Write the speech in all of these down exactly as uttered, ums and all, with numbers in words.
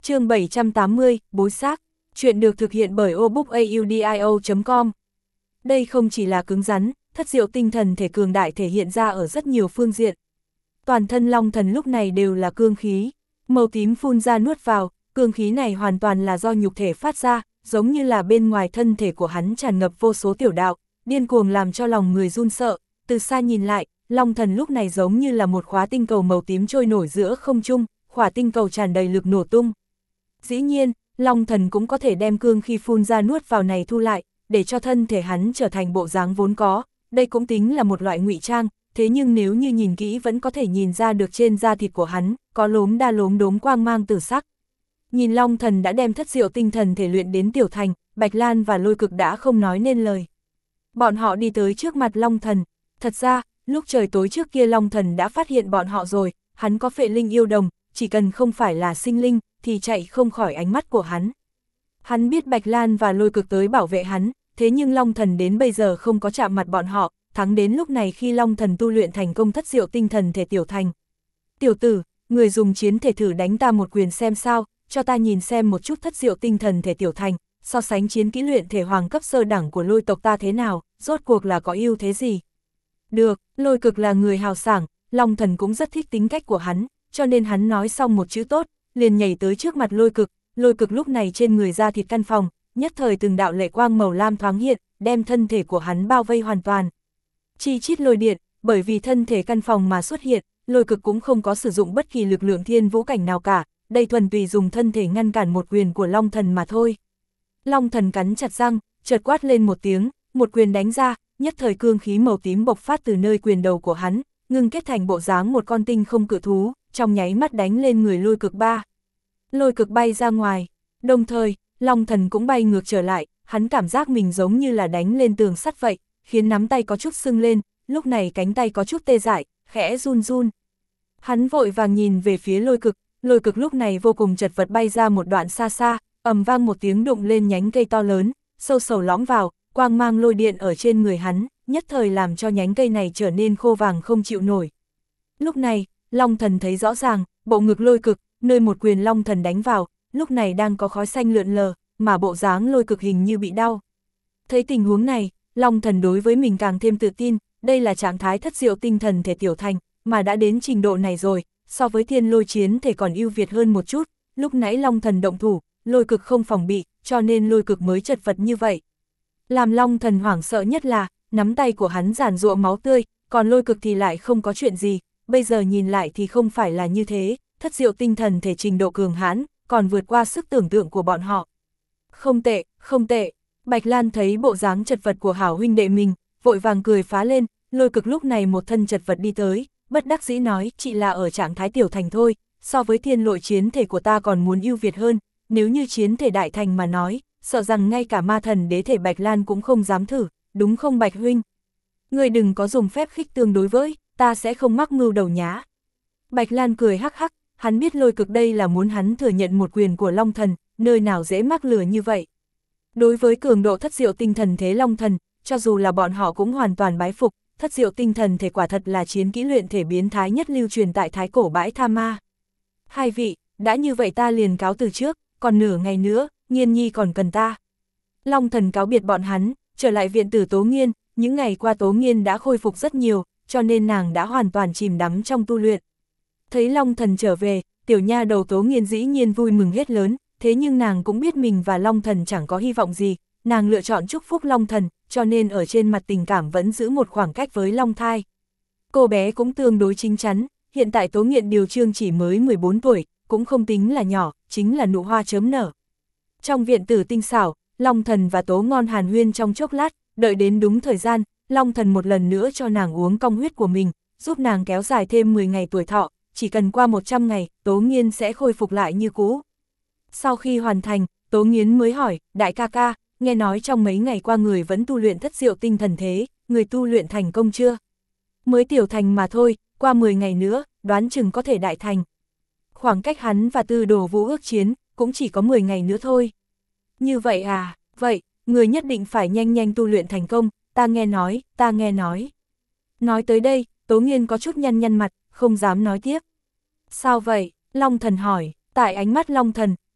Chương bảy trăm tám mươi, Bối xác. Chuyện được thực hiện bởi obookaudio chấm com. Đây không chỉ là cứng rắn, thất diệu tinh thần thể cường đại thể hiện ra ở rất nhiều phương diện. Toàn thân Long Thần lúc này đều là cương khí, màu tím phun ra nuốt vào, cương khí này hoàn toàn là do nhục thể phát ra, giống như là bên ngoài thân thể của hắn tràn ngập vô số tiểu đạo, điên cuồng làm cho lòng người run sợ. Từ xa nhìn lại, Long Thần lúc này giống như là một khóa tinh cầu màu tím trôi nổi giữa không trung, khỏa tinh cầu tràn đầy lực nổ tung. Dĩ nhiên, Long Thần cũng có thể đem cương khí phun ra nuốt vào này thu lại, để cho thân thể hắn trở thành bộ dáng vốn có, đây cũng tính là một loại ngụy trang, thế nhưng nếu như nhìn kỹ vẫn có thể nhìn ra được trên da thịt của hắn, có lốm đa lốm đốm quang mang tử sắc. Nhìn Long Thần đã đem thất diệu tinh thần thể luyện đến tiểu thành, Bạch Lan và Lôi Cực đã không nói nên lời. Bọn họ đi tới trước mặt Long Thần, thật ra, lúc trời tối trước kia Long Thần đã phát hiện bọn họ rồi, hắn có phệ linh yêu đồng, chỉ cần không phải là sinh linh, thì chạy không khỏi ánh mắt của hắn. Hắn biết Bạch Lan và Lôi Cực tới bảo vệ hắn, thế nhưng Long Thần đến bây giờ không có chạm mặt bọn họ, thắng đến lúc này khi Long Thần tu luyện thành công thất diệu tinh thần thể tiểu thành. Tiểu tử, người dùng chiến thể thử đánh ta một quyền xem sao, cho ta nhìn xem một chút thất diệu tinh thần thể tiểu thành, so sánh chiến kỹ luyện thể hoàng cấp sơ đẳng của Lôi tộc ta thế nào, rốt cuộc là có ưu thế gì. Được, Lôi Cực là người hào sảng, Long Thần cũng rất thích tính cách của hắn, cho nên hắn nói xong một chữ tốt, liền nhảy tới trước mặt Lôi Cực. Lôi Cực lúc này trên người da thịt căn phòng, nhất thời từng đạo lệ quang màu lam thoáng hiện, đem thân thể của hắn bao vây hoàn toàn. Chi chít lôi điện, bởi vì thân thể căn phòng mà xuất hiện, Lôi Cực cũng không có sử dụng bất kỳ lực lượng thiên vũ cảnh nào cả, đây thuần tùy dùng thân thể ngăn cản một quyền của Long Thần mà thôi. Long Thần cắn chặt răng, chợt quát lên một tiếng, một quyền đánh ra, nhất thời cương khí màu tím bộc phát từ nơi quyền đầu của hắn, ngưng kết thành bộ dáng một con tinh không cự thú, trong nháy mắt đánh lên người Lôi Cực ba. Lôi Cực bay ra ngoài, đồng thời, Long Thần cũng bay ngược trở lại, hắn cảm giác mình giống như là đánh lên tường sắt vậy, khiến nắm tay có chút sưng lên, lúc này cánh tay có chút tê dại, khẽ run run. Hắn vội vàng nhìn về phía Lôi Cực, Lôi Cực lúc này vô cùng chật vật bay ra một đoạn xa xa, ầm vang một tiếng đụng lên nhánh cây to lớn, sâu sầu lõm vào, quang mang lôi điện ở trên người hắn, nhất thời làm cho nhánh cây này trở nên khô vàng không chịu nổi. Lúc này, Long Thần thấy rõ ràng, bộ ngực Lôi Cực, nơi một quyền Long Thần đánh vào, lúc này đang có khói xanh lượn lờ, mà bộ dáng Lôi Cực hình như bị đau. Thấy tình huống này, Long Thần đối với mình càng thêm tự tin, đây là trạng thái thất diệu tinh thần thể tiểu thành, mà đã đến trình độ này rồi, so với thiên lôi chiến thể còn ưu việt hơn một chút, lúc nãy Long Thần động thủ, Lôi Cực không phòng bị, cho nên Lôi Cực mới chật vật như vậy. Làm Long Thần hoảng sợ nhất là, nắm tay của hắn giàn giụa máu tươi, còn Lôi Cực thì lại không có chuyện gì, bây giờ nhìn lại thì không phải là như thế, thất diệu tinh thần thể trình độ cường hãn, còn vượt qua sức tưởng tượng của bọn họ. Không tệ, không tệ, Bạch Lan thấy bộ dáng chật vật của hảo huynh đệ mình, vội vàng cười phá lên, Lôi Cực lúc này một thân chật vật đi tới, bất đắc dĩ nói, chị là ở trạng thái tiểu thành thôi, so với thiên lội chiến thể của ta còn muốn ưu việt hơn, nếu như chiến thể đại thành mà nói, sợ rằng ngay cả ma thần đế thể Bạch Lan cũng không dám thử, đúng không Bạch huynh? Người đừng có dùng phép khích tương đối với, ta sẽ không mắc mưu đầu nhá. Bạch Lan cười hắc hắc, hắn biết Lôi Cực đây là muốn hắn thừa nhận một quyền của Long Thần, nơi nào dễ mắc lừa như vậy. Đối với cường độ thất diệu tinh thần thế Long Thần, cho dù là bọn họ cũng hoàn toàn bái phục, thất diệu tinh thần thể quả thật là chiến kỹ luyện thể biến thái nhất lưu truyền tại thái cổ bãi Tha Ma. Hai vị, đã như vậy ta liền cáo từ trước, còn nửa ngày nữa, Nghiên Nhi còn cần ta. Long Thần cáo biệt bọn hắn, trở lại viện tử Tố Nghiên, những ngày qua Tố Nghiên đã khôi phục rất nhiều, cho nên nàng đã hoàn toàn chìm đắm trong tu luyện. Thấy Long Thần trở về, tiểu nha đầu Tố Nghiên dĩ nhiên vui mừng hết lớn, thế nhưng nàng cũng biết mình và Long Thần chẳng có hy vọng gì, nàng lựa chọn chúc phúc Long Thần, cho nên ở trên mặt tình cảm vẫn giữ một khoảng cách với Long Thai. Cô bé cũng tương đối chính chắn, hiện tại Tố Nghiên Điều Trương chỉ mới mười bốn tuổi, cũng không tính là nhỏ, chính là nụ hoa chớm nở. Trong viện tử tinh xảo, Long Thần và Tố Ngon hàn huyên trong chốc lát, đợi đến đúng thời gian, Long Thần một lần nữa cho nàng uống cong huyết của mình, giúp nàng kéo dài thêm mười ngày tuổi thọ, chỉ cần qua một trăm ngày, Tố Nghiên sẽ khôi phục lại như cũ. Sau khi hoàn thành, Tố Nghiên mới hỏi, đại ca ca, nghe nói trong mấy ngày qua người vẫn tu luyện thất diệu tinh thần thế, người tu luyện thành công chưa? Mới tiểu thành mà thôi, qua mười ngày nữa, đoán chừng có thể đại thành. Khoảng cách hắn và Tư Đồ Vũ ước chiến, cũng chỉ có mười ngày nữa thôi. Như vậy à, vậy, người nhất định phải nhanh nhanh tu luyện thành công, ta nghe nói, ta nghe nói. Nói tới đây, Tố Nghiên có chút nhăn nhăn mặt, không dám nói tiếp. Sao vậy? Long Thần hỏi, tại ánh mắt Long Thần,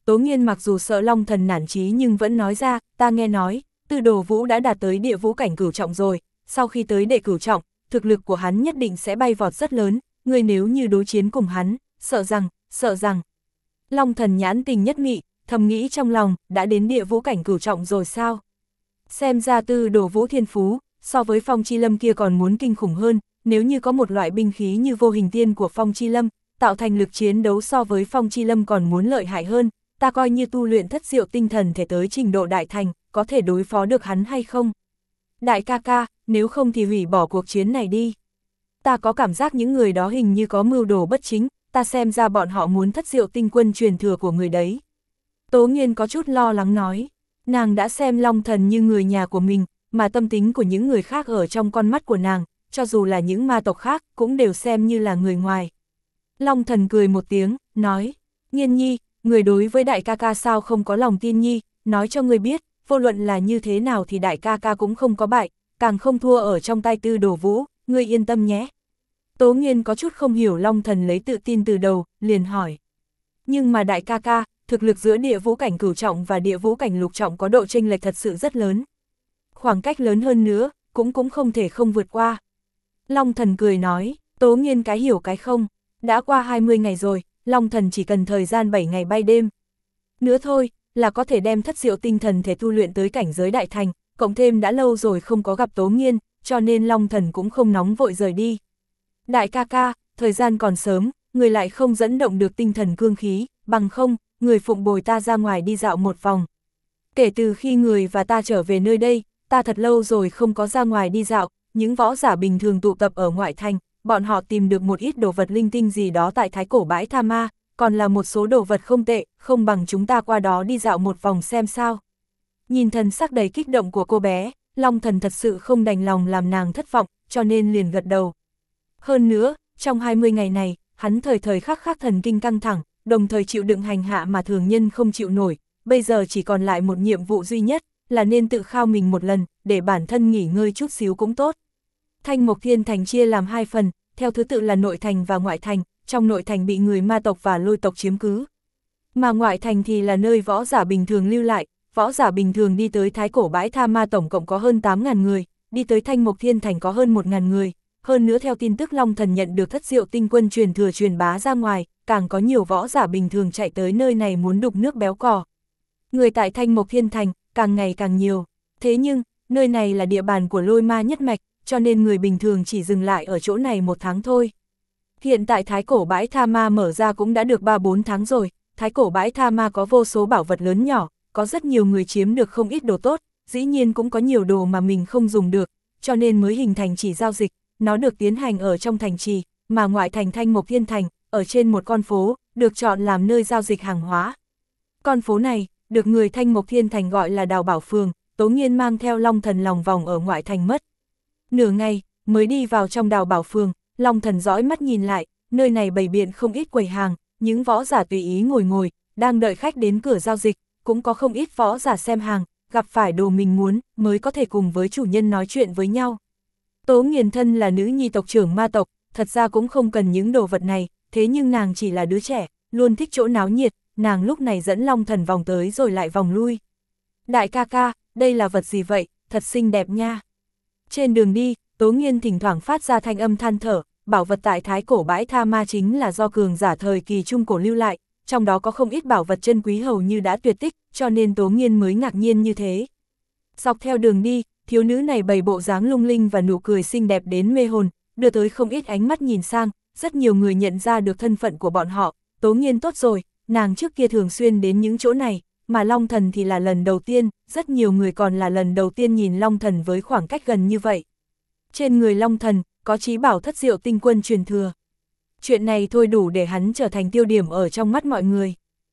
Tố Nghiên mặc dù sợ Long Thần nản chí nhưng vẫn nói ra, ta nghe nói, Tư Đồ Vũ đã đạt tới địa vũ cảnh cửu trọng rồi, sau khi tới đệ cửu trọng, thực lực của hắn nhất định sẽ bay vọt rất lớn, người nếu như đối chiến cùng hắn, sợ rằng, sợ rằng. Long Thần nhãn tình nhất mị, thầm nghĩ trong lòng, đã đến địa vũ cảnh cửu trọng rồi sao? Xem ra Tư Đồ Vũ thiên phú, so với Phong Chi Lâm kia còn muốn kinh khủng hơn, nếu như có một loại binh khí như vô hình tiên của Phong Chi Lâm, tạo thành lực chiến đấu so với Phong Chi Lâm còn muốn lợi hại hơn, ta coi như tu luyện thất diệu tinh thần thể tới trình độ đại thành, có thể đối phó được hắn hay không? Đại ca ca, nếu không thì hủy bỏ cuộc chiến này đi. Ta có cảm giác những người đó hình như có mưu đồ bất chính, ta xem ra bọn họ muốn thất diệu tinh quân truyền thừa của người đấy. Tố Nghiên có chút lo lắng nói, nàng đã xem Long Thần như người nhà của mình, mà tâm tính của những người khác ở trong con mắt của nàng, cho dù là những ma tộc khác, cũng đều xem như là người ngoài. Long Thần cười một tiếng, nói, Nghiên nhi, người đối với đại ca ca sao không có lòng tin nhi, nói cho người biết, vô luận là như thế nào thì đại ca ca cũng không có bại, càng không thua ở trong tay Tư Đồ Vũ, ngươi yên tâm nhé. Tố Nghiên có chút không hiểu Long Thần lấy tự tin từ đầu, liền hỏi. Nhưng mà đại ca ca, thực lực giữa địa vũ cảnh cửu trọng và địa vũ cảnh lục trọng có độ chênh lệch thật sự rất lớn. Khoảng cách lớn hơn nữa, cũng cũng không thể không vượt qua. Long Thần cười nói, Tố Nghiên cái hiểu cái không, đã qua hai mươi ngày rồi, Long Thần chỉ cần thời gian bảy ngày bay đêm. Nữa thôi, là có thể đem thất diệu tinh thần thể tu luyện tới cảnh giới đại thành, cộng thêm đã lâu rồi không có gặp Tố Nghiên, cho nên Long Thần cũng không nóng vội rời đi. Đại ca ca, thời gian còn sớm, người lại không dẫn động được tinh thần cương khí, bằng không, người phụng bồi ta ra ngoài đi dạo một vòng. Kể từ khi người và ta trở về nơi đây, ta thật lâu rồi không có ra ngoài đi dạo, những võ giả bình thường tụ tập ở ngoại thành, bọn họ tìm được một ít đồ vật linh tinh gì đó tại thái cổ bãi Tha Ma, còn là một số đồ vật không tệ, không bằng chúng ta qua đó đi dạo một vòng xem sao. Nhìn thần sắc đầy kích động của cô bé, Long Thần thật sự không đành lòng làm nàng thất vọng, cho nên liền gật đầu. Hơn nữa, trong hai mươi ngày này, hắn thời thời khắc khắc thần kinh căng thẳng, đồng thời chịu đựng hành hạ mà thường nhân không chịu nổi, bây giờ chỉ còn lại một nhiệm vụ duy nhất, là nên tự khao mình một lần, để bản thân nghỉ ngơi chút xíu cũng tốt. Thanh Mộc Thiên Thành chia làm hai phần, theo thứ tự là nội thành và ngoại thành, trong nội thành bị người ma tộc và lôi tộc chiếm cứ. Mà ngoại thành thì là nơi võ giả bình thường lưu lại, võ giả bình thường đi tới thái cổ bãi Tha Ma tổng cộng có hơn tám nghìn người, đi tới Thanh Mộc Thiên Thành có hơn một nghìn người. Hơn nữa theo tin tức Long Thần nhận được thất diệu tinh quân truyền thừa truyền bá ra ngoài, càng có nhiều võ giả bình thường chạy tới nơi này muốn đục nước béo cò. Người tại Thanh Mộc Thiên Thành, càng ngày càng nhiều. Thế nhưng, nơi này là địa bàn của lôi ma nhất mạch, cho nên người bình thường chỉ dừng lại ở chỗ này một tháng thôi. Hiện tại thái cổ bãi Tha Ma mở ra cũng đã được ba bốn tháng rồi, thái cổ bãi Tha Ma có vô số bảo vật lớn nhỏ, có rất nhiều người chiếm được không ít đồ tốt, dĩ nhiên cũng có nhiều đồ mà mình không dùng được, cho nên mới hình thành chỉ giao dịch. Nó được tiến hành ở trong thành trì, mà ngoại thành Thanh Mộc Thiên Thành, ở trên một con phố, được chọn làm nơi giao dịch hàng hóa. Con phố này, được người Thanh Mộc Thiên Thành gọi là Đào Bảo Phường, Tố Nghiên mang theo Long Thần lòng vòng ở ngoại thành mất. Nửa ngày, mới đi vào trong Đào Bảo Phường, Long Thần dõi mắt nhìn lại, nơi này bày biện không ít quầy hàng, những võ giả tùy ý ngồi ngồi, đang đợi khách đến cửa giao dịch, cũng có không ít võ giả xem hàng, gặp phải đồ mình muốn, mới có thể cùng với chủ nhân nói chuyện với nhau. Tố Nghiên thân là nữ nhi tộc trưởng ma tộc, thật ra cũng không cần những đồ vật này, thế nhưng nàng chỉ là đứa trẻ, luôn thích chỗ náo nhiệt, nàng lúc này dẫn Long Thần vòng tới rồi lại vòng lui. Đại ca ca, đây là vật gì vậy, thật xinh đẹp nha. Trên đường đi, Tố Nghiên thỉnh thoảng phát ra thanh âm than thở, bảo vật tại thái cổ bãi Tha Ma chính là do cường giả thời kỳ trung cổ lưu lại, trong đó có không ít bảo vật chân quý hầu như đã tuyệt tích, cho nên Tố Nghiên mới ngạc nhiên như thế. Dọc theo đường đi, thiếu nữ này bày bộ dáng lung linh và nụ cười xinh đẹp đến mê hồn, đưa tới không ít ánh mắt nhìn sang, rất nhiều người nhận ra được thân phận của bọn họ. Tố Nghiên tốt rồi, nàng trước kia thường xuyên đến những chỗ này, mà Long Thần thì là lần đầu tiên, rất nhiều người còn là lần đầu tiên nhìn Long Thần với khoảng cách gần như vậy. Trên người Long Thần, có chí bảo thất diệu tinh quân truyền thừa. Chuyện này thôi đủ để hắn trở thành tiêu điểm ở trong mắt mọi người.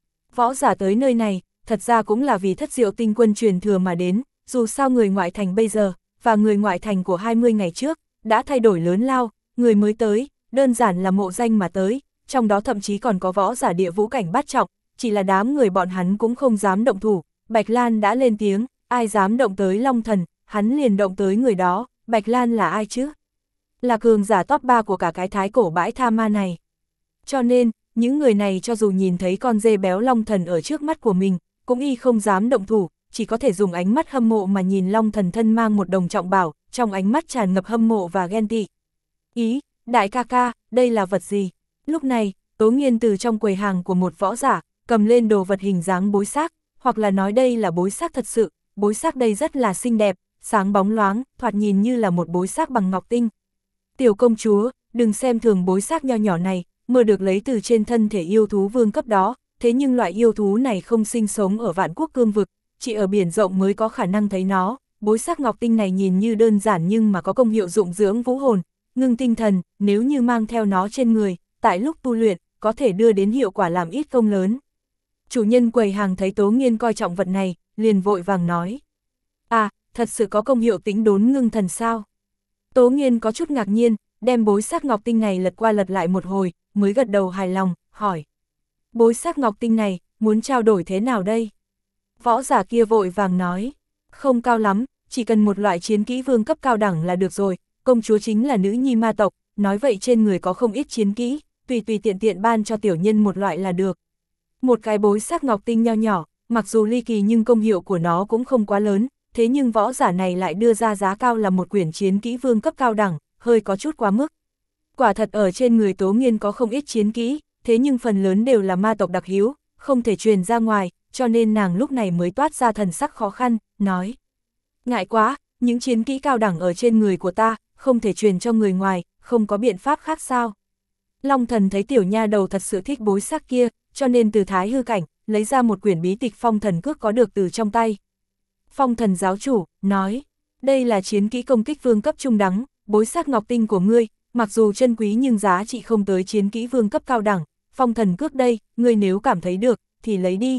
Võ giả tới nơi này, thật ra cũng là vì thất diệu tinh quân truyền thừa mà đến, dù sao người ngoại thành bây giờ, và người ngoại thành của hai mươi ngày trước, đã thay đổi lớn lao, người mới tới, đơn giản là mộ danh mà tới, trong đó thậm chí còn có võ giả địa vũ cảnh bát trọng, chỉ là đám người bọn hắn cũng không dám động thủ. Bạch Lan đã lên tiếng, ai dám động tới Long Thần, hắn liền động tới người đó. Bạch Lan là ai chứ? Là cường giả top ba của cả cái thái cổ bãi Tha Ma này. Cho nên, những người này cho dù nhìn thấy con dê béo Long Thần ở trước mắt của mình, cũng y không dám động thủ, chỉ có thể dùng ánh mắt hâm mộ mà nhìn Long Thần thân mang một đồng trọng bảo, trong ánh mắt tràn ngập hâm mộ và ghen tị. Ý, đại ca ca, đây là vật gì? Lúc này, Tố Nghiên từ trong quầy hàng của một võ giả, cầm lên đồ vật hình dáng bối xác, hoặc là nói đây là bối xác thật sự, bối xác đây rất là xinh đẹp, sáng bóng loáng, thoạt nhìn như là một bối xác bằng ngọc tinh. Tiểu công chúa, đừng xem thường bối xác nho nhỏ này, mơ được lấy từ trên thân thể yêu thú vương cấp đó, thế nhưng loại yêu thú này không sinh sống ở vạn quốc cương vực, chỉ ở biển rộng mới có khả năng thấy nó. Bối xác ngọc tinh này nhìn như đơn giản nhưng mà có công hiệu dụng dưỡng vũ hồn, ngưng tinh thần, nếu như mang theo nó trên người, tại lúc tu luyện, có thể đưa đến hiệu quả làm ít công lớn. Chủ nhân quầy hàng thấy Tố Nghiên coi trọng vật này, liền vội vàng nói. À, thật sự có công hiệu tĩnh đốn ngưng thần sao? Tố Nghiên có chút ngạc nhiên, đem bối xác ngọc tinh này lật qua lật lại một hồi, mới gật đầu hài lòng, hỏi. Bối xác ngọc tinh này, muốn trao đổi thế nào đây? Võ giả kia vội vàng nói. Không cao lắm, chỉ cần một loại chiến kỹ vương cấp cao đẳng là được rồi, công chúa chính là nữ nhi ma tộc, nói vậy trên người có không ít chiến kỹ, tùy tùy tiện tiện ban cho tiểu nhân một loại là được. Một cái bối xác ngọc tinh nho nhỏ, mặc dù ly kỳ nhưng công hiệu của nó cũng không quá lớn, thế nhưng võ giả này lại đưa ra giá cao là một quyển chiến kỹ vương cấp cao đẳng, hơi có chút quá mức. Quả thật ở trên người Tố Nghiên có không ít chiến kỹ, thế nhưng phần lớn đều là ma tộc đặc hữu, không thể truyền ra ngoài, cho nên nàng lúc này mới toát ra thần sắc khó khăn, nói. Ngại quá, những chiến kỹ cao đẳng ở trên người của ta, không thể truyền cho người ngoài, không có biện pháp khác sao? Long Thần thấy tiểu nha đầu thật sự thích bối xác kia, cho nên từ thái hư cảnh, lấy ra một quyển bí tịch phong thần cước có được từ trong tay. Phong thần giáo chủ, nói, đây là chiến kỹ công kích vương cấp trung đẳng, bối xác ngọc tinh của ngươi, mặc dù chân quý nhưng giá trị không tới chiến kỹ vương cấp cao đẳng, phong thần cước đây, ngươi nếu cảm thấy được, thì lấy đi.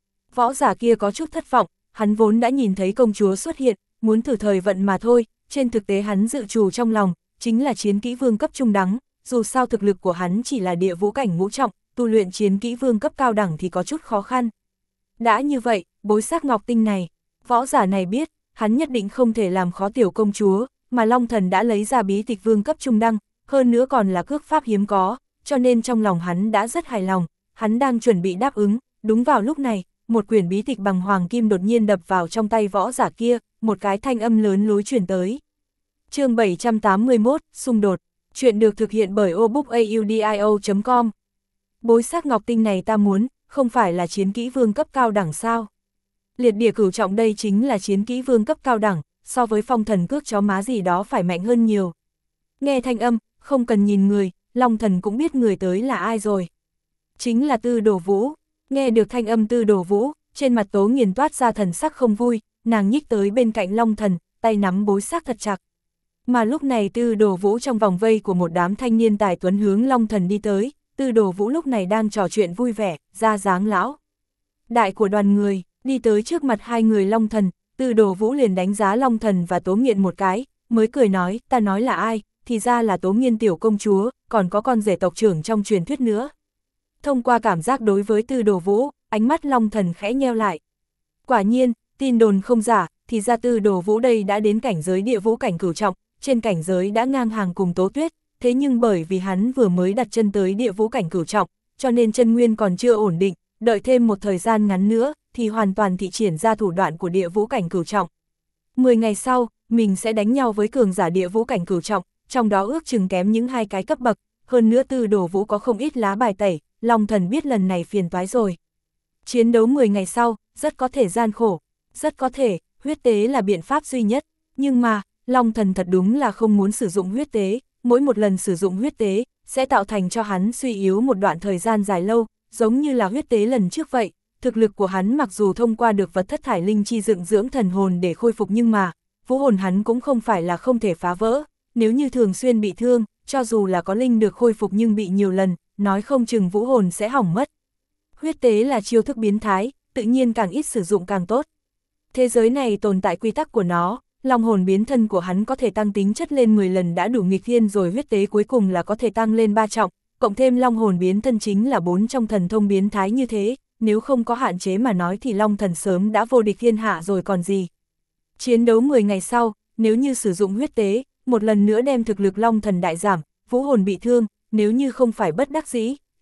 Võ giả kia có chút thất vọng, hắn vốn đã nhìn thấy công chúa xuất hiện, muốn thử thời vận mà thôi, trên thực tế hắn dự trù trong lòng, chính là chiến kỹ vương cấp trung đẳng, dù sao thực lực của hắn chỉ là địa vũ cảnh ngũ trọng, tu luyện chiến kỹ vương cấp cao đẳng thì có chút khó khăn. Đã như vậy, bối xác ngọc tinh này, võ giả này biết, hắn nhất định không thể làm khó tiểu công chúa, mà Long Thần đã lấy ra bí tịch vương cấp trung đăng, hơn nữa còn là cước pháp hiếm có, cho nên trong lòng hắn đã rất hài lòng, hắn đang chuẩn bị đáp ứng, đúng vào lúc này, một quyển bí tịch bằng hoàng kim đột nhiên đập vào trong tay võ giả kia, một cái thanh âm lớn lối truyền tới. Chương bảy trăm tám mươi mốt, xung đột, chuyện được thực hiện bởi obookaudio chấm com. Bối xác ngọc tinh này ta muốn, không phải là chiến kỹ vương cấp cao đẳng sao? Liệt địa cửu trọng đây chính là chiến kỹ vương cấp cao đẳng, so với phong thần cước chó má gì đó phải mạnh hơn nhiều. Nghe thanh âm, không cần nhìn người, Long Thần cũng biết người tới là ai rồi. Chính là Tư Đồ Vũ. Nghe được thanh âm Tư Đồ Vũ, trên mặt Tố Nghiên toát ra thần sắc không vui, nàng nhích tới bên cạnh Long Thần, tay nắm bối xác thật chặt. Mà lúc này Tư Đồ Vũ trong vòng vây của một đám thanh niên tài tuấn hướng Long Thần đi tới, Tư Đồ Vũ lúc này đang trò chuyện vui vẻ, ra dáng lão đại của đoàn người, đi tới trước mặt hai người Long Thần, Tư Đồ Vũ liền đánh giá Long Thần và Tố Nghiên một cái, mới cười nói, ta nói là ai, thì ra là Tố Nghiên tiểu công chúa, còn có con rể tộc trưởng trong truyền thuyết nữa. Thông qua cảm giác đối với Tư Đồ Vũ, ánh mắt Long Thần khẽ nheo lại. Quả nhiên, tin đồn không giả, thì ra Tư Đồ Vũ đây đã đến cảnh giới địa vũ cảnh cửu trọng, trên cảnh giới đã ngang hàng cùng Tố Tuyết, thế nhưng bởi vì hắn vừa mới đặt chân tới địa vũ cảnh cửu trọng, cho nên chân nguyên còn chưa ổn định, đợi thêm một thời gian ngắn nữa, thì hoàn toàn thị triển ra thủ đoạn của địa vũ cảnh cửu trọng. Mười ngày sau, mình sẽ đánh nhau với cường giả địa vũ cảnh cửu trọng, trong đó ước chừng kém những hai cái cấp bậc, hơn nữa Tư Đồ Vũ có không ít lá bài tẩy, Long Thần biết lần này phiền toái rồi. Chiến đấu mười ngày sau, rất có thể gian khổ, rất có thể, huyết tế là biện pháp duy nhất, nhưng mà, Long Thần thật đúng là không muốn sử dụng huyết tế, mỗi một lần sử dụng huyết tế, sẽ tạo thành cho hắn suy yếu một đoạn thời gian dài lâu, giống như là huyết tế lần trước vậy. Thực lực của hắn mặc dù thông qua được vật thất thải linh chi dựng dưỡng thần hồn để khôi phục nhưng mà, vũ hồn hắn cũng không phải là không thể phá vỡ, nếu như thường xuyên bị thương, cho dù là có linh được khôi phục nhưng bị nhiều lần, nói không chừng vũ hồn sẽ hỏng mất. Huyết tế là chiêu thức biến thái, tự nhiên càng ít sử dụng càng tốt. Thế giới này tồn tại quy tắc của nó, long hồn biến thân của hắn có thể tăng tính chất lên mười lần đã đủ nghịch thiên rồi, huyết tế cuối cùng là có thể tăng lên ba trọng, cộng thêm long hồn biến thân chính là bốn trong thần thông biến thái như thế. Nếu không có hạn chế mà nói thì Long Thần sớm đã vô địch thiên hạ rồi còn gì. Chiến đấu mười ngày sau, nếu như sử dụng huyết tế, một lần nữa đem thực lực Long Thần đại giảm, vũ hồn bị thương, nếu như không phải bất đắc dĩ,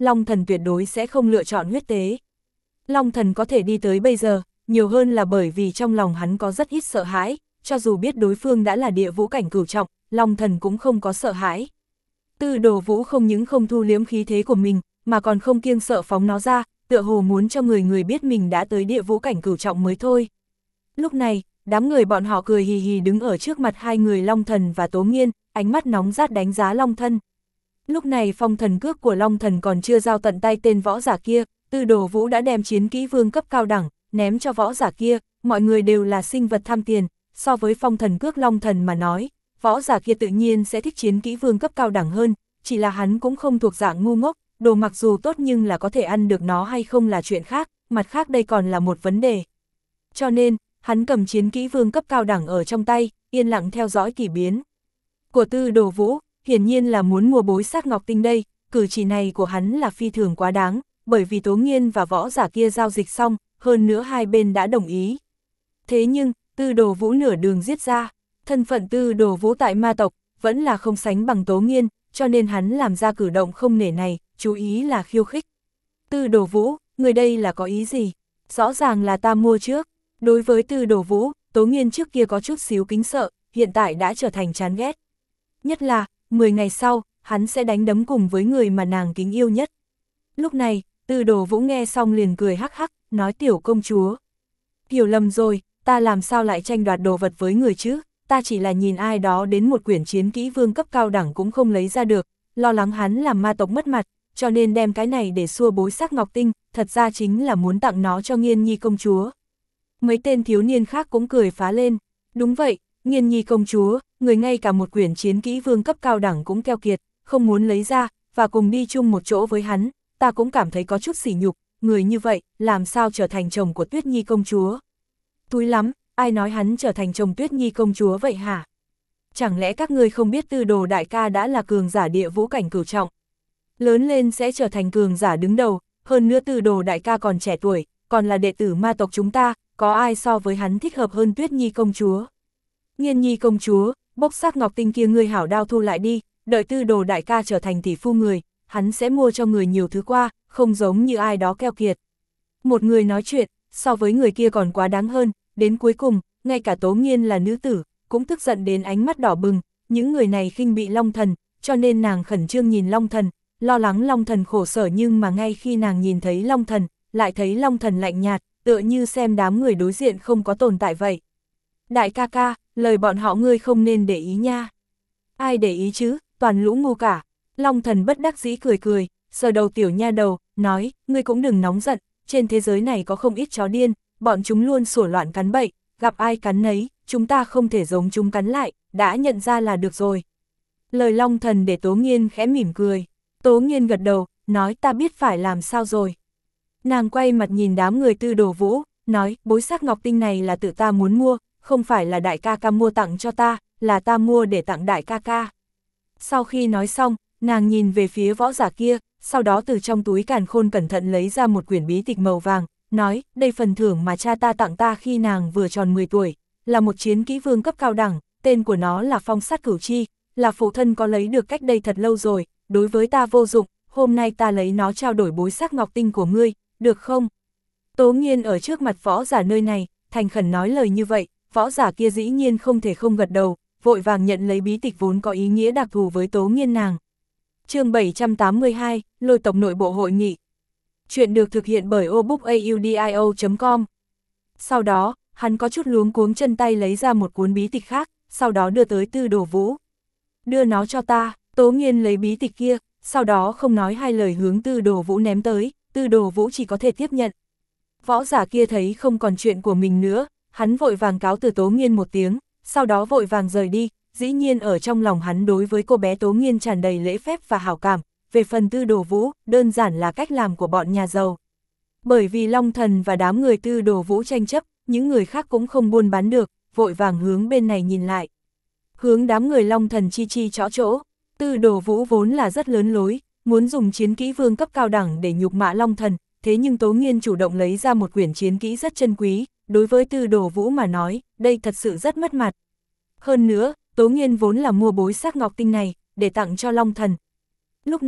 Long Thần tuyệt đối sẽ không lựa chọn huyết tế. Long Thần có thể đi tới bây giờ, nhiều hơn là bởi vì trong lòng hắn có rất ít sợ hãi, cho dù biết đối phương đã là địa vũ cảnh cửu trọng, Long Thần cũng không có sợ hãi. Tư Đồ Vũ không những không thu liếm khí thế của mình, mà còn không kiêng sợ phóng nó ra, tựa hồ muốn cho người người biết mình đã tới địa vũ cảnh cửu trọng mới thôi. Lúc này, đám người bọn họ cười hì hì đứng ở trước mặt hai người Long Thần và Tố Nghiên, ánh mắt nóng rát đánh giá Long Thân. Lúc này phong thần cước của Long Thần còn chưa giao tận tay tên võ giả kia, Tư Đồ Vũ đã đem chiến kỹ vương cấp cao đẳng, ném cho võ giả kia, mọi người đều là sinh vật tham tiền, so với phong thần cước Long Thần mà nói, võ giả kia tự nhiên sẽ thích chiến kỹ vương cấp cao đẳng hơn, chỉ là hắn cũng không thuộc dạng ngu ngốc, đồ mặc dù tốt nhưng là có thể ăn được nó hay không là chuyện khác, mặt khác đây còn là một vấn đề. Cho nên, hắn cầm chiến kỹ vương cấp cao đẳng ở trong tay, yên lặng theo dõi kỳ biến của Tư Đồ Vũ, hiển nhiên là muốn mua bối sát ngọc tinh đây, cử chỉ này của hắn là phi thường quá đáng, bởi vì Tố Nghiên và võ giả kia giao dịch xong, hơn nữa hai bên đã đồng ý. Thế nhưng, Tư Đồ Vũ nửa đường giết ra, thân phận Tư Đồ Vũ tại ma tộc, vẫn là không sánh bằng Tố Nghiên, cho nên hắn làm ra cử động không nể này, chú ý là khiêu khích. Tư Đồ Vũ, người đây là có ý gì? Rõ ràng là ta mua trước. Đối với Tư Đồ Vũ, Tố Nghiên trước kia có chút xíu kính sợ, hiện tại đã trở thành chán ghét. Nhất là, mười ngày sau, hắn sẽ đánh đấm cùng với người mà nàng kính yêu nhất. Lúc này, Tư Đồ Vũ nghe xong liền cười hắc hắc, nói tiểu công chúa. Hiểu lầm rồi, ta làm sao lại tranh đoạt đồ vật với người chứ, ta chỉ là nhìn ai đó đến một quyển chiến kỹ vương cấp cao đẳng cũng không lấy ra được, lo lắng hắn làm ma tộc mất mặt, cho nên đem cái này để xua bối sắc ngọc tinh, thật ra chính là muốn tặng nó cho Nghiên Nhi công chúa. Mấy tên thiếu niên khác cũng cười phá lên, đúng vậy, Nghiên Nhi công chúa, người ngay cả một quyển chiến kỹ vương cấp cao đẳng cũng keo kiệt, không muốn lấy ra, và cùng đi chung một chỗ với hắn, ta cũng cảm thấy có chút sỉ nhục, người như vậy, làm sao trở thành chồng của Tuyết Nhi công chúa. Túi lắm, ai nói hắn trở thành chồng Tuyết Nhi công chúa vậy hả? Chẳng lẽ các ngươi không biết Tư Đồ đại ca đã là cường giả địa vũ cảnh cửu trọng? Lớn lên sẽ trở thành cường giả đứng đầu, hơn nữa Tư Đồ đại ca còn trẻ tuổi, còn là đệ tử ma tộc chúng ta, có ai so với hắn thích hợp hơn Tuyết Nhi công chúa? Nghiên Nhi công chúa, bốc sắc ngọc tinh kia ngươi hảo đao thu lại đi, đợi Tư Đồ đại ca trở thành tỷ phu người, hắn sẽ mua cho người nhiều thứ qua, không giống như ai đó keo kiệt. Một người nói chuyện, so với người kia còn quá đáng hơn, đến cuối cùng, ngay cả Tố Nghiên là nữ tử, cũng tức giận đến ánh mắt đỏ bừng, những người này khinh bị Long Thần, cho nên nàng khẩn trương nhìn Long Thần, lo lắng Long Thần khổ sở, nhưng mà ngay khi nàng nhìn thấy Long Thần, lại thấy Long Thần lạnh nhạt, tựa như xem đám người đối diện không có tồn tại vậy. Đại ca ca, lời bọn họ ngươi không nên để ý nha. Ai để ý chứ, toàn lũ ngu cả. Long Thần bất đắc dĩ cười cười, sờ đầu tiểu nha đầu, nói, ngươi cũng đừng nóng giận, trên thế giới này có không ít chó điên, bọn chúng luôn sủa loạn cắn bậy, gặp ai cắn nấy, chúng ta không thể giống chúng cắn lại, đã nhận ra là được rồi. Lời Long Thần để Tố Nghiên khẽ mỉm cười, Tố Nghiên gật đầu, nói ta biết phải làm sao rồi. Nàng quay mặt nhìn đám người Tư Đồ Vũ, nói, bối sắc ngọc tinh này là tự ta muốn mua, không phải là đại ca ca mua tặng cho ta, là ta mua để tặng đại ca ca. Sau khi nói xong, nàng nhìn về phía võ giả kia, sau đó từ trong túi càn khôn cẩn thận lấy ra một quyển bí tịch màu vàng, nói, đây phần thưởng mà cha ta tặng ta khi nàng vừa tròn mười tuổi, là một chiến kỹ vương cấp cao đẳng, tên của nó là Phong Sát Cửu Chi, là phụ thân có lấy được cách đây thật lâu rồi, đối với ta vô dụng, hôm nay ta lấy nó trao đổi bối sắc ngọc tinh của ngươi, được không? Tố Nghiên ở trước mặt võ giả nơi này, thành khẩn nói lời như vậy, võ giả kia dĩ nhiên không thể không gật đầu, vội vàng nhận lấy bí tịch vốn có ý nghĩa đặc thù với Tố Nghiên nàng. Chương bảy trăm tám mươi hai, Lôi tộc nội bộ hội nghị. Chuyện được thực hiện bởi obookaudio chấm com. Sau đó, hắn có chút luống cuống chân tay lấy ra một cuốn bí tịch khác, sau đó đưa tới Tư Đồ Vũ. Đưa nó cho ta, Tố Nghiên lấy bí tịch kia, sau đó không nói hai lời hướng Tư Đồ Vũ ném tới, Tư Đồ Vũ chỉ có thể tiếp nhận. Võ giả kia thấy không còn chuyện của mình nữa, hắn vội vàng cáo từ Tố Nghiên một tiếng, sau đó vội vàng rời đi, dĩ nhiên ở trong lòng hắn đối với cô bé Tố Nghiên tràn đầy lễ phép và hảo cảm, về phần Tư Đồ Vũ, đơn giản là cách làm của bọn nhà giàu. Bởi vì Long Thần và đám người Tư Đồ Vũ tranh chấp, những người khác cũng không buôn bán được, vội vàng hướng bên này nhìn lại. Hướng đám người Long Thần chi chi chõ chỗ, Tư Đồ Vũ vốn là rất lớn lối, muốn dùng chiến kỹ vương cấp cao đẳng để nhục mạ Long Thần, thế nhưng Tố Nghiên chủ động lấy ra một quyển chiến kỹ rất chân quý, đối với Tư Đồ Vũ mà nói, đây thật sự rất mất mặt. Hơn nữa, Tố Nghiên vốn là mua bối sắc ngọc tinh này, để tặng cho Long Thần. Lúc này,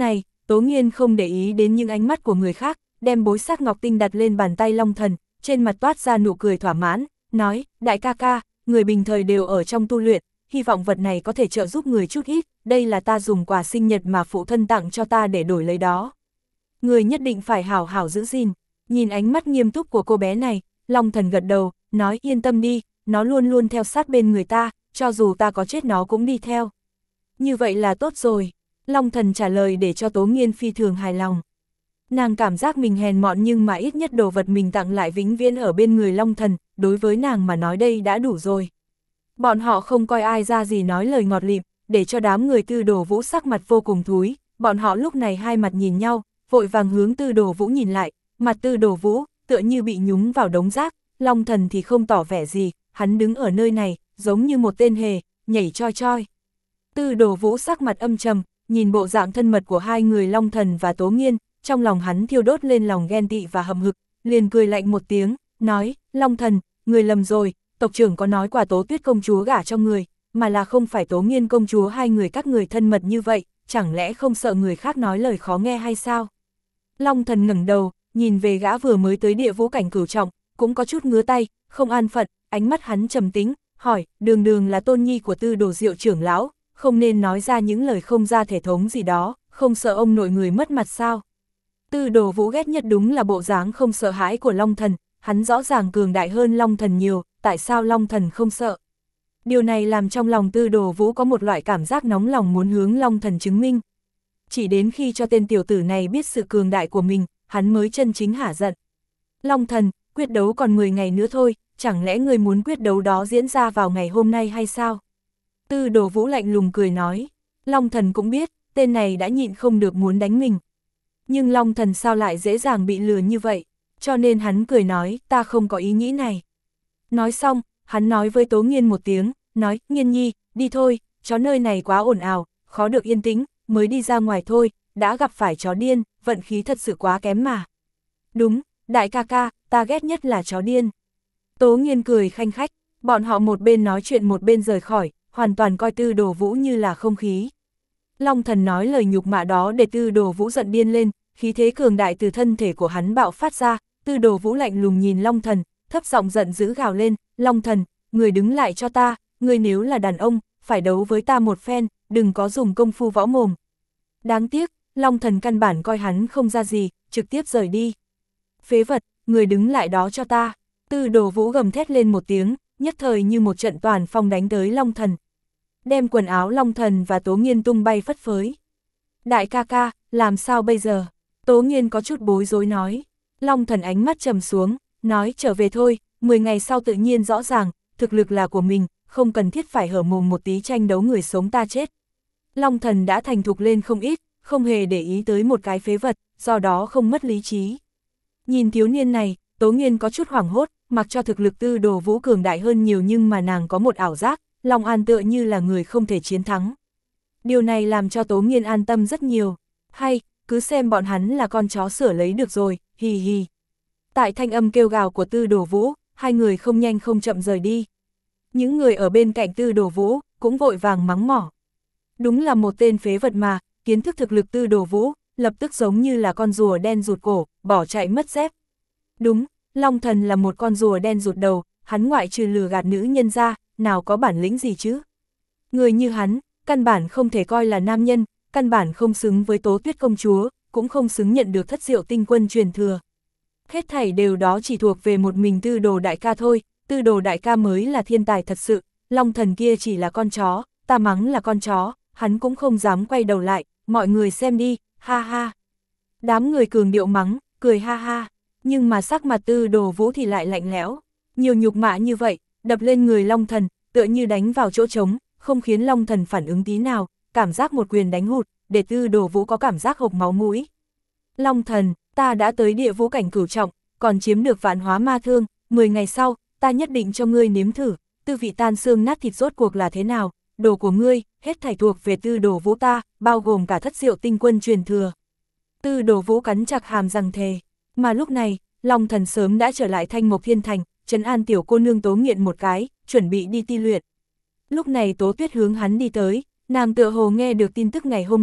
Tố Nghiên không để ý đến những ánh mắt của người khác, đem bối xác ngọc tinh đặt lên bàn tay Long Thần, trên mặt toát ra nụ cười thỏa mãn, nói, đại ca ca, người bình thời đều ở trong tu luyện, hy vọng vật này có thể trợ giúp người chút ít, đây là ta dùng quà sinh nhật mà phụ thân tặng cho ta để đổi lấy đó. Người nhất định phải hảo hảo giữ gìn. Nhìn ánh mắt nghiêm túc của cô bé này, Long Thần gật đầu, nói yên tâm đi, nó luôn luôn theo sát bên người ta, cho dù ta có chết nó cũng đi theo. Như vậy là tốt rồi. Long Thần trả lời để cho Tố Nghiên phi thường hài lòng. Nàng cảm giác mình hèn mọn nhưng mà ít nhất đồ vật mình tặng lại vĩnh viễn ở bên người Long Thần, đối với nàng mà nói đây đã đủ rồi. Bọn họ không coi ai ra gì nói lời ngọt lịm, để cho đám người Tư Đồ Vũ sắc mặt vô cùng thúi, bọn họ lúc này hai mặt nhìn nhau, vội vàng hướng Tư Đồ Vũ nhìn lại, mặt Tư Đồ Vũ tựa như bị nhúng vào đống rác, Long Thần thì không tỏ vẻ gì, hắn đứng ở nơi này, giống như một tên hề, nhảy choi choi. Tư Đồ Vũ sắc mặt âm trầm, nhìn bộ dạng thân mật của hai người Long Thần và Tố Nghiên, trong lòng hắn thiêu đốt lên lòng ghen tị và hậm hực, liền cười lạnh một tiếng, nói, Long Thần, người lầm rồi, tộc trưởng có nói quả Tố Tuyết công chúa gả cho người, mà là không phải Tố Nghiên công chúa, hai người các người thân mật như vậy, chẳng lẽ không sợ người khác nói lời khó nghe hay sao? Long Thần ngẩng đầu, nhìn về gã vừa mới tới địa vũ cảnh cửu trọng, cũng có chút ngứa tay, không an phận, ánh mắt hắn trầm tĩnh, hỏi, đường đường là tôn nhi của Tư Đồ Diệu trưởng lão, không nên nói ra những lời không ra thể thống gì đó, không sợ ông nội người mất mặt sao? Tư Đồ Vũ ghét nhất đúng là bộ dáng không sợ hãi của Long Thần, hắn rõ ràng cường đại hơn Long Thần nhiều, tại sao Long Thần không sợ? Điều này làm trong lòng Tư Đồ Vũ có một loại cảm giác nóng lòng muốn hướng Long Thần chứng minh. Chỉ đến khi cho tên tiểu tử này biết sự cường đại của mình, hắn mới chân chính hả giận. Long Thần, quyết đấu còn mười ngày nữa thôi, chẳng lẽ người muốn quyết đấu đó diễn ra vào ngày hôm nay hay sao? Tư Đồ Vũ lạnh lùng cười nói, Long Thần cũng biết, tên này đã nhịn không được muốn đánh mình. Nhưng Long Thần sao lại dễ dàng bị lừa như vậy, cho nên hắn cười nói, ta không có ý nghĩ này. Nói xong, hắn nói với Tố Nghiên một tiếng, nói, Nghiên nhi, đi thôi, chó nơi này quá ồn ào, khó được yên tĩnh, mới đi ra ngoài thôi, đã gặp phải chó điên, vận khí thật sự quá kém mà. Đúng, đại ca ca, ta ghét nhất là chó điên. Tố Nghiên cười khanh khách, bọn họ một bên nói chuyện một bên rời khỏi, hoàn toàn coi Tư Đồ Vũ như là không khí. Long Thần nói lời nhục mạ đó để Tư Đồ Vũ giận điên lên, khí thế cường đại từ thân thể của hắn bạo phát ra, Tư Đồ Vũ lạnh lùng nhìn Long Thần, thấp giọng giận dữ gào lên, Long Thần, người đứng lại cho ta, người nếu là đàn ông, phải đấu với ta một phen, đừng có dùng công phu võ mồm. Đáng tiếc, Long Thần căn bản coi hắn không ra gì, trực tiếp rời đi. Phế vật, người đứng lại đó cho ta. Tư Đồ Vũ gầm thét lên một tiếng, nhất thời như một trận toàn phong đánh tới Long Thần. Đem quần áo Long Thần và Tố Nghiên tung bay phất phới. Đại ca ca, làm sao bây giờ? Tố Nghiên có chút bối rối nói. Long Thần ánh mắt trầm xuống, nói trở về thôi, mười ngày sau tự nhiên rõ ràng, thực lực là của mình, không cần thiết phải hở mồm một tí tranh đấu người sống ta chết. Long Thần đã thành thục lên không ít, không hề để ý tới một cái phế vật, do đó không mất lý trí. Nhìn thiếu niên này, Tố Nghiên có chút hoảng hốt, mặc cho thực lực Tư Đồ Vũ cường đại hơn nhiều nhưng mà nàng có một ảo giác, Long An tựa như là người không thể chiến thắng. Điều này làm cho Tố Nghiên an tâm rất nhiều. Hay, cứ xem bọn hắn là con chó sửa lấy được rồi, hì hì. Tại thanh âm kêu gào của Tư Đồ Vũ, hai người không nhanh không chậm rời đi. Những người ở bên cạnh Tư Đồ Vũ cũng vội vàng mắng mỏ. Đúng là một tên phế vật mà, kiến thức thực lực Tư Đồ Vũ, lập tức giống như là con rùa đen rụt cổ, bỏ chạy mất dép. Đúng, Long Thần là một con rùa đen rụt đầu, hắn ngoại trừ lừa gạt nữ nhân ra, nào có bản lĩnh gì chứ? Người như hắn, căn bản không thể coi là nam nhân, căn bản không xứng với Tố Tuyết công chúa, cũng không xứng nhận được Thất Diệu Tinh Quân truyền thừa. Hết thảy đều đó chỉ thuộc về một mình Tư Đồ đại ca thôi, Tư Đồ đại ca mới là thiên tài thật sự, Long Thần kia chỉ là con chó, ta mắng là con chó, hắn cũng không dám quay đầu lại, mọi người xem đi, ha ha. Đám người cường điệu mắng, cười ha ha, nhưng mà sắc mặt Tư Đồ Vũ thì lại lạnh lẽo, nhiều nhục mạ như vậy, đập lên người Long Thần, tựa như đánh vào chỗ trống, không khiến Long Thần phản ứng tí nào, cảm giác một quyền đánh hụt, để Tư Đồ Vũ có cảm giác hộc máu mũi. Long Thần, ta đã tới địa vũ cảnh cửu trọng, còn chiếm được vạn hóa ma thương, mười ngày sau, ta nhất định cho ngươi nếm thử, tư vị tan xương nát thịt rốt cuộc là thế nào, đồ của ngươi, hết thảy thuộc về Tư Đồ Vũ ta, bao gồm cả Thất Diệu Tinh Quân truyền thừa. Tư Đồ Vũ cắn chặt hàm răng thề, mà lúc này, Long Thần sớm đã trở lại Thanh Mộc Thiên Thành, trấn an tiểu cô nương Tố Nghiện một cái, chuẩn bị đi ti luyện. Lúc này Tố Tuyết hướng hắn đi tới, nàng tựa hồ nghe được tin tức ngày hôm nay,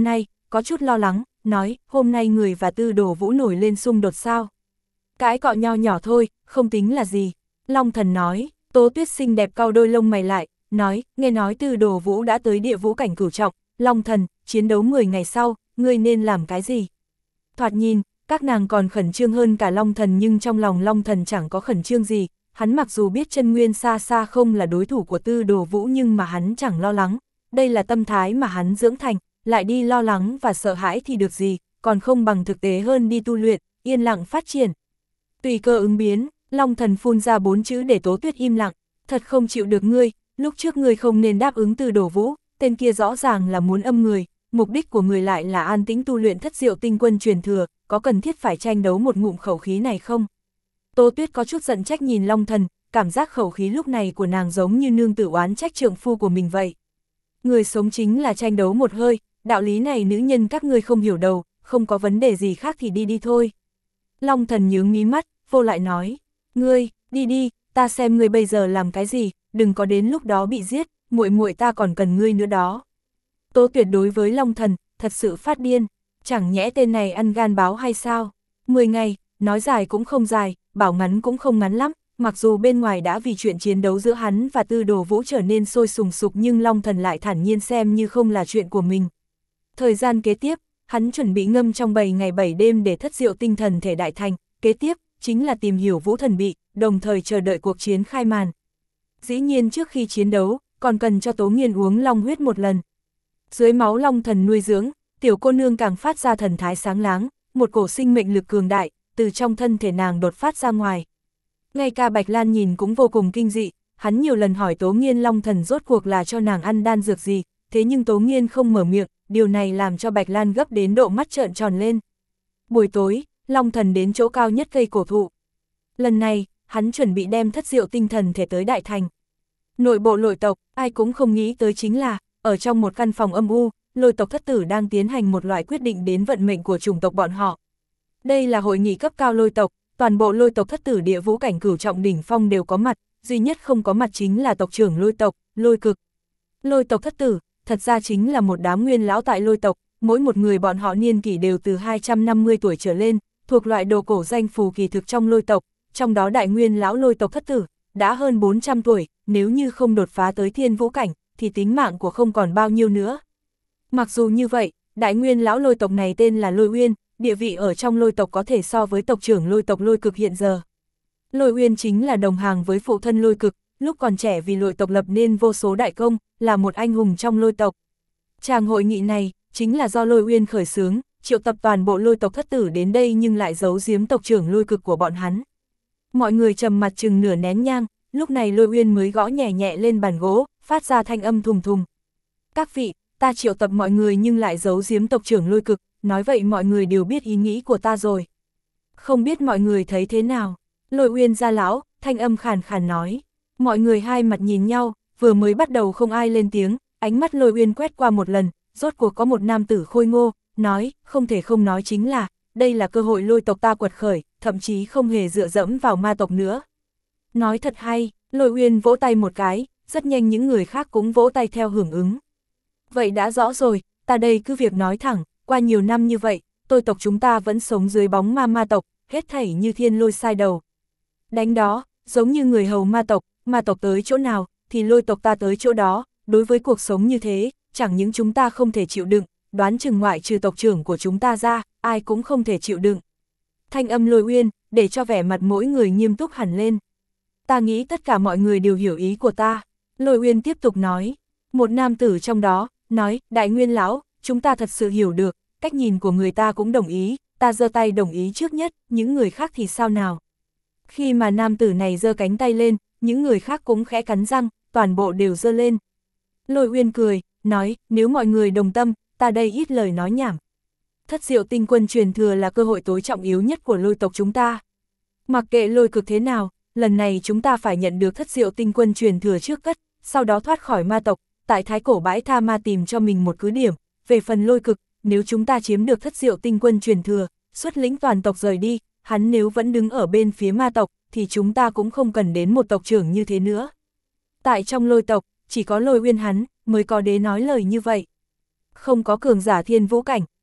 có chút lo lắng, nói, hôm nay người và Tư Đồ Vũ nổi lên xung đột sao? Cái cọ nho nhỏ thôi, không tính là gì. Long Thần nói, Tố Tuyết xinh đẹp cau đôi lông mày lại, nói, nghe nói Tư Đồ Vũ đã tới địa vũ cảnh cửu trọng, Long Thần, chiến đấu mười ngày sau, ngươi nên làm cái gì? Thoạt nhìn, các nàng còn khẩn trương hơn cả Long Thần nhưng trong lòng Long Thần chẳng có khẩn trương gì, hắn mặc dù biết chân nguyên xa xa không là đối thủ của Tư Đồ Vũ nhưng mà hắn chẳng lo lắng, đây là tâm thái mà hắn dưỡng thành, lại đi lo lắng và sợ hãi thì được gì, còn không bằng thực tế hơn đi tu luyện, yên lặng phát triển. Tùy cơ ứng biến, Long Thần phun ra bốn chữ để Tố Tuyết im lặng, thật không chịu được ngươi, lúc trước ngươi không nên đáp ứng Tư Đồ Vũ, tên kia rõ ràng là muốn âm người, mục đích của người lại là an tĩnh tu luyện thất diệu tinh quân truyền thừa, có cần thiết phải tranh đấu một ngụm khẩu khí này không? Tố Tuyết có chút giận trách nhìn Long Thần, cảm giác khẩu khí lúc này của nàng giống như nương tử oán trách trượng phu của mình vậy. Người sống chính là tranh đấu một hơi, đạo lý này nữ nhân các ngươi không hiểu đâu, không có vấn đề gì khác thì đi đi thôi. Long Thần nhướng mí mắt, vô lại nói, ngươi, đi đi, ta xem ngươi bây giờ làm cái gì, đừng có đến lúc đó bị giết, muội muội ta còn cần ngươi nữa đó. Tố Tuyệt đối với Long Thần, thật sự phát điên, chẳng nhẽ tên này ăn gan báo hay sao? Mười ngày, nói dài cũng không dài, bảo ngắn cũng không ngắn lắm, mặc dù bên ngoài đã vì chuyện chiến đấu giữa hắn và Tư Đồ Vũ trở nên sôi sùng sục nhưng Long Thần lại thản nhiên xem như không là chuyện của mình. Thời gian kế tiếp, hắn chuẩn bị ngâm trong bảy ngày bảy đêm để thất diệu tinh thần thể đại thành, kế tiếp, chính là tìm hiểu vũ thần bị, đồng thời chờ đợi cuộc chiến khai màn. Dĩ nhiên trước khi chiến đấu, còn cần cho Tố Nghiên uống long huyết một lần. Dưới máu Long Thần nuôi dưỡng, tiểu cô nương càng phát ra thần thái sáng láng, một cổ sinh mệnh lực cường đại, từ trong thân thể nàng đột phát ra ngoài. Ngay cả Bạch Lan nhìn cũng vô cùng kinh dị, hắn nhiều lần hỏi Tố Nghiên Long Thần rốt cuộc là cho nàng ăn đan dược gì, thế nhưng Tố Nghiên không mở miệng, điều này làm cho Bạch Lan gấp đến độ mắt trợn tròn lên. Buổi tối, Long Thần đến chỗ cao nhất cây cổ thụ. Lần này, hắn chuẩn bị đem thất diệu tinh thần thể tới đại thành. Nội bộ Lôi tộc, ai cũng không nghĩ tới chính là, ở trong một căn phòng âm u, Lôi tộc thất tử đang tiến hành một loại quyết định đến vận mệnh của chủng tộc bọn họ. Đây là hội nghị cấp cao Lôi tộc, toàn bộ Lôi tộc thất tử địa vũ cảnh cửu trọng đỉnh phong đều có mặt, duy nhất không có mặt chính là tộc trưởng Lôi tộc, Lôi Cực. Lôi tộc thất tử, thật ra chính là một đám nguyên lão tại Lôi tộc, mỗi một người bọn họ niên kỷ đều từ hai trăm năm mươi tuổi trở lên, thuộc loại đồ cổ danh phù kỳ thực trong Lôi tộc, trong đó đại nguyên lão Lôi tộc thất tử, đã hơn bốn trăm tuổi, nếu như không đột phá tới thiên vũ cảnh, thì tính mạng của không còn bao nhiêu nữa. Mặc dù như vậy, đại nguyên lão Lôi tộc này tên là Lôi Uyên, địa vị ở trong Lôi tộc có thể so với tộc trưởng Lôi tộc Lôi Cực hiện giờ. Lôi Uyên chính là đồng hàng với phụ thân Lôi Cực, lúc còn trẻ vì Lôi tộc lập nên vô số đại công, là một anh hùng trong Lôi tộc. Tràng hội nghị này, chính là do Lôi Uyên khởi xướng, triệu tập toàn bộ Lôi tộc thất tử đến đây nhưng lại giấu giếm tộc trưởng Lôi Cực của bọn hắn. Mọi người trầm mặt chừng nửa nén nhang, lúc này Lôi Uyên mới gõ nhẹ nhẹ lên bàn gỗ, phát ra thanh âm thùng thùng. Các vị, ta triệu tập mọi người nhưng lại giấu giếm tộc trưởng Lôi Cực, nói vậy mọi người đều biết ý nghĩ của ta rồi. Không biết mọi người thấy thế nào? Lôi Uyên gia lão, thanh âm khàn khàn nói. Mọi người hai mặt nhìn nhau, vừa mới bắt đầu không ai lên tiếng, ánh mắt Lôi Uyên quét qua một lần, rốt cuộc có một nam tử khôi ngô, nói, không thể không nói chính là, đây là cơ hội Lôi tộc ta quật khởi, thậm chí không hề dựa dẫm vào ma tộc nữa. Nói thật hay, Lôi Uyên vỗ tay một cái, rất nhanh những người khác cũng vỗ tay theo hưởng ứng. Vậy đã rõ rồi, ta đây cứ việc nói thẳng, qua nhiều năm như vậy, tôi tộc chúng ta vẫn sống dưới bóng ma ma tộc, hết thảy như thiên lôi sai đầu. Đánh đó, giống như người hầu ma tộc, ma tộc tới chỗ nào, thì Lôi tộc ta tới chỗ đó, đối với cuộc sống như thế, chẳng những chúng ta không thể chịu đựng, đoán chừng ngoại trừ tộc trưởng của chúng ta ra, ai cũng không thể chịu đựng. Thanh âm Lôi Uyên, để cho vẻ mặt mỗi người nghiêm túc hẳn lên. Ta nghĩ tất cả mọi người đều hiểu ý của ta. Lôi Uyên tiếp tục nói, một nam tử trong đó, nói, đại nguyên lão, chúng ta thật sự hiểu được, cách nhìn của người ta cũng đồng ý, ta giơ tay đồng ý trước nhất, những người khác thì sao nào? Khi mà nam tử này giơ cánh tay lên, những người khác cũng khẽ cắn răng, toàn bộ đều giơ lên. Lôi Uyên cười, nói, nếu mọi người đồng tâm, ta đây ít lời nói nhảm. Thất diệu tinh quân truyền thừa là cơ hội tối trọng yếu nhất của Lôi tộc chúng ta. Mặc kệ Lôi Cực thế nào, lần này chúng ta phải nhận được thất diệu tinh quân truyền thừa trước cất, sau đó thoát khỏi ma tộc, tại Thái Cổ bãi tha ma tìm cho mình một cứ điểm. Về phần Lôi Cực, nếu chúng ta chiếm được thất diệu tinh quân truyền thừa, xuất lĩnh toàn tộc rời đi, hắn nếu vẫn đứng ở bên phía ma tộc, thì chúng ta cũng không cần đến một tộc trưởng như thế nữa. Tại trong Lôi tộc, chỉ có Lôi Uyên hắn, mới có đế nói lời như vậy. Không có cường giả thiên vũ cảnh,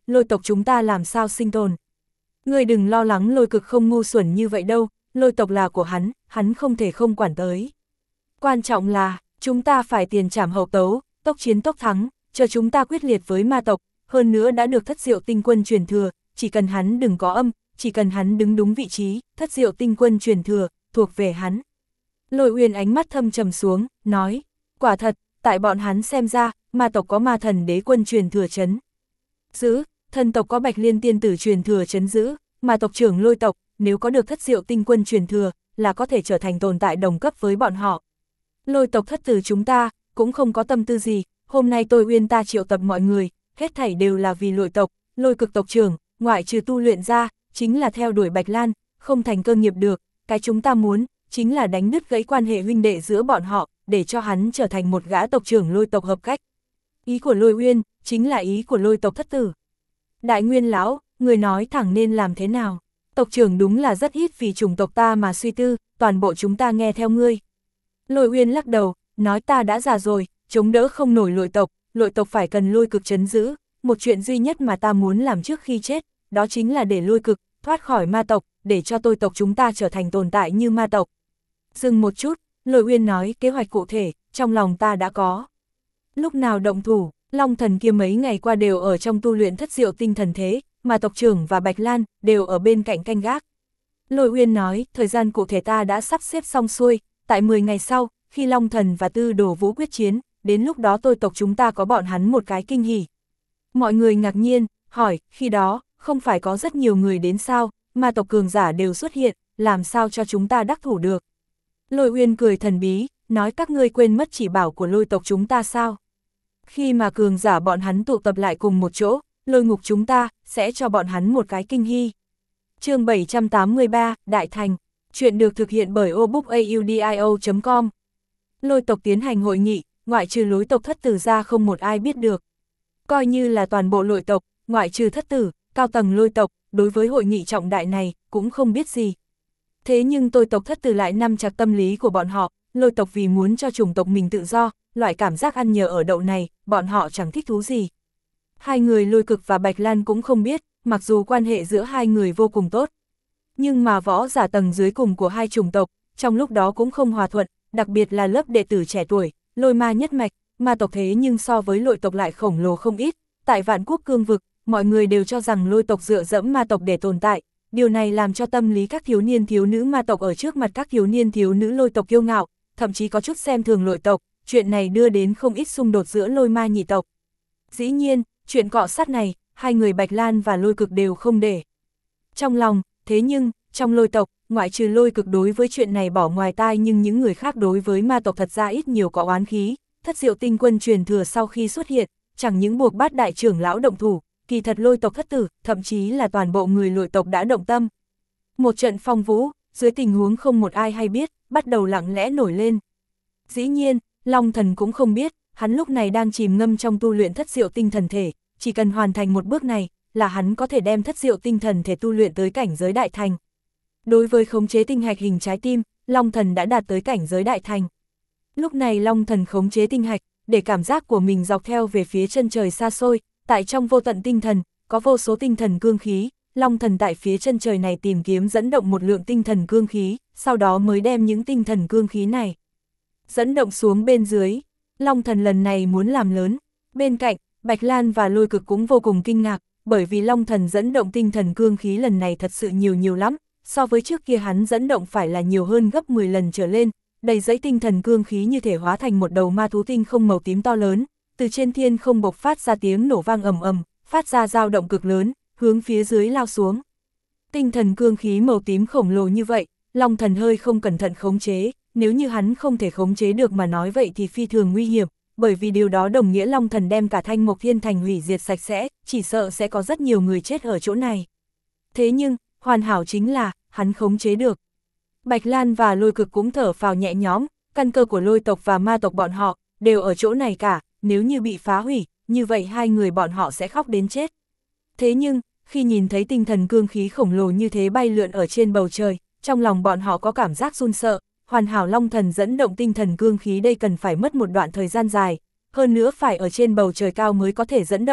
lôi tộc chúng ta làm sao sinh tồn. Ngươi đừng lo lắng, Lôi Cực không ngu xuẩn như vậy đâu, lôi tộc là của hắn, hắn không thể không quản tới. Quan trọng là, chúng ta phải tiền trảm hậu tấu, tốc chiến tốc thắng, chờ chúng ta quyết liệt với ma tộc, hơn nữa đã được Thất Diệu Tinh Quân truyền thừa, chỉ cần hắn đừng có âm, chỉ cần hắn đứng đúng vị trí, Thất Diệu Tinh Quân truyền thừa, thuộc về hắn. Lôi Uyên ánh mắt thâm trầm xuống, nói, quả thật, tại bọn hắn xem ra, ma tộc có ma thần đế quân truyền thừa trấn giữ, thần tộc có Bạch Liên tiên tử truyền thừa trấn giữ, mà tộc trưởng Lôi tộc, nếu có được Thất Diệu Tinh Quân truyền thừa, là có thể trở thành tồn tại đồng cấp với bọn họ. Lôi tộc thất tử chúng ta, cũng không có tâm tư gì, hôm nay tôi Uyên ta triệu tập mọi người, hết thảy đều là vì Lôi tộc, Lôi Cực tộc trưởng, ngoại trừ tu luyện ra, chính là theo đuổi Bạch Lan, không thành cơ nghiệp được, cái chúng ta muốn, chính là đánh đứt gãy quan hệ huynh đệ giữa bọn họ, để cho hắn trở thành một gã tộc trưởng Lôi tộc hợp cách. Ý của Lôi Uyên, chính là ý của Lôi tộc thất tử. Đại Nguyên lão, người nói thẳng nên làm thế nào? Tộc trưởng đúng là rất ít vì chủng tộc ta mà suy tư, toàn bộ chúng ta nghe theo ngươi. Lôi Uyên lắc đầu, nói ta đã già rồi, chống đỡ không nổi Lôi tộc, Lôi tộc phải cần Lôi Cực trấn giữ, một chuyện duy nhất mà ta muốn làm trước khi chết, đó chính là để Lôi Cực thoát khỏi ma tộc, để cho tôi tộc chúng ta trở thành tồn tại như ma tộc. Dừng một chút, Lôi Uyên nói kế hoạch cụ thể, trong lòng ta đã có. Lúc nào động thủ, Long thần kia mấy ngày qua đều ở trong tu luyện Thất Diệu Tinh Thần thế, mà tộc trưởng và Bạch Lan đều ở bên cạnh canh gác. Lôi Uyên nói, thời gian cụ thể ta đã sắp xếp xong xuôi, tại mười ngày sau, khi Long thần và Tư Đồ Vũ quyết chiến, đến lúc đó tôi tộc chúng ta có bọn hắn một cái kinh hỉ. Mọi người ngạc nhiên, hỏi, khi đó, không phải có rất nhiều người đến sao, mà tộc cường giả đều xuất hiện, làm sao cho chúng ta đắc thủ được. Lôi Uyên cười thần bí, nói các ngươi quên mất chỉ bảo của Lôi tộc chúng ta sao. Khi mà cường giả bọn hắn tụ tập lại cùng một chỗ, Lôi ngục chúng ta sẽ cho bọn hắn một cái kinh hy. Chương bảy trăm tám mươi ba, Đại Thành. Chuyện được thực hiện bởi obookaudio chấm com. Lôi tộc tiến hành hội nghị, ngoại trừ Lôi tộc thất tử ra không một ai biết được. Coi như là toàn bộ Lôi tộc, ngoại trừ thất tử, cao tầng Lôi tộc, đối với hội nghị trọng đại này, cũng không biết gì. Thế nhưng tôi tộc thất tử lại nắm chặt tâm lý của bọn họ, Lôi tộc vì muốn cho chủng tộc mình tự do, loại cảm giác ăn nhờ ở đậu này, bọn họ chẳng thích thú gì. Hai người Lôi Cực và Bạch Lan cũng không biết, mặc dù quan hệ giữa hai người vô cùng tốt. Nhưng mà võ giả tầng dưới cùng của hai chủng tộc, trong lúc đó cũng không hòa thuận, đặc biệt là lớp đệ tử trẻ tuổi, Lôi ma nhất mạch, ma tộc thế nhưng so với Lôi tộc lại khổng lồ không ít. Tại Vạn Quốc cương vực, mọi người đều cho rằng Lôi tộc dựa dẫm ma tộc để tồn tại. Điều này làm cho tâm lý các thiếu niên thiếu nữ ma tộc ở trước mặt các thiếu niên thiếu nữ Lôi tộc kiêu ngạo, thậm chí có chút xem thường Lôi tộc, chuyện này đưa đến không ít xung đột giữa Lôi ma nhị tộc. Dĩ nhiên, chuyện cọ sát này, hai người Bạch Lan và Lôi Cực đều không để trong lòng, thế nhưng, trong Lôi tộc, ngoại trừ Lôi Cực đối với chuyện này bỏ ngoài tai, nhưng những người khác đối với ma tộc thật ra ít nhiều có oán khí. Thất Diệu Tinh Quân truyền thừa sau khi xuất hiện, chẳng những buộc bát đại trưởng lão động thủ, kỳ thật Lôi tộc thất tử, thậm chí là toàn bộ người Lôi tộc đã động tâm. Một trận phong vũ, dưới tình huống không một ai hay biết, bắt đầu lặng lẽ nổi lên. Dĩ nhiên, Long thần cũng không biết, hắn lúc này đang chìm ngâm trong tu luyện Thất Diệu Tinh Thần thể, chỉ cần hoàn thành một bước này, là hắn có thể đem Thất Diệu Tinh Thần thể tu luyện tới cảnh giới đại thành. Đối với khống chế tinh hạch hình trái tim, Long thần đã đạt tới cảnh giới đại thành. Lúc này Long thần khống chế tinh hạch, để cảm giác của mình dọc theo về phía chân trời xa xôi, tại trong vô tận tinh thần, có vô số tinh thần cương khí, Long thần tại phía chân trời này tìm kiếm dẫn động một lượng tinh thần cương khí, sau đó mới đem những tinh thần cương khí này dẫn động xuống bên dưới. Long thần lần này muốn làm lớn. Bên cạnh, Bạch Lan và Lôi Cực cũng vô cùng kinh ngạc, bởi vì Long thần dẫn động tinh thần cương khí lần này thật sự nhiều nhiều lắm, so với trước kia hắn dẫn động phải là nhiều hơn gấp mười lần trở lên, đầy dẫy tinh thần cương khí như thể hóa thành một đầu ma thú tinh không màu tím to lớn, từ trên thiên không bộc phát ra tiếng nổ vang ầm ầm, phát ra dao động cực lớn, hướng phía dưới lao xuống. Tinh thần cương khí màu tím khổng lồ như vậy, Long thần hơi không cẩn thận khống chế, nếu như hắn không thể khống chế được mà nói vậy thì phi thường nguy hiểm, bởi vì điều đó đồng nghĩa Long thần đem cả Thanh Mộc Thiên Thành hủy diệt sạch sẽ, chỉ sợ sẽ có rất nhiều người chết ở chỗ này. Thế nhưng, hoàn hảo chính là, hắn khống chế được. Bạch Lan và Lôi Cực cũng thở phào nhẹ nhõm, căn cơ của Lôi tộc và ma tộc bọn họ, đều ở chỗ này cả, nếu như bị phá hủy, như vậy hai người bọn họ sẽ khóc đến chết. Thế nhưng, khi nhìn thấy tinh thần cương khí khổng lồ như thế bay lượn ở trên bầu trời, trong lòng bọn họ có cảm giác run sợ, hoàn hảo Long thần dẫn động tinh thần cương khí đây cần phải mất một đoạn thời gian dài, hơn nữa phải ở trên bầu trời cao mới có thể dẫn động,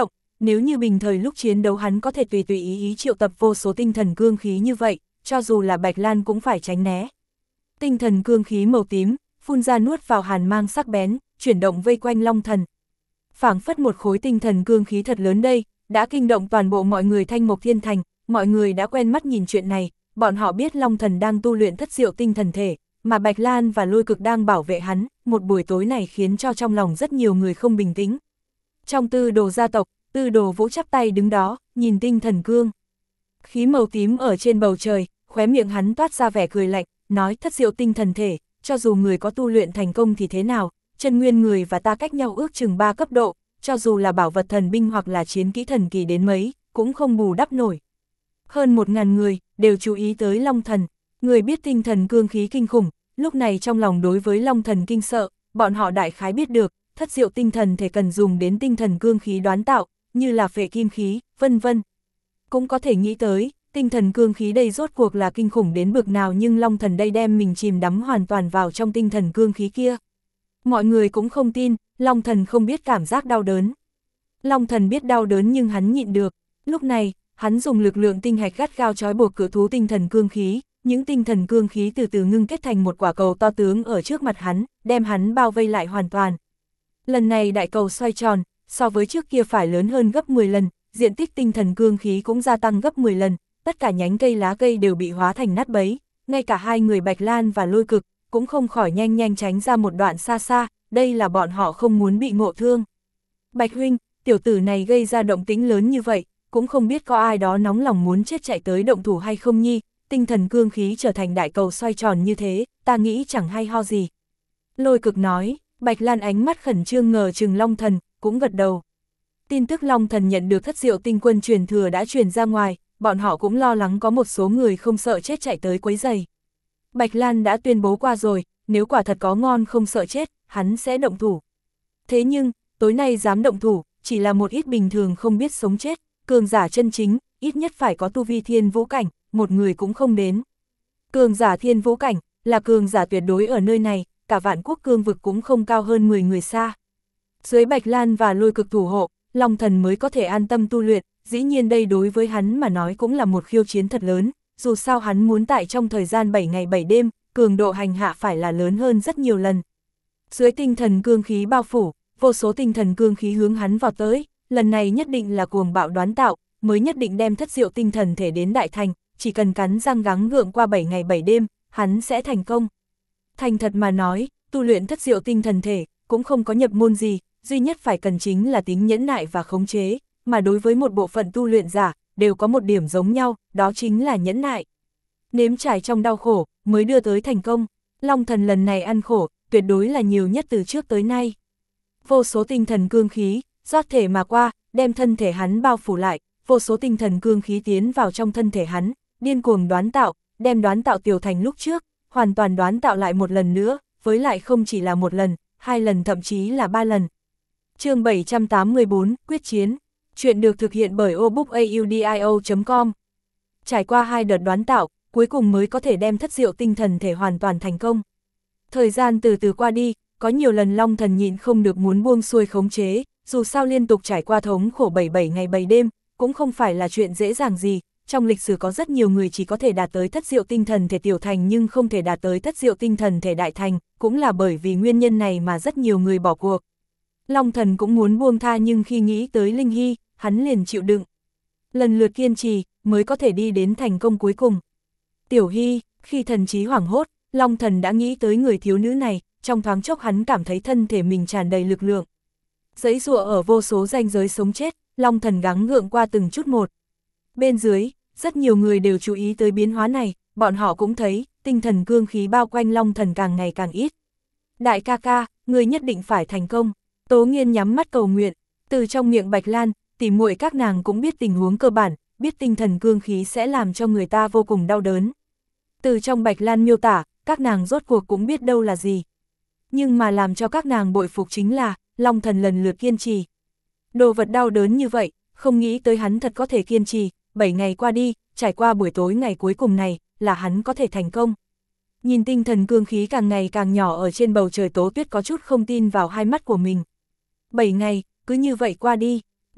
nếu như bình thời lúc chiến đấu hắn có thể tùy tùy ý ý triệu tập vô số tinh thần cương khí như vậy, cho dù là Bạch Lan cũng phải tránh né. Tinh thần cương khí màu tím, phun ra nuốt vào hàn mang sắc bén, chuyển động vây quanh Long Thần. Phảng phất một khối tinh thần cương khí thật lớn đây, đã kinh động toàn bộ mọi người Thanh Mộc Thiên Thành, mọi người đã quen mắt nhìn chuyện này, bọn họ biết Long Thần đang tu luyện thất diệu tinh thần thể, mà Bạch Lan và Lôi Cực đang bảo vệ hắn, một buổi tối này khiến cho trong lòng rất nhiều người không bình tĩnh. Trong Tư Đồ gia tộc, Tư Đồ Vũ chắp tay đứng đó, nhìn tinh thần cương khí màu tím ở trên bầu trời, khóe miệng hắn toát ra vẻ cười lạnh, nói thất diệu tinh thần thể, cho dù người có tu luyện thành công thì thế nào, chân nguyên người và ta cách nhau ước chừng ba cấp độ, cho dù là bảo vật thần binh hoặc là chiến kỹ thần kỳ đến mấy, cũng không bù đắp nổi. Hơn một ngàn người, đều chú ý tới Long Thần, người biết tinh thần cương khí kinh khủng, lúc này trong lòng đối với Long Thần kinh sợ, bọn họ đại khái biết được, thất diệu tinh thần thể cần dùng đến tinh thần cương khí đoán tạo, như là phệ kim khí, vân vân. Cũng có thể nghĩ tới, tinh thần cương khí đây rốt cuộc là kinh khủng đến bực nào, nhưng Long Thần đây đem mình chìm đắm hoàn toàn vào trong tinh thần cương khí kia. Mọi người cũng không tin, Long Thần không biết cảm giác đau đớn. Long Thần biết đau đớn nhưng hắn nhịn được, lúc này, hắn dùng lực lượng tinh hạch gắt gao trói buộc cự thú tinh thần cương khí, những tinh thần cương khí từ từ ngưng kết thành một quả cầu to tướng ở trước mặt hắn, đem hắn bao vây lại hoàn toàn. Lần này đại cầu xoay tròn, so với trước kia phải lớn hơn gấp mười lần, diện tích tinh thần cương khí cũng gia tăng gấp mười lần, tất cả nhánh cây lá cây đều bị hóa thành nát bấy, ngay cả hai người Bạch Lan và Lôi Cực, cũng không khỏi nhanh nhanh tránh ra một đoạn xa xa, đây là bọn họ không muốn bị ngộ thương. Bạch huynh, tiểu tử này gây ra động tĩnh lớn như vậy, cũng không biết có ai đó nóng lòng muốn chết chạy tới động thủ hay không nhi, tinh thần cương khí trở thành đại cầu xoay tròn như thế, ta nghĩ chẳng hay ho gì. Lôi Cực nói, Bạch Lan ánh mắt khẩn trương ngờ chừng Long Thần, cũng gật đầu. Tin tức Long Thần nhận được thất diệu tinh quân truyền thừa đã truyền ra ngoài, bọn họ cũng lo lắng có một số người không sợ chết chạy tới quấy rầy. Bạch Lan đã tuyên bố qua rồi, nếu quả thật có ngon không sợ chết, hắn sẽ động thủ. Thế nhưng, tối nay dám động thủ, chỉ là một ít bình thường không biết sống chết, cường giả chân chính, ít nhất phải có tu vi thiên vũ cảnh, một người cũng không đến. Cường giả thiên vũ cảnh, là cường giả tuyệt đối ở nơi này, cả vạn quốc cương vực cũng không cao hơn mười người xa. Dưới Bạch Lan và Lôi Cực thủ hộ, Long Thần mới có thể an tâm tu luyện, dĩ nhiên đây đối với hắn mà nói cũng là một khiêu chiến thật lớn, dù sao hắn muốn tại trong thời gian bảy ngày bảy đêm, cường độ hành hạ phải là lớn hơn rất nhiều lần. Dưới tinh thần cương khí bao phủ, vô số tinh thần cương khí hướng hắn vào tới, lần này nhất định là cuồng bạo đoán tạo, mới nhất định đem thất diệu tinh thần thể đến đại thành, chỉ cần cắn răng gắng gượng qua bảy ngày bảy đêm, hắn sẽ thành công. Thành thật mà nói, tu luyện thất diệu tinh thần thể, cũng không có nhập môn gì, duy nhất phải cần chính là tính nhẫn nại và khống chế, mà đối với một bộ phận tu luyện giả, đều có một điểm giống nhau, đó chính là nhẫn nại. Nếm trải trong đau khổ, mới đưa tới thành công. Long Thần lần này ăn khổ, tuyệt đối là nhiều nhất từ trước tới nay. Vô số tinh thần cương khí, rót thể mà qua, đem thân thể hắn bao phủ lại, vô số tinh thần cương khí tiến vào trong thân thể hắn, điên cuồng đoán tạo, đem đoán tạo tiểu thành lúc trước, hoàn toàn đoán tạo lại một lần nữa, với lại không chỉ là một lần, hai lần thậm chí là ba lần. Chương bảy trăm tám mươi bốn, Quyết chiến. Chuyện được thực hiện bởi obookaudio chấm com. Trải qua hai đợt đoán tạo, cuối cùng mới có thể đem thất diệu tinh thần thể hoàn toàn thành công. Thời gian từ từ qua đi, có nhiều lần Long Thần nhịn không được muốn buông xuôi khống chế, dù sao liên tục trải qua thống khổ bảy bảy ngày bảy đêm, cũng không phải là chuyện dễ dàng gì. Trong lịch sử có rất nhiều người chỉ có thể đạt tới thất diệu tinh thần thể tiểu thành nhưng không thể đạt tới thất diệu tinh thần thể đại thành, cũng là bởi vì nguyên nhân này mà rất nhiều người bỏ cuộc. Long Thần cũng muốn buông tha nhưng khi nghĩ tới Linh Hy, hắn liền chịu đựng. Lần lượt kiên trì, mới có thể đi đến thành công cuối cùng. Tiểu Hy, khi thần trí hoảng hốt, Long Thần đã nghĩ tới người thiếu nữ này, trong thoáng chốc hắn cảm thấy thân thể mình tràn đầy lực lượng. Giãy giụa ở vô số ranh giới sống chết, Long Thần gắng gượng qua từng chút một. Bên dưới, rất nhiều người đều chú ý tới biến hóa này, bọn họ cũng thấy, tinh thần cương khí bao quanh Long Thần càng ngày càng ít. Đại ca ca, người nhất định phải thành công. Tố Nghiên nhắm mắt cầu nguyện, từ trong miệng Bạch Lan, tỉ muội các nàng cũng biết tình huống cơ bản, biết tinh thần cương khí sẽ làm cho người ta vô cùng đau đớn. Từ trong Bạch Lan miêu tả, các nàng rốt cuộc cũng biết đâu là gì. Nhưng mà làm cho các nàng bội phục chính là, Long Thần lần lượt kiên trì. Đồ vật đau đớn như vậy, không nghĩ tới hắn thật có thể kiên trì, bảy ngày qua đi, trải qua buổi tối ngày cuối cùng này, là hắn có thể thành công. Nhìn tinh thần cương khí càng ngày càng nhỏ ở trên bầu trời, Tố Tuyết có chút không tin vào hai mắt của mình. Bảy ngày, cứ như vậy qua đi, đúng,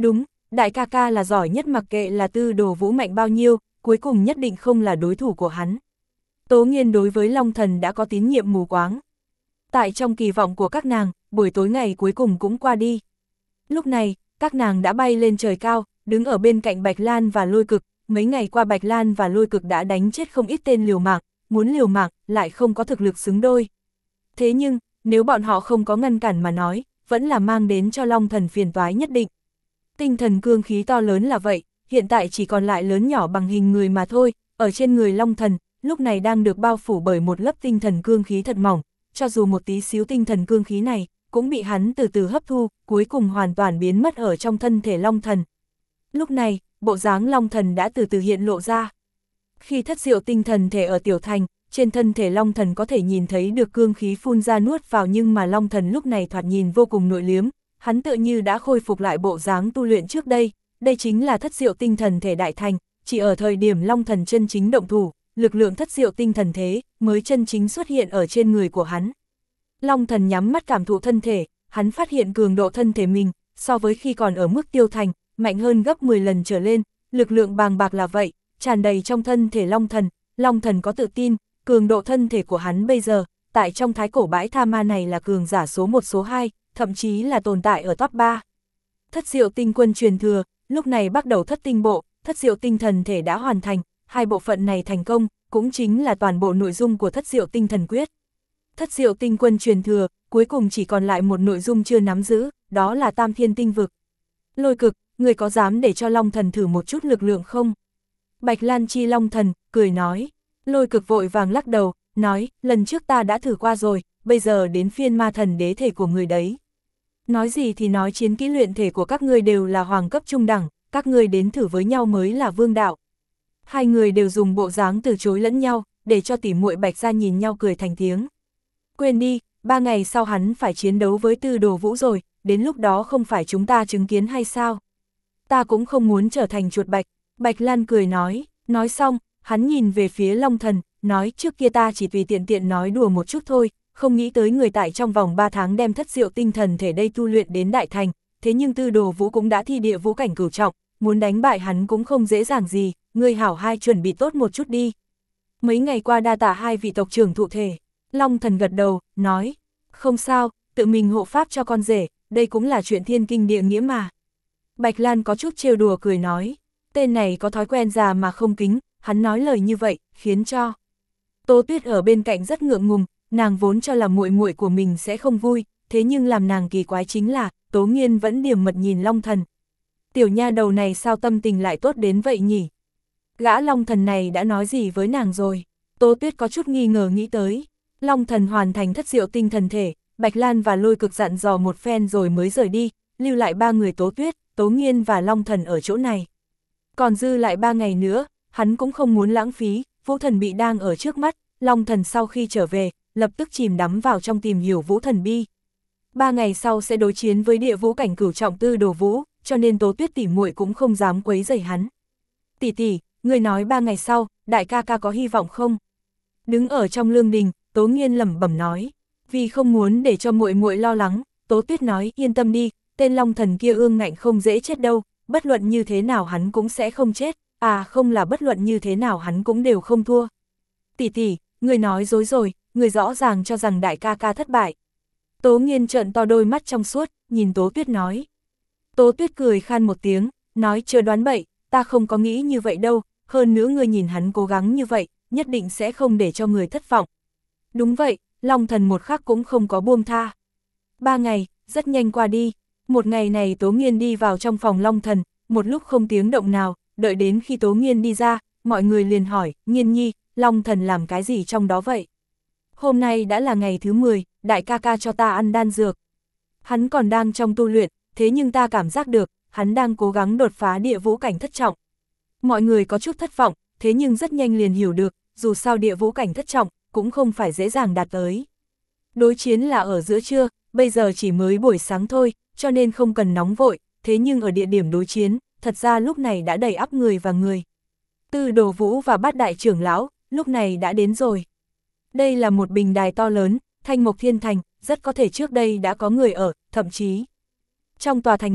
đại ca ca là giỏi nhất, mặc kệ là Tư Đồ Vũ mạnh bao nhiêu, cuối cùng nhất định không là đối thủ của hắn. Tố Nghiên đối với Long Thần đã có tín nhiệm mù quáng. Tại trong kỳ vọng của các nàng, buổi tối ngày cuối cùng cũng qua đi. Lúc này, các nàng đã bay lên trời cao, đứng ở bên cạnh Bạch Lan và Lôi Cực. Mấy ngày qua Bạch Lan và Lôi Cực đã đánh chết không ít tên liều mạng, muốn liều mạng lại không có thực lực xứng đôi. Thế nhưng, nếu bọn họ không có ngăn cản mà nói, vẫn là mang đến cho Long Thần phiền toái nhất định. Tinh thần cương khí to lớn là vậy, hiện tại chỉ còn lại lớn nhỏ bằng hình người mà thôi, ở trên người Long Thần, lúc này đang được bao phủ bởi một lớp tinh thần cương khí thật mỏng, cho dù một tí xíu tinh thần cương khí này, cũng bị hắn từ từ hấp thu, cuối cùng hoàn toàn biến mất ở trong thân thể Long Thần. Lúc này, bộ dáng Long Thần đã từ từ hiện lộ ra. Khi thất diệu tinh thần thể ở tiểu thành, trên thân thể Long Thần có thể nhìn thấy được cương khí phun ra nuốt vào, nhưng mà Long Thần lúc này thoạt nhìn vô cùng nội liếm, hắn tựa như đã khôi phục lại bộ dáng tu luyện trước đây, đây chính là thất diệu tinh thần thể đại thành, chỉ ở thời điểm Long Thần chân chính động thủ, lực lượng thất diệu tinh thần thế mới chân chính xuất hiện ở trên người của hắn. Long Thần nhắm mắt cảm thụ thân thể, hắn phát hiện cường độ thân thể mình, so với khi còn ở mức tiêu thành, mạnh hơn gấp mười lần trở lên, lực lượng bàng bạc là vậy, tràn đầy trong thân thể Long Thần, Long Thần có tự tin, cường độ thân thể của hắn bây giờ, tại trong thái cổ bãi tha ma này là cường giả số một số hai, thậm chí là tồn tại ở top ba. Thất diệu tinh quân truyền thừa, lúc này bắt đầu thất tinh bộ, thất diệu tinh thần thể đã hoàn thành, hai bộ phận này thành công, cũng chính là toàn bộ nội dung của thất diệu tinh thần quyết. Thất diệu tinh quân truyền thừa, cuối cùng chỉ còn lại một nội dung chưa nắm giữ, đó là tam thiên tinh vực. Lôi Cực, người có dám để cho Long Thần thử một chút lực lượng không? Bạch Lan chi Long Thần, cười nói. Lôi Cực vội vàng lắc đầu, nói, lần trước ta đã thử qua rồi, bây giờ đến phiên ma thần đế thể của người đấy. Nói gì thì nói, chiến kỹ luyện thể của các ngươi đều là hoàng cấp trung đẳng, các ngươi đến thử với nhau mới là vương đạo. Hai người đều dùng bộ dáng từ chối lẫn nhau, để cho tỉ muội Bạch gia nhìn nhau cười thành tiếng. Quên đi, ba ngày sau hắn phải chiến đấu với Tư Đồ Vũ rồi, đến lúc đó không phải chúng ta chứng kiến hay sao? Ta cũng không muốn trở thành chuột bạch, Bạch Lan cười nói, nói xong, hắn nhìn về phía Long Thần, nói trước kia ta chỉ tùy tiện tiện nói đùa một chút thôi, không nghĩ tới người tại trong vòng ba tháng đem thất diệu tinh thần thể đây tu luyện đến đại thành, thế nhưng Tư Đồ Vũ cũng đã thi địa vũ cảnh cửu trọng, muốn đánh bại hắn cũng không dễ dàng gì, ngươi hảo hai chuẩn bị tốt một chút đi. Mấy ngày qua đa tạ hai vị tộc trưởng thụ thể. Long Thần gật đầu, nói, không sao, tự mình hộ pháp cho con rể, đây cũng là chuyện thiên kinh địa nghĩa mà. Bạch Lan có chút trêu đùa cười nói, tên này có thói quen già mà không kính, hắn nói lời như vậy, khiến cho Tố Tuyết ở bên cạnh rất ngượng ngùng, nàng vốn cho là muội muội của mình sẽ không vui, thế nhưng làm nàng kỳ quái chính là, Tố Nghiên vẫn điềm mật nhìn Long Thần. Tiểu nha đầu này sao tâm tình lại tốt đến vậy nhỉ? Gã Long Thần này đã nói gì với nàng rồi? Tố Tuyết có chút nghi ngờ nghĩ tới. Long Thần hoàn thành thất diệu tinh thần thể, Bạch Lan và Lôi Cực dặn dò một phen rồi mới rời đi, lưu lại ba người Tố Tuyết, Tố Nghiên và Long Thần ở chỗ này. Còn dư lại ba ngày nữa, hắn cũng không muốn lãng phí, Vũ Thần Bị đang ở trước mắt, Long Thần sau khi trở về, lập tức chìm đắm vào trong tìm hiểu Vũ Thần Bi. Ba ngày sau sẽ đối chiến với địa vũ cảnh cửu trọng Tư Đồ Vũ, cho nên Tố Tuyết tỷ muội cũng không dám quấy rầy hắn. Tỷ tỷ, người nói ba ngày sau, đại ca ca có hy vọng không? Đứng ở trong lương đình, Tố Nghiên lẩm bẩm nói, vì không muốn để cho muội muội lo lắng, Tố Tuyết nói, yên tâm đi, tên Long Thần kia ương ngạnh không dễ chết đâu, bất luận như thế nào hắn cũng sẽ không chết, à không là bất luận như thế nào hắn cũng đều không thua. Tỷ tỷ, người nói dối rồi, người rõ ràng cho rằng đại ca ca thất bại. Tố Nghiên trợn to đôi mắt trong suốt, nhìn Tố Tuyết nói. Tố Tuyết cười khan một tiếng, nói chớ đoán bậy, ta không có nghĩ như vậy đâu, hơn nữa ngươi nhìn hắn cố gắng như vậy, nhất định sẽ không để cho người thất vọng. Đúng vậy, Long Thần một khắc cũng không có buông tha. Ba ngày, rất nhanh qua đi, một ngày này Tố Nghiên đi vào trong phòng Long Thần, một lúc không tiếng động nào, đợi đến khi Tố Nghiên đi ra, mọi người liền hỏi, Nghiên nhi, Long Thần làm cái gì trong đó vậy? Hôm nay đã là ngày thứ mười, đại ca ca cho ta ăn đan dược. Hắn còn đang trong tu luyện, thế nhưng ta cảm giác được, hắn đang cố gắng đột phá địa vũ cảnh thất trọng. Mọi người có chút thất vọng, thế nhưng rất nhanh liền hiểu được, dù sao địa vũ cảnh thất trọng, cũng không phải dễ dàng đạt tới. Đối chiến là ở giữa trưa, bây giờ chỉ mới buổi sáng thôi, cho nên không cần nóng vội, thế nhưng ở địa điểm đối chiến, thật ra lúc này đã đầy ắp người và người. Tư Đồ Vũ và Bát đại trưởng lão, lúc này đã đến rồi. Đây là một bình đài to lớn, Thanh Mộc Thiên Thành, rất có thể trước đây đã có người ở, thậm chí. Trong tòa thành này,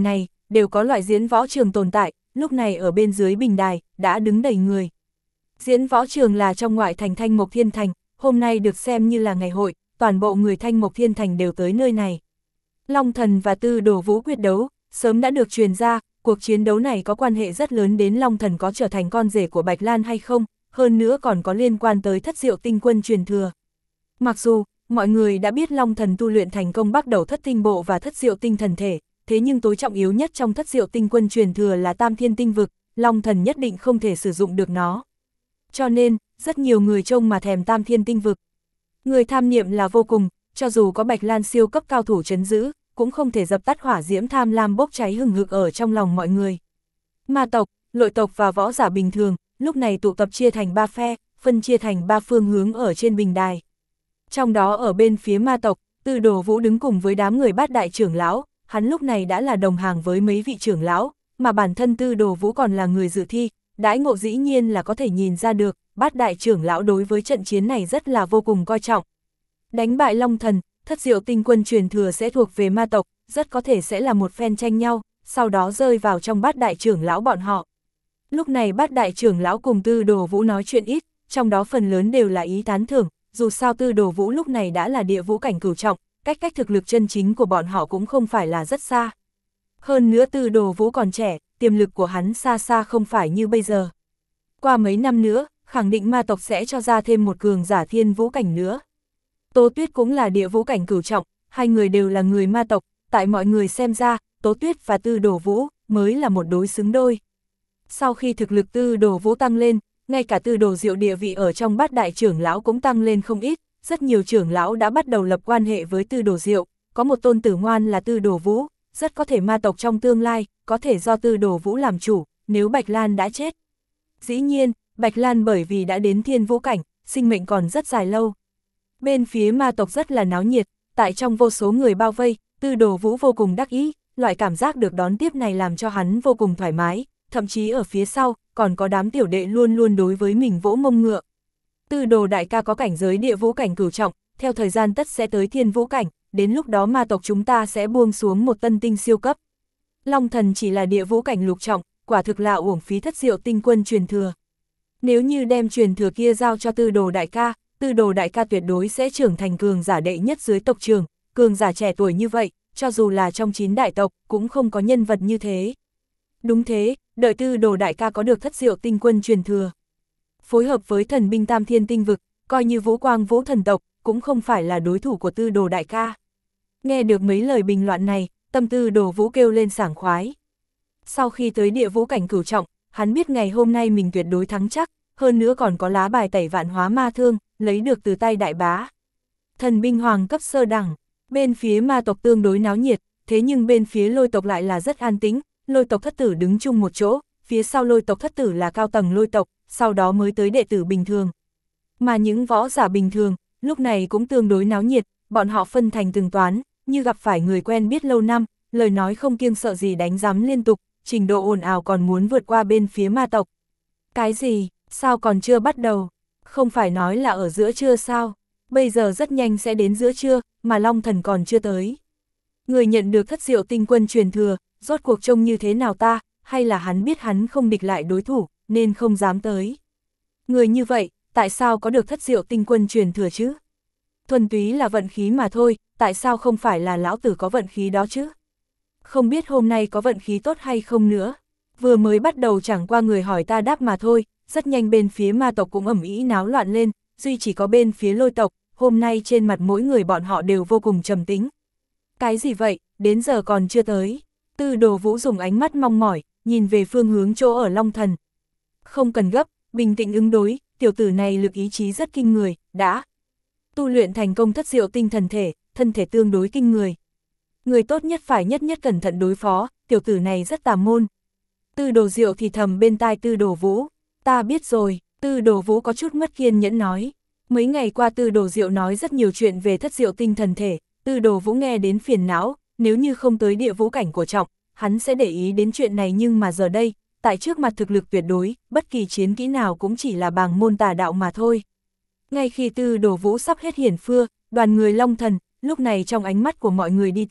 đều có loại diễn võ trường tồn tại, lúc này ở bên dưới bình đài, đã đứng đầy người. Diễn võ trường là trong ngoại thành Thanh Mộc Thiên Thành, hôm nay được xem như là ngày hội, toàn bộ người Thanh Mộc Thiên Thành đều tới nơi này. Long Thần và Tư Đồ Vũ quyết đấu, sớm đã được truyền ra, cuộc chiến đấu này có quan hệ rất lớn đến Long Thần có trở thành con rể của Bạch Lan hay không, hơn nữa còn có liên quan tới Thất Diệu Tinh Quân truyền thừa. Mặc dù, mọi người đã biết Long Thần tu luyện thành công bắt đầu Thất Tinh Bộ và Thất Diệu Tinh Thần Thể, thế nhưng tối trọng yếu nhất trong Thất Diệu Tinh Quân truyền thừa là Tam Thiên Tinh Vực, Long Thần nhất định không thể sử dụng được nó. Cho nên, rất nhiều người trông mà thèm Tam Thiên Tinh Vực. Người tham niệm là vô cùng, cho dù có Bạch Lan siêu cấp cao thủ trấn giữ, cũng không thể dập tắt hỏa diễm tham lam bốc cháy hừng hực ở trong lòng mọi người. Ma tộc, lội tộc và võ giả bình thường, lúc này tụ tập chia thành ba phe, phân chia thành ba phương hướng ở trên bình đài. Trong đó ở bên phía ma tộc, Tư Đồ Vũ đứng cùng với đám người bát đại trưởng lão, hắn lúc này đã là đồng hàng với mấy vị trưởng lão, mà bản thân Tư Đồ Vũ còn là người dự thi, đãi ngộ dĩ nhiên là có thể nhìn ra được, bát đại trưởng lão đối với trận chiến này rất là vô cùng coi trọng. Đánh bại Long Thần, Thất Diệu Tinh Quân truyền thừa sẽ thuộc về ma tộc, rất có thể sẽ là một phen tranh nhau, sau đó rơi vào trong bát đại trưởng lão bọn họ. Lúc này bát đại trưởng lão cùng Tư Đồ Vũ nói chuyện ít, trong đó phần lớn đều là ý tán thưởng, dù sao Tư Đồ Vũ lúc này đã là địa vũ cảnh cửu trọng, cách cách thực lực chân chính của bọn họ cũng không phải là rất xa. Hơn nữa Tư Đồ Vũ còn trẻ, tiềm lực của hắn xa xa không phải như bây giờ. Qua mấy năm nữa, khẳng định ma tộc sẽ cho ra thêm một cường giả thiên vũ cảnh nữa. Tố Tuyết cũng là địa vũ cảnh cửu trọng, hai người đều là người ma tộc, tại mọi người xem ra, Tố Tuyết và Tư Đồ Vũ mới là một đối xứng đôi. Sau khi thực lực Tư Đồ Vũ tăng lên, ngay cả Tư Đồ Diệu địa vị ở trong bát đại trưởng lão cũng tăng lên không ít, rất nhiều trưởng lão đã bắt đầu lập quan hệ với Tư Đồ Diệu, có một tôn tử ngoan là Tư Đồ Vũ, rất có thể ma tộc trong tương lai, có thể do Tư Đồ Vũ làm chủ, nếu Bạch Lan đã chết. Dĩ nhiên, Bạch Lan bởi vì đã đến thiên vũ cảnh, sinh mệnh còn rất dài lâu. Bên phía ma tộc rất là náo nhiệt, tại trong vô số người bao vây, Tư Đồ Vũ vô cùng đắc ý, loại cảm giác được đón tiếp này làm cho hắn vô cùng thoải mái, thậm chí ở phía sau, còn có đám tiểu đệ luôn luôn đối với mình vỗ mông ngựa. Tư Đồ đại ca có cảnh giới địa vũ cảnh cửu trọng, theo thời gian tất sẽ tới thiên vũ cảnh, đến lúc đó ma tộc chúng ta sẽ buông xuống một tân tinh siêu cấp. Long Thần chỉ là địa vũ cảnh lục trọng, quả thực là uổng phí Thất Diệu Tinh Quân truyền thừa. Nếu như đem truyền thừa kia giao cho Tư Đồ đại ca, Tư Đồ đại ca tuyệt đối sẽ trưởng thành cường giả đệ nhất dưới tộc trường, cường giả trẻ tuổi như vậy, cho dù là trong chín đại tộc, cũng không có nhân vật như thế. Đúng thế, đợi Tư Đồ đại ca có được Thất Diệu Tinh Quân truyền thừa. Phối hợp với thần binh Tam Thiên Tinh Vực, coi như Vũ Quang Vũ thần tộc, cũng không phải là đối thủ của Tư Đồ đại ca. Nghe được mấy lời bình loạn này, tâm Tư Đồ Vũ kêu lên sảng khoái. Sau khi tới địa vũ cảnh cửu trọng, hắn biết ngày hôm nay mình tuyệt đối thắng chắc, hơn nữa còn có lá bài tẩy vạn hóa ma thương, lấy được từ tay đại bá. Thần binh hoàng cấp sơ đẳng, bên phía ma tộc tương đối náo nhiệt, thế nhưng bên phía lôi tộc lại là rất an tĩnh, lôi tộc thất tử đứng chung một chỗ, phía sau lôi tộc thất tử là cao tầng lôi tộc, sau đó mới tới đệ tử bình thường. Mà những võ giả bình thường, lúc này cũng tương đối náo nhiệt, bọn họ phân thành từng toán, như gặp phải người quen biết lâu năm, lời nói không kiêng sợ gì đánh giám liên tục, trình độ ồn ào còn muốn vượt qua bên phía ma tộc. Cái gì, sao còn chưa bắt đầu? Không phải nói là ở giữa trưa sao? Bây giờ rất nhanh sẽ đến giữa trưa, mà Long Thần còn chưa tới. Người nhận được Thất Diệu Tinh Quân truyền thừa, rốt cuộc trông như thế nào ta, hay là hắn biết hắn không địch lại đối thủ, nên không dám tới. Người như vậy, tại sao có được Thất Diệu Tinh Quân truyền thừa chứ? Thuần túy là vận khí mà thôi, tại sao không phải là lão tử có vận khí đó chứ? Không biết hôm nay có vận khí tốt hay không nữa. Vừa mới bắt đầu chẳng qua người hỏi ta đáp mà thôi, rất nhanh bên phía ma tộc cũng ầm ĩ náo loạn lên, duy chỉ có bên phía lôi tộc, hôm nay trên mặt mỗi người bọn họ đều vô cùng trầm tĩnh. Cái gì vậy, đến giờ còn chưa tới. Tư Đồ Vũ dùng ánh mắt mong mỏi, nhìn về phương hướng chỗ ở Long Thần. Không cần gấp, bình tĩnh ứng đối, tiểu tử này lực ý chí rất kinh người, đã tu luyện thành công Thất Diệu Tinh Thần Thể, thân thể tương đối kinh người. Người tốt nhất phải nhất nhất cẩn thận đối phó, tiểu tử này rất tà môn. Tư Đồ Diệu thì thầm bên tai Tư Đồ Vũ, ta biết rồi. Tư Đồ Vũ có chút mất kiên nhẫn nói. Mấy ngày qua Tư Đồ Diệu nói rất nhiều chuyện về Thất Diệu Tinh Thần Thể, Tư Đồ Vũ nghe đến phiền não, nếu như không tới địa vũ cảnh của trọng, hắn sẽ để ý đến chuyện này, nhưng mà giờ đây, tại trước mặt thực lực tuyệt đối, bất kỳ chiến kỹ nào cũng chỉ là bàng môn tà đạo mà thôi. Ngay khi Tư Đồ Vũ sắp hết hiển phưa, đoàn người Long Thần, lúc này trong ánh mắt của mọi người đi tới,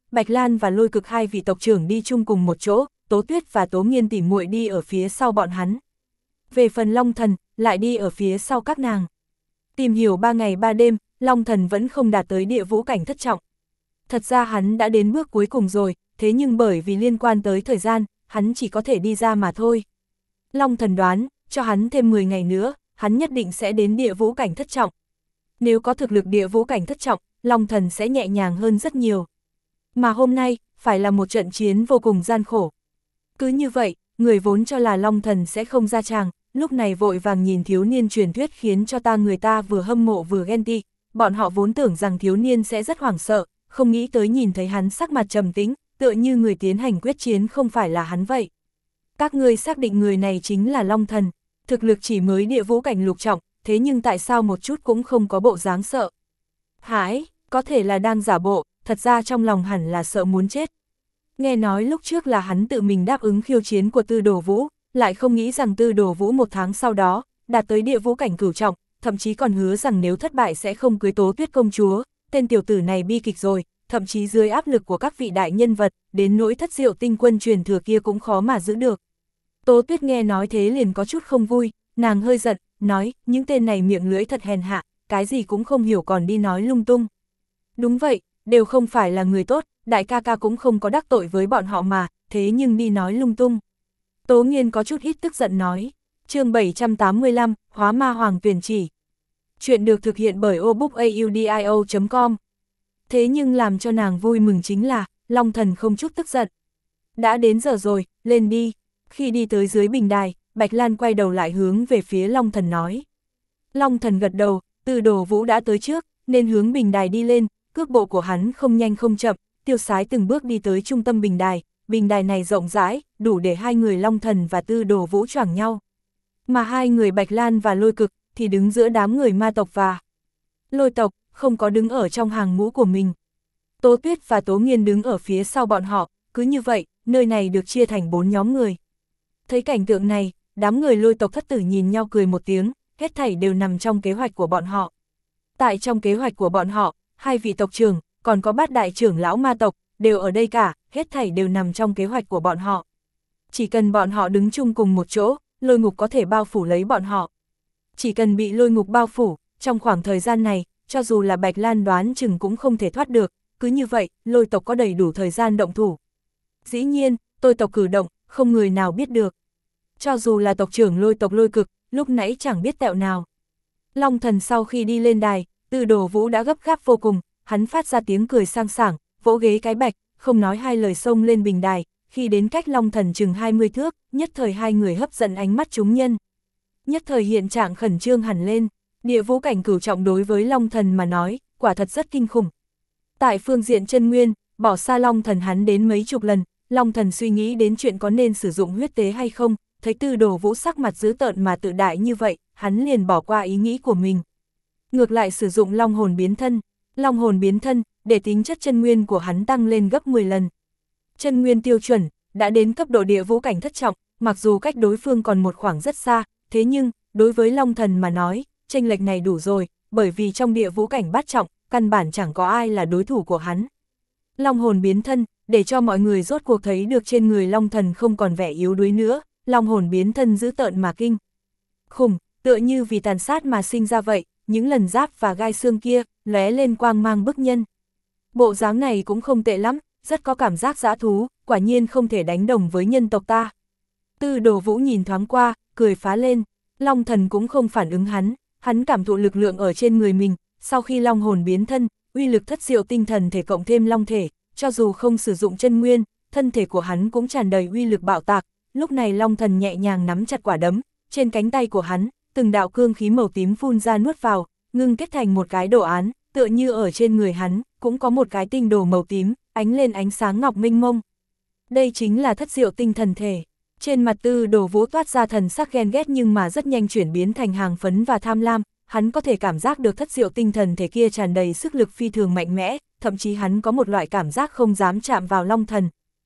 Bạch Lan và Lôi Cực hai vị tộc trưởng đi chung cùng một chỗ, Tố Tuyết và Tố Nghiên tỉ muội đi ở phía sau bọn hắn. Về phần Long Thần, lại đi ở phía sau các nàng. Tìm hiểu ba ngày ba đêm, Long Thần vẫn không đạt tới địa vũ cảnh thất trọng. Thật ra hắn đã đến bước cuối cùng rồi, thế nhưng bởi vì liên quan tới thời gian, hắn chỉ có thể đi ra mà thôi. Long Thần đoán, cho hắn thêm mười ngày nữa, hắn nhất định sẽ đến địa vũ cảnh thất trọng. Nếu có thực lực địa vũ cảnh thất trọng, Long Thần sẽ nhẹ nhàng hơn rất nhiều. Mà hôm nay, phải là một trận chiến vô cùng gian khổ. Cứ như vậy, người vốn cho là Long Thần sẽ không ra tràng, lúc này vội vàng nhìn thiếu niên truyền thuyết khiến cho ta người ta vừa hâm mộ vừa ghen tị. Bọn họ vốn tưởng rằng thiếu niên sẽ rất hoảng sợ, không nghĩ tới nhìn thấy hắn sắc mặt trầm tĩnh, tựa như người tiến hành quyết chiến không phải là hắn vậy. Các ngươi xác định người này chính là Long Thần, thực lực chỉ mới địa vũ cảnh lục trọng, thế nhưng tại sao một chút cũng không có bộ dáng sợ? Hãi, có thể là đang giả bộ, thật ra trong lòng hẳn là sợ muốn chết. Nghe nói lúc trước là hắn tự mình đáp ứng khiêu chiến của Tư Đồ Vũ, lại không nghĩ rằng Tư Đồ Vũ một tháng sau đó, đạt tới địa vũ cảnh cửu trọng, thậm chí còn hứa rằng nếu thất bại sẽ không cưới Tố Tuyết công chúa. Tên tiểu tử này bi kịch rồi, thậm chí dưới áp lực của các vị đại nhân vật, đến nỗi Thất Diệu Tinh Quân truyền thừa kia cũng khó mà giữ được. Tố Tuyết nghe nói thế liền có chút không vui, nàng hơi giận, nói, những tên này miệng lưỡi thật hèn hạ, cái gì cũng không hiểu còn đi nói lung tung. Đúng vậy, đều không phải là người tốt, đại ca ca cũng không có đắc tội với bọn họ mà, thế nhưng đi nói lung tung. Tố Nghiên có chút ít tức giận nói, chương bảy trăm tám mươi lăm, Hóa Ma Hoàng tuyển chỉ. Chuyện được thực hiện bởi obookaudio chấm com. Thế nhưng làm cho nàng vui mừng chính là, Long Thần không chút tức giận. Đã đến giờ rồi, lên đi. Khi đi tới dưới bình đài, Bạch Lan quay đầu lại hướng về phía Long Thần nói. Long Thần gật đầu, Tư Đồ Vũ đã tới trước, nên hướng bình đài đi lên, cước bộ của hắn không nhanh không chậm, tiêu sái từng bước đi tới trung tâm bình đài. Bình đài này rộng rãi, đủ để hai người Long Thần và Tư Đồ Vũ choảng nhau. Mà hai người Bạch Lan và Lôi Cực thì đứng giữa đám người ma tộc và Lôi tộc, không có đứng ở trong hàng ngũ của mình. Tố Tuyết và Tố Nghiên đứng ở phía sau bọn họ, cứ như vậy, nơi này được chia thành bốn nhóm người. Thấy cảnh tượng này, đám người Lôi tộc thất tử nhìn nhau cười một tiếng, hết thảy đều nằm trong kế hoạch của bọn họ. Tại trong kế hoạch của bọn họ, hai vị tộc trưởng, còn có bát đại trưởng lão ma tộc, đều ở đây cả, hết thảy đều nằm trong kế hoạch của bọn họ. Chỉ cần bọn họ đứng chung cùng một chỗ, lôi ngục có thể bao phủ lấy bọn họ. Chỉ cần bị lôi ngục bao phủ, trong khoảng thời gian này, cho dù là Bạch Lan đoán chừng cũng không thể thoát được, cứ như vậy, lôi tộc có đầy đủ thời gian động thủ. Dĩ nhiên, tôi tộc cử động, không người nào biết được. Cho dù là tộc trưởng Lôi tộc Lôi Cực, lúc nãy chẳng biết tẹo nào. Long Thần sau khi đi lên đài, Tư Đồ Vũ đã gấp gáp vô cùng, hắn phát ra tiếng cười sang sảng, vỗ ghế cái bạch, không nói hai lời xông lên bình đài, khi đến cách Long Thần chừng hai mươi thước, nhất thời hai người hấp dẫn ánh mắt chúng nhân. Nhất thời hiện trạng khẩn trương hẳn lên, địa vũ cảnh cửu trọng đối với Long Thần mà nói, quả thật rất kinh khủng. Tại phương diện chân nguyên, bỏ xa Long Thần hắn đến mấy chục lần, Long Thần suy nghĩ đến chuyện có nên sử dụng huyết tế hay không, thấy Tư Đồ Vũ sắc mặt dữ tợn mà tự đại như vậy, hắn liền bỏ qua ý nghĩ của mình. Ngược lại sử dụng long hồn biến thân, long hồn biến thân, để tính chất chân nguyên của hắn tăng lên gấp mười lần. Chân nguyên tiêu chuẩn, đã đến cấp độ địa vũ cảnh thất trọng, mặc dù cách đối phương còn một khoảng rất xa, thế nhưng, đối với Long Thần mà nói, chênh lệch này đủ rồi, bởi vì trong địa vũ cảnh bát trọng, căn bản chẳng có ai là đối thủ của hắn. Long hồn biến thân, để cho mọi người rốt cuộc thấy được trên người Long Thần không còn vẻ yếu đuối nữa, long hồn biến thân dữ tợn mà kinh khủng, tựa như vì tàn sát mà sinh ra vậy, những lần giáp và gai xương kia, lóe lên quang mang bức nhân. Bộ dáng này cũng không tệ lắm, rất có cảm giác dã thú, quả nhiên không thể đánh đồng với nhân tộc ta. Tư Đồ Vũ nhìn thoáng qua, cười phá lên, Long Thần cũng không phản ứng hắn, hắn cảm thụ lực lượng ở trên người mình, sau khi long hồn biến thân, uy lực thất diệu tinh thần thể cộng thêm long thể, cho dù không sử dụng chân nguyên, thân thể của hắn cũng tràn đầy uy lực bạo tạc. Lúc này Long Thần nhẹ nhàng nắm chặt quả đấm, trên cánh tay của hắn, từng đạo cương khí màu tím phun ra nuốt vào, ngưng kết thành một cái đồ án, tựa như ở trên người hắn, cũng có một cái tinh đồ màu tím, ánh lên ánh sáng ngọc minh mông. Đây chính là thất diệu tinh thần thể. Trên mặt Tư Đồ Vũ toát ra thần sắc ghen ghét nhưng mà rất nhanh chuyển biến thành hàng phấn và tham lam, hắn có thể cảm giác được thất diệu tinh thần thể kia tràn đầy sức lực phi thường mạnh mẽ, thậm chí hắn có một loại cảm giác không dám chạm vào Long Thần.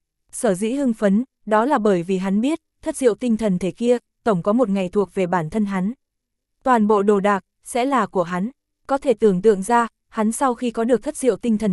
Sở dĩ hưng phấn, đó là bởi vì hắn biết, thất diệu tinh thần thể kia, tổng có một ngày thuộc về bản thân hắn. Toàn bộ đồ đạc, sẽ là của hắn. Có thể tưởng tượng ra, hắn sau khi có được thất diệu tinh thần thể,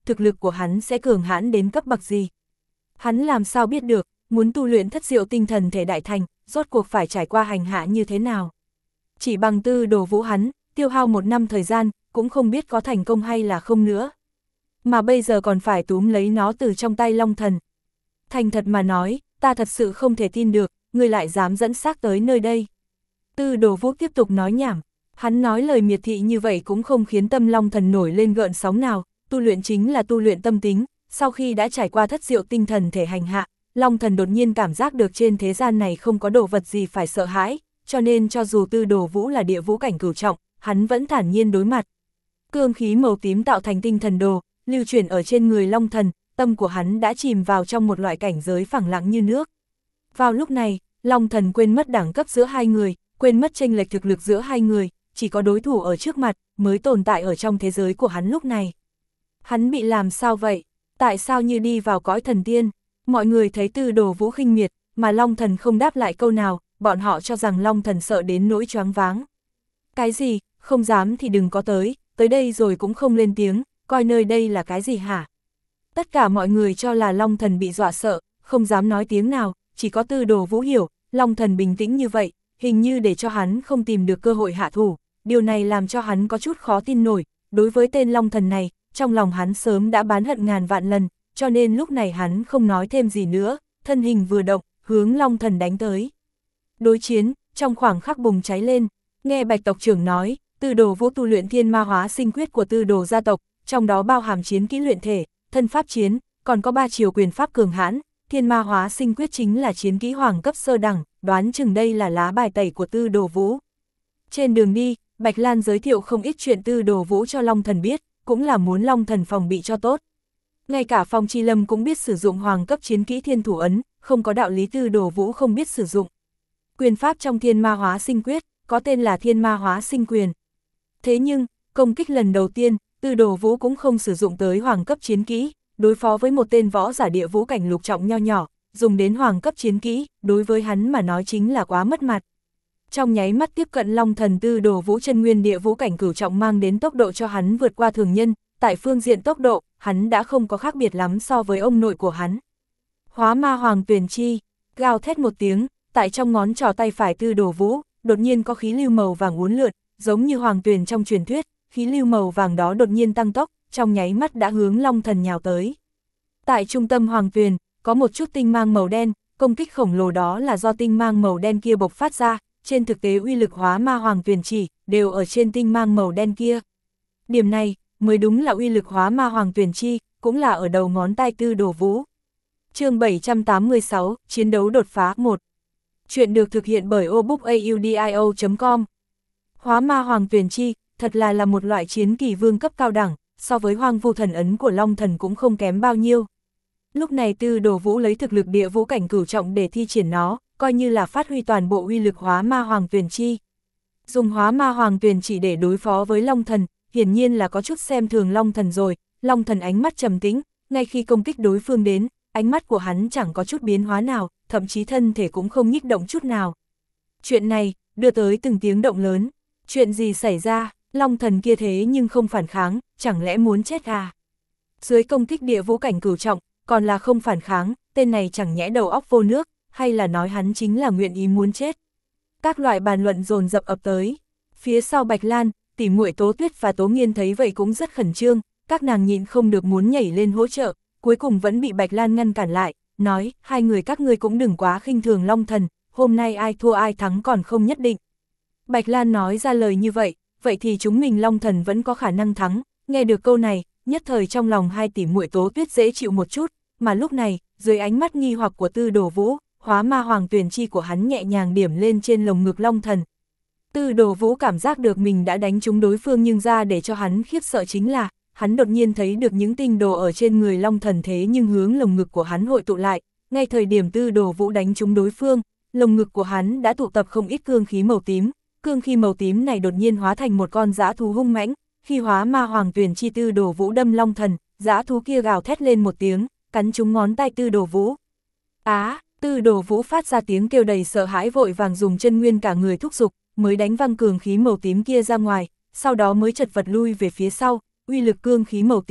thực lực của hắn sẽ cường hãn đến cấp bậc gì. Hắn làm sao biết được, muốn tu luyện thất diệu tinh thần thể đại thành, rốt cuộc phải trải qua hành hạ như thế nào. Chỉ bằng Tư Đồ Vũ hắn, tiêu hao một năm thời gian, cũng không biết có thành công hay là không nữa. Mà bây giờ còn phải túm lấy nó từ trong tay Long Thần. Thành thật mà nói, ta thật sự không thể tin được, ngươi lại dám dẫn xác tới nơi đây. Tư Đồ Vũ tiếp tục nói nhảm, hắn nói lời miệt thị như vậy cũng không khiến tâm Long Thần nổi lên gợn sóng nào, tu luyện chính là tu luyện tâm tính, sau khi đã trải qua thất diệu tinh thần thể hành hạ, Long Thần đột nhiên cảm giác được trên thế gian này không có đồ vật gì phải sợ hãi, cho nên cho dù Tư Đồ Vũ là địa vũ cảnh cửu trọng, hắn vẫn thản nhiên đối mặt. Cương khí màu tím tạo thành tinh thần đồ, lưu chuyển ở trên người Long Thần, tâm của hắn đã chìm vào trong một loại cảnh giới phẳng lặng như nước. Vào lúc này, Long Thần quên mất đẳng cấp giữa hai người, quên mất chênh lệch thực lực giữa hai người, chỉ có đối thủ ở trước mặt, mới tồn tại ở trong thế giới của hắn lúc này. Hắn bị làm sao vậy? Tại sao như đi vào cõi thần tiên? Mọi người thấy Tư Đồ Vũ khinh miệt, mà Long Thần không đáp lại câu nào, bọn họ cho rằng Long Thần sợ đến nỗi choáng váng. Cái gì, không dám thì đừng có tới, tới đây rồi cũng không lên tiếng, coi nơi đây là cái gì hả? Tất cả mọi người cho là Long Thần bị dọa sợ, không dám nói tiếng nào, chỉ có Tư Đồ Vũ hiểu, Long Thần bình tĩnh như vậy, hình như để cho hắn không tìm được cơ hội hạ thủ, điều này làm cho hắn có chút khó tin nổi, đối với tên Long Thần này, trong lòng hắn sớm đã bán hận ngàn vạn lần, cho nên lúc này hắn không nói thêm gì nữa, thân hình vừa động, hướng Long Thần đánh tới. Đối chiến, trong khoảng khắc bùng cháy lên, nghe Bạch tộc trưởng nói, Tư Đồ Vũ tu luyện thiên ma hóa sinh quyết của Tư Đồ gia tộc, trong đó bao hàm chiến kỹ luyện thể, thân pháp chiến, còn có ba chiều quyền pháp cường hãn, thiên ma hóa sinh quyết chính là chiến kỹ hoàng cấp sơ đẳng, đoán chừng đây là lá bài tẩy của Tư Đồ Vũ. Trên đường đi, Bạch Lan giới thiệu không ít chuyện Tư Đồ Vũ cho Long Thần biết, cũng là muốn Long Thần phòng bị cho tốt. Ngay cả Phong Chi Lâm cũng biết sử dụng hoàng cấp chiến kỹ thiên thủ ấn, không có đạo lý Tư Đồ Vũ không biết sử dụng. Quyền pháp trong thiên ma hóa sinh quyết, có tên là thiên ma hóa sinh quyền. Thế nhưng, công kích lần đầu tiên, Tư Đồ Vũ cũng không sử dụng tới hoàng cấp chiến kỹ, đối phó với một tên võ giả địa vũ cảnh lục trọng nho nhỏ, dùng đến hoàng cấp chiến kỹ, đối với hắn mà nói chính là quá mất mặt. Trong nháy mắt tiếp cận Long Thần, Tư Đồ Vũ chân nguyên địa vũ cảnh cửu trọng mang đến tốc độ cho hắn vượt qua thường nhân, tại phương diện tốc độ, hắn đã không có khác biệt lắm so với ông nội của hắn. Hóa ma hoàng tuyển chi, gào thét một tiếng, tại trong ngón trỏ tay phải Tư Đồ Vũ, đột nhiên có khí lưu màu vàng uốn lượn, giống như hoàng tuyền trong truyền thuyết, khí lưu màu vàng đó đột nhiên tăng tốc, trong nháy mắt đã hướng Long Thần nhào tới. Tại trung tâm hoàng tuyền, có một chút tinh mang màu đen, công kích khổng lồ đó là do tinh mang màu đen kia bộc phát ra, trên thực tế uy lực hóa ma hoàng tuyền chỉ, đều ở trên tinh mang màu đen kia. Điểm này, mới đúng là uy lực hóa ma hoàng tuyền chi, cũng là ở đầu ngón tay Tư Đồ Vũ. Chương bảy trăm tám mươi sáu, Chiến đấu đột phá một. Chuyện được thực hiện bởi obookaudio chấm com. Hóa ma hoàng tuyền chi, thật là là một loại chiến kỳ vương cấp cao đẳng, so với hoang vu thần ấn của Long Thần cũng không kém bao nhiêu. Lúc này Tư Đồ Vũ lấy thực lực địa vũ cảnh cửu trọng để thi triển nó, coi như là phát huy toàn bộ uy lực hóa ma hoàng tuyền chi. Dùng hóa ma hoàng tuyền chỉ để đối phó với Long Thần, hiển nhiên là có chút xem thường Long Thần rồi. Long Thần ánh mắt trầm tĩnh, ngay khi công kích đối phương đến, ánh mắt của hắn chẳng có chút biến hóa nào, thậm chí thân thể cũng không nhích động chút nào. Chuyện này, đưa tới từng tiếng động lớn. Chuyện gì xảy ra, Long Thần kia thế nhưng không phản kháng, chẳng lẽ muốn chết à? Dưới công kích địa vũ cảnh cửu trọng, còn là không phản kháng, tên này chẳng nhẽ đầu óc vô nước, hay là nói hắn chính là nguyện ý muốn chết. Các loại bàn luận dồn dập ập tới. Phía sau Bạch Lan, tỷ muội Tố Tuyết và Tố Nghiên thấy vậy cũng rất khẩn trương, các nàng nhịn không được muốn nhảy lên hỗ trợ, cuối cùng vẫn bị Bạch Lan ngăn cản lại, nói, hai người các ngươi cũng đừng quá khinh thường Long Thần, hôm nay ai thua ai thắng còn không nhất định. Bạch Lan nói ra lời như vậy, vậy thì chúng mình Long Thần vẫn có khả năng thắng, nghe được câu này, nhất thời trong lòng hai tỷ muội Tố Tuyết dễ chịu một chút, mà lúc này, dưới ánh mắt nghi hoặc của Tư Đồ Vũ, hóa ma hoàng tuyền chi của hắn nhẹ nhàng điểm lên trên lồng ngực Long Thần. Tư Đồ Vũ cảm giác được mình đã đánh trúng đối phương, nhưng ra để cho hắn khiếp sợ chính là, hắn đột nhiên thấy được những tinh đồ ở trên người Long Thần thế nhưng hướng lồng ngực của hắn hội tụ lại, ngay thời điểm Tư Đồ Vũ đánh trúng đối phương, lồng ngực của hắn đã tụ tập không ít cương khí màu tím, cương khí màu tím này đột nhiên hóa thành một con dã thú hung mãnh, khi hóa ma hoàng tuyền chi Tư Đồ Vũ đâm Long Thần, dã thú kia gào thét lên một tiếng, cắn trúng ngón tay Tư Đồ Vũ. Á, à, Tư Đồ Vũ phát ra tiếng kêu đầy sợ hãi, vội vàng dùng chân nguyên cả người thúc giục, mới đánh văng cường khí màu tím kia ra ngoài, sau đó mới chật vật lui về phía sau, uy lực cương khí màu tím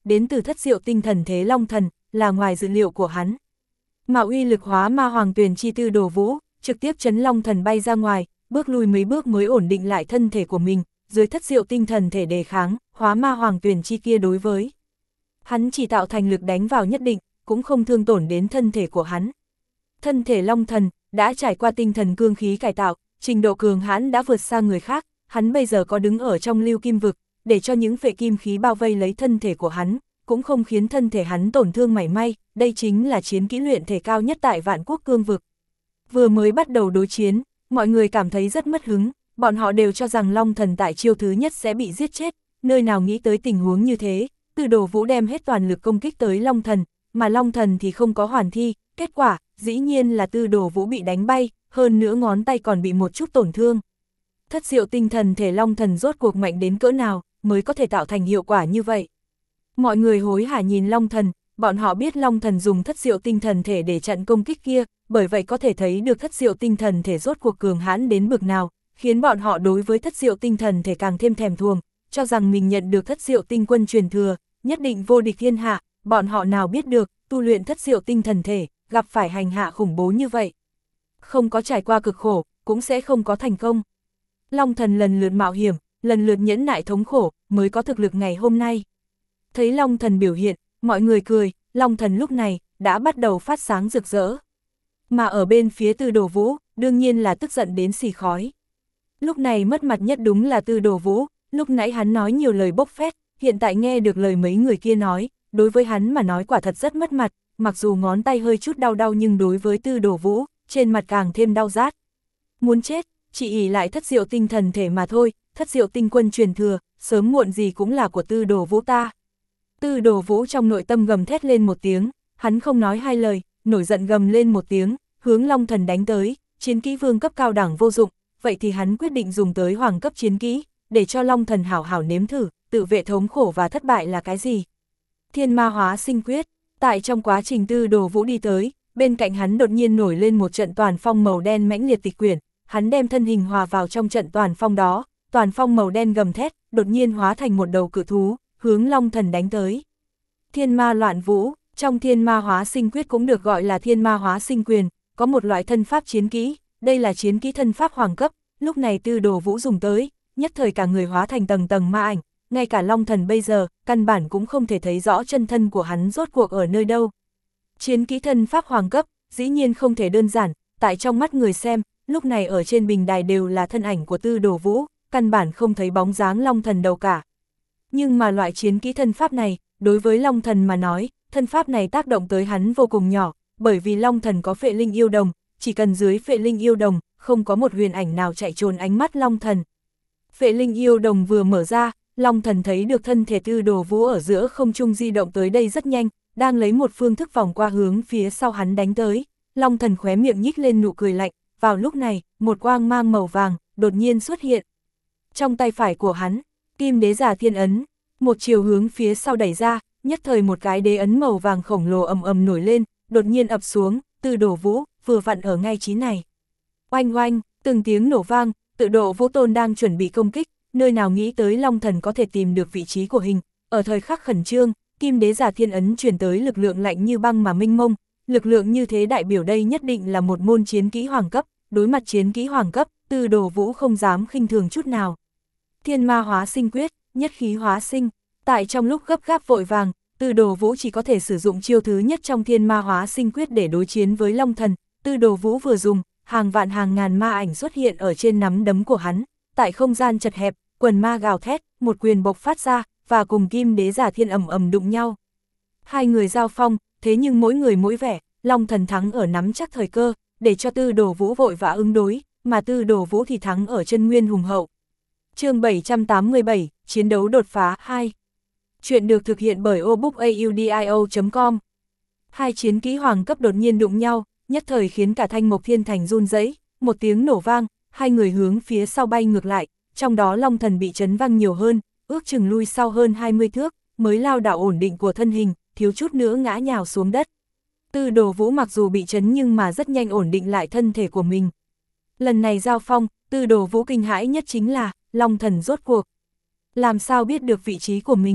đến từ thất diệu tinh thần thế long thần, là ngoài dự liệu của hắn. Mà uy lực hóa ma hoàng tuyền chi tư đồ vũ, trực tiếp chấn long thần bay ra ngoài, bước lui mấy bước mới ổn định lại thân thể của mình, dưới thất diệu tinh thần thể đề kháng, hóa ma hoàng tuyền chi kia đối với. Hắn chỉ tạo thành lực đánh vào nhất định, cũng không thương tổn đến thân thể của hắn. Thân thể long thần, đã trải qua tinh thần cương khí cải tạo, trình độ cường hãn đã vượt xa người khác, hắn bây giờ có đứng ở trong lưu kim vực, để cho những phệ kim khí bao vây lấy thân thể của hắn, cũng không khiến thân thể hắn tổn thương mảy may, đây chính là chiến kỹ luyện thể cao nhất tại vạn quốc cương vực. Vừa mới bắt đầu đối chiến, mọi người cảm thấy rất mất hứng, bọn họ đều cho rằng long thần tại chiêu thứ nhất sẽ bị giết chết, nơi nào nghĩ tới tình huống như thế, Tư Đồ Vũ đem hết toàn lực công kích tới long thần, mà long thần thì không có hoàn thi, kết quả, dĩ nhiên là Tư Đồ Vũ bị đánh bay, hơn nữa ngón tay còn bị một chút tổn thương. Thất diệu tinh thần thể long thần rốt cuộc mạnh đến cỡ nào, mới có thể tạo thành hiệu quả như vậy. Mọi người hối hả nhìn long thần, bọn họ biết long thần dùng thất diệu tinh thần thể để chặn công kích kia, bởi vậy có thể thấy được thất diệu tinh thần thể rốt cuộc cường hãn đến bực nào, khiến bọn họ đối với thất diệu tinh thần thể càng thêm thèm thuồng, cho rằng mình nhận được thất diệu tinh quân truyền thừa, nhất định vô địch thiên hạ, bọn họ nào biết được, tu luyện thất diệu tinh thần thể, gặp phải hành hạ khủng bố như vậy. Không có trải qua cực khổ, cũng sẽ không có thành công. Long thần lần lượt mạo hiểm, lần lượt nhẫn nại thống khổ, mới có thực lực ngày hôm nay. Thấy long thần biểu hiện, mọi người cười, long thần lúc này, đã bắt đầu phát sáng rực rỡ. Mà ở bên phía Tư Đồ Vũ, đương nhiên là tức giận đến xì khói. Lúc này mất mặt nhất đúng là Tư Đồ Vũ, lúc nãy hắn nói nhiều lời bốc phét, hiện tại nghe được lời mấy người kia nói, đối với hắn mà nói quả thật rất mất mặt, mặc dù ngón tay hơi chút đau đau nhưng đối với Tư Đồ Vũ, trên mặt càng thêm đau rát. Muốn chết, chỉ ỷ lại thất diệu tinh thần thể mà thôi, thất diệu tinh quân truyền thừa, sớm muộn gì cũng là của Tư Đồ Vũ ta. Tư Đồ Vũ trong nội tâm gầm thét lên một tiếng, hắn không nói hai lời, nổi giận gầm lên một tiếng, hướng long thần đánh tới, chiến kỹ vương cấp cao đẳng vô dụng, vậy thì hắn quyết định dùng tới hoàng cấp chiến kỹ, để cho long thần hảo hảo nếm thử, tự vệ thống khổ và thất bại là cái gì. Thiên ma hóa sinh quyết, tại trong quá trình Tư Đồ Vũ đi tới, bên cạnh hắn đột nhiên nổi lên một trận toàn phong màu đen mãnh liệt tịch quyển, hắn đem thân hình hòa vào trong trận toàn phong đó, toàn phong màu đen gầm thét, đột nhiên hóa thành một đầu cự thú, hướng long thần đánh tới. Thiên ma loạn vũ, trong thiên ma hóa sinh quyết cũng được gọi là thiên ma hóa sinh quyền, có một loại thân pháp chiến kỹ, đây là chiến kỹ thân pháp hoàng cấp, lúc này Tư Đồ Vũ dùng tới, nhất thời cả người hóa thành tầng tầng ma ảnh, ngay cả long thần bây giờ, căn bản cũng không thể thấy rõ chân thân của hắn rốt cuộc ở nơi đâu. Chiến kỹ thân pháp hoàng cấp, dĩ nhiên không thể đơn giản, tại trong mắt người xem, lúc này ở trên bình đài đều là thân ảnh của Tư Đồ Vũ, căn bản không thấy bóng dáng long thần đâu cả. Nhưng mà loại chiến kỹ thân pháp này, đối với long thần mà nói, thân pháp này tác động tới hắn vô cùng nhỏ, bởi vì long thần có phệ linh yêu đồng, chỉ cần dưới phệ linh yêu đồng, không có một huyền ảnh nào chạy trốn ánh mắt long thần. Phệ linh yêu đồng vừa mở ra, long thần thấy được thân thể Tư Đồ Vũ ở giữa không trung di động tới đây rất nhanh, đang lấy một phương thức vòng qua hướng phía sau hắn đánh tới, long thần khóe miệng nhích lên nụ cười lạnh, vào lúc này, một quang mang màu vàng, đột nhiên xuất hiện. Trong tay phải của hắn, kim đế giả thiên ấn, một chiều hướng phía sau đẩy ra, nhất thời một cái đế ấn màu vàng khổng lồ ầm ầm nổi lên, đột nhiên ập xuống, Tư Đồ Vũ, vừa vặn ở ngay chí này. Oanh oanh, từng tiếng nổ vang, Tư Đồ Vũ Tôn đang chuẩn bị công kích, nơi nào nghĩ tới long thần có thể tìm được vị trí của hình, ở thời khắc khẩn trương, kim đế giả thiên ấn truyền tới lực lượng lạnh như băng mà minh mông, lực lượng như thế đại biểu đây nhất định là một môn chiến kỹ hoàng cấp, đối mặt chiến kỹ hoàng cấp, Tư Đồ Vũ không dám khinh thường chút nào. Thiên ma hóa sinh quyết, nhất khí hóa sinh, tại trong lúc gấp gáp vội vàng, Tư Đồ Vũ chỉ có thể sử dụng chiêu thứ nhất trong thiên ma hóa sinh quyết để đối chiến với long thần. Tư Đồ Vũ vừa dùng, hàng vạn hàng ngàn ma ảnh xuất hiện ở trên nắm đấm của hắn, tại không gian chật hẹp, quần ma gào thét, một quyền bộc phát ra, và cùng kim đế giả thiên ầm ầm đụng nhau. Hai người giao phong, thế nhưng mỗi người mỗi vẻ, long thần thắng ở nắm chắc thời cơ, để cho Tư Đồ Vũ vội vã ứng đối, mà Tư Đồ Vũ thì thắng ở chân nguyên hùng hậu. Chương bảy trăm tám mươi bảy, chiến đấu đột phá hai. Chuyện được thực hiện bởi obookaudio chấm com. Hai chiến kỹ hoàng cấp đột nhiên đụng nhau, nhất thời khiến cả Thanh Mộc Thiên Thành run rẩy, một tiếng nổ vang, hai người hướng phía sau bay ngược lại, trong đó long thần bị chấn văng nhiều hơn, ước chừng lui sau hơn hai mươi thước, mới lao đảo ổn định của thân hình, thiếu chút nữa ngã nhào xuống đất. Tư Đồ Vũ mặc dù bị chấn nhưng mà rất nhanh ổn định lại thân thể của mình. Lần này giao phong, Tư Đồ Vũ kinh hãi nhất chính là, long thần rốt cuộc làm sao biết được vị trí của mình.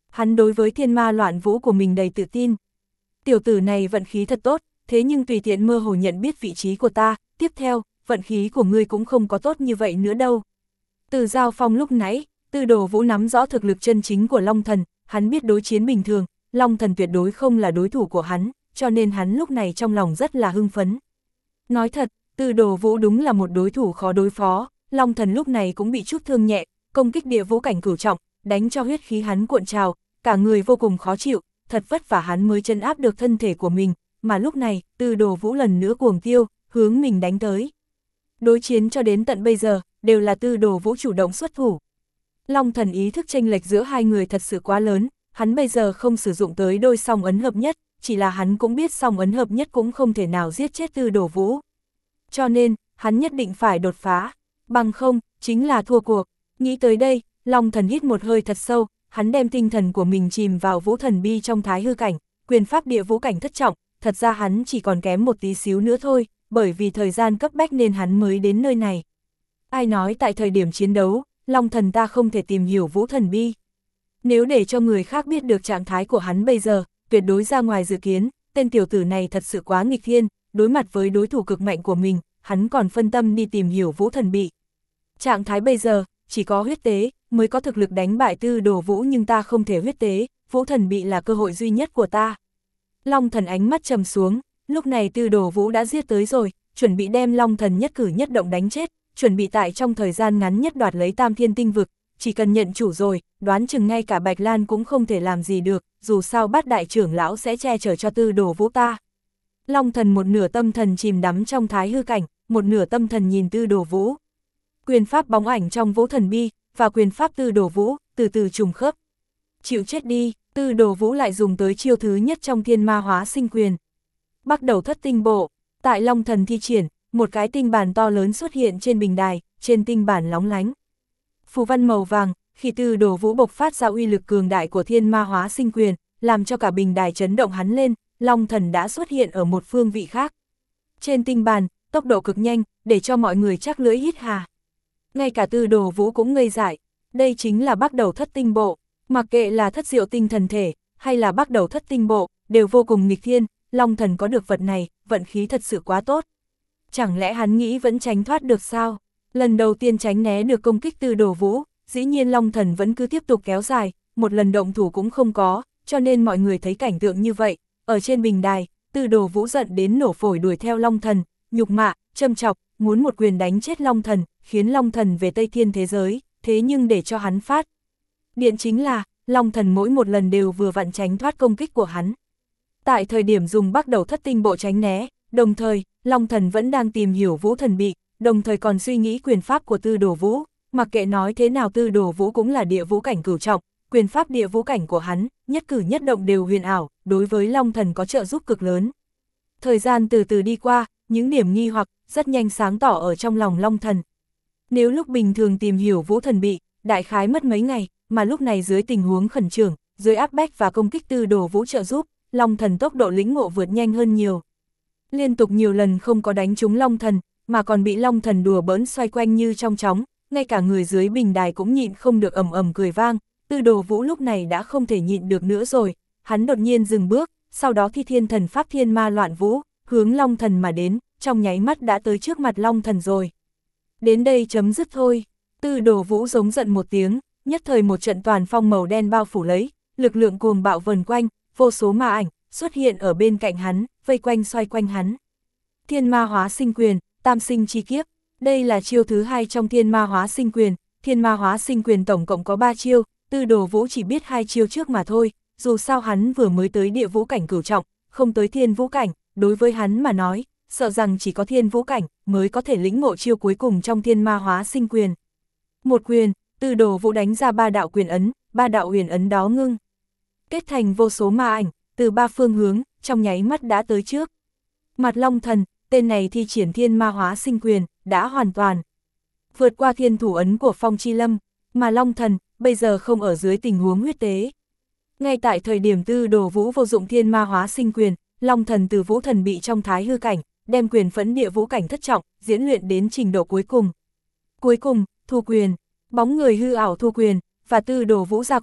Hắn đối với thiên ma loạn vũ của mình đầy tự tin. Tiểu tử này vận khí thật tốt, thế nhưng tùy tiện mơ hồ nhận biết vị trí của ta, tiếp theo, vận khí của ngươi cũng không có tốt như vậy nữa đâu. Từ giao phong lúc nãy, Tư Đồ Vũ nắm rõ thực lực chân chính của Long Thần, hắn biết đối chiến bình thường, Long Thần tuyệt đối không là đối thủ của hắn, cho nên hắn lúc này trong lòng rất là hưng phấn. Nói thật, Tư Đồ Vũ đúng là một đối thủ khó đối phó, Long Thần lúc này cũng bị chút thương nhẹ, công kích địa vũ cảnh cửu trọng, đánh cho huyết khí hắn cuộn trào, cả người vô cùng khó chịu, thật vất vả hắn mới trấn áp được thân thể của mình, mà lúc này, Tư Đồ Vũ lần nữa cuồng tiêu, hướng mình đánh tới. Đối chiến cho đến tận bây giờ, đều là Tư Đồ Vũ chủ động xuất thủ. Long Thần ý thức chênh lệch giữa hai người thật sự quá lớn, hắn bây giờ không sử dụng tới đôi song ấn hợp nhất, chỉ là hắn cũng biết song ấn hợp nhất cũng không thể nào giết chết Tư Đồ Vũ. Cho nên, hắn nhất định phải đột phá, bằng không, chính là thua cuộc. Nghĩ tới đây, Long Thần hít một hơi thật sâu, hắn đem tinh thần của mình chìm vào vũ thần bi trong thái hư cảnh, quyền pháp địa vũ cảnh thất trọng, thật ra hắn chỉ còn kém một tí xíu nữa thôi, bởi vì thời gian cấp bách nên hắn mới đến nơi này. Ai nói tại thời điểm chiến đấu, Long Thần ta không thể tìm hiểu vũ thần bi. Nếu để cho người khác biết được trạng thái của hắn bây giờ, tuyệt đối ra ngoài dự kiến, tên tiểu tử này thật sự quá nghịch thiên, đối mặt với đối thủ cực mạnh của mình, hắn còn phân tâm đi tìm hiểu vũ thần bị. Trạng thái bây giờ, chỉ có huyết tế, mới có thực lực đánh bại Tư Đồ Vũ, nhưng ta không thể huyết tế, vũ thần bị là cơ hội duy nhất của ta. Long Thần ánh mắt trầm xuống, lúc này Tư Đồ Vũ đã giết tới rồi, chuẩn bị đem Long Thần nhất cử nhất động đánh chết, chuẩn bị tại trong thời gian ngắn nhất đoạt lấy Tam Thiên Tinh Vực, chỉ cần nhận chủ rồi, đoán chừng ngay cả Bạch Lan cũng không thể làm gì được, dù sao Bát đại trưởng lão sẽ che chở cho Tư Đồ Vũ ta. Long Thần một nửa tâm thần chìm đắm trong thái hư cảnh, một nửa tâm thần nhìn Tư Đồ Vũ. Quyền pháp bóng ảnh trong vũ thần bi, và quyền pháp Tư Đồ Vũ, từ từ trùng khớp. Chịu chết đi, Tư Đồ Vũ lại dùng tới chiêu thứ nhất trong thiên ma hóa sinh quyền. Bắt đầu thất tinh bộ, tại Long Thần thi triển, một cái tinh bản to lớn xuất hiện trên bình đài, trên tinh bản lóng lánh. Phù văn màu vàng, khi Tư Đồ Vũ bộc phát ra uy lực cường đại của thiên ma hóa sinh quyền, làm cho cả bình đài chấn động hắn lên, Long Thần đã xuất hiện ở một phương vị khác. Trên tinh bản, tốc độ cực nhanh, để cho mọi người chắc lưỡi hít hà. Ngay cả Tư Đồ Vũ cũng ngây dại, đây chính là bắt đầu thất tinh bộ, mặc kệ là thất diệu tinh thần thể, hay là bắt đầu thất tinh bộ, đều vô cùng nghịch thiên, Long Thần có được vật này, vận khí thật sự quá tốt. Chẳng lẽ hắn nghĩ vẫn tránh thoát được sao? Lần đầu tiên tránh né được công kích Tư Đồ Vũ, dĩ nhiên Long Thần vẫn cứ tiếp tục kéo dài, một lần động thủ cũng không có, cho nên mọi người thấy cảnh tượng như vậy, ở trên bình đài, Tư Đồ Vũ giận đến nổ phổi đuổi theo Long Thần, nhục mạ, châm chọc, muốn một quyền đánh chết Long Thần, khiến Long Thần về Tây Thiên thế giới, thế nhưng để cho hắn phát điện chính là, Long Thần mỗi một lần đều vừa vặn tránh thoát công kích của hắn. Tại thời điểm dùng bắt đầu thất tinh bộ tránh né, đồng thời, Long Thần vẫn đang tìm hiểu vũ thần bị, đồng thời còn suy nghĩ quyền pháp của Tư Đồ Vũ, mặc kệ nói thế nào Tư Đồ Vũ cũng là địa vũ cảnh cửu trọng, quyền pháp địa vũ cảnh của hắn, nhất cử nhất động đều huyền ảo, đối với Long Thần có trợ giúp cực lớn. Thời gian từ từ đi qua, những điểm nghi hoặc rất nhanh sáng tỏ ở trong lòng Long Thần. Nếu lúc bình thường tìm hiểu vũ thần bị, đại khái mất mấy ngày, mà lúc này dưới tình huống khẩn trương, dưới áp bách và công kích Tư Đồ Vũ trợ giúp, Long Thần tốc độ lĩnh ngộ vượt nhanh hơn nhiều. Liên tục nhiều lần không có đánh trúng Long Thần, mà còn bị Long Thần đùa bỡn xoay quanh như trong chóng, ngay cả người dưới bình đài cũng nhịn không được ầm ầm cười vang. Tư Đồ Vũ lúc này đã không thể nhịn được nữa rồi, hắn đột nhiên dừng bước, sau đó thi thiên thần pháp thiên ma loạn vũ, hướng Long Thần mà đến, trong nháy mắt đã tới trước mặt Long Thần rồi. Đến đây chấm dứt thôi. Tư Đồ Vũ giống giận một tiếng, nhất thời một trận toàn phong màu đen bao phủ lấy, lực lượng cuồng bạo vần quanh, vô số ma ảnh xuất hiện ở bên cạnh hắn, vây quanh xoay quanh hắn. Thiên ma hóa sinh quyền, tam sinh chi kiếp, đây là chiêu thứ hai trong thiên ma hóa sinh quyền. Thiên ma hóa sinh quyền tổng cộng có ba chiêu, Tư Đồ Vũ chỉ biết hai chiêu trước mà thôi, dù sao hắn vừa mới tới địa vũ cảnh cửu trọng, không tới thiên vũ cảnh, đối với hắn mà nói, sợ rằng chỉ có thiên vũ cảnh mới có thể lĩnh ngộ chiêu cuối cùng trong thiên ma hóa sinh quyền. Một quyền, Tư Đồ Vũ đánh ra ba đạo quyền ấn, ba đạo huyền ấn đó ngưng kết thành vô số ma ảnh, từ ba phương hướng, trong nháy mắt đã tới trước. Mặt Long Thần, tên này thi triển thiên ma hóa sinh quyền, đã hoàn toàn vượt qua thiên thủ ấn của Phong Chi Lâm, mà Long Thần, bây giờ không ở dưới tình huống huyết tế. Ngay tại thời điểm Tư Đồ Vũ vô dụng thiên ma hóa sinh quyền, Long Thần từ vũ thần bị trong thái hư cảnh, đem quyền phẫn địa vũ cảnh thất trọng, diễn luyện đến trình độ cuối cùng. Cuối cùng, thu quyền, bóng người hư ảo thu quyền, và Tư Đồ Vũ ra quyền,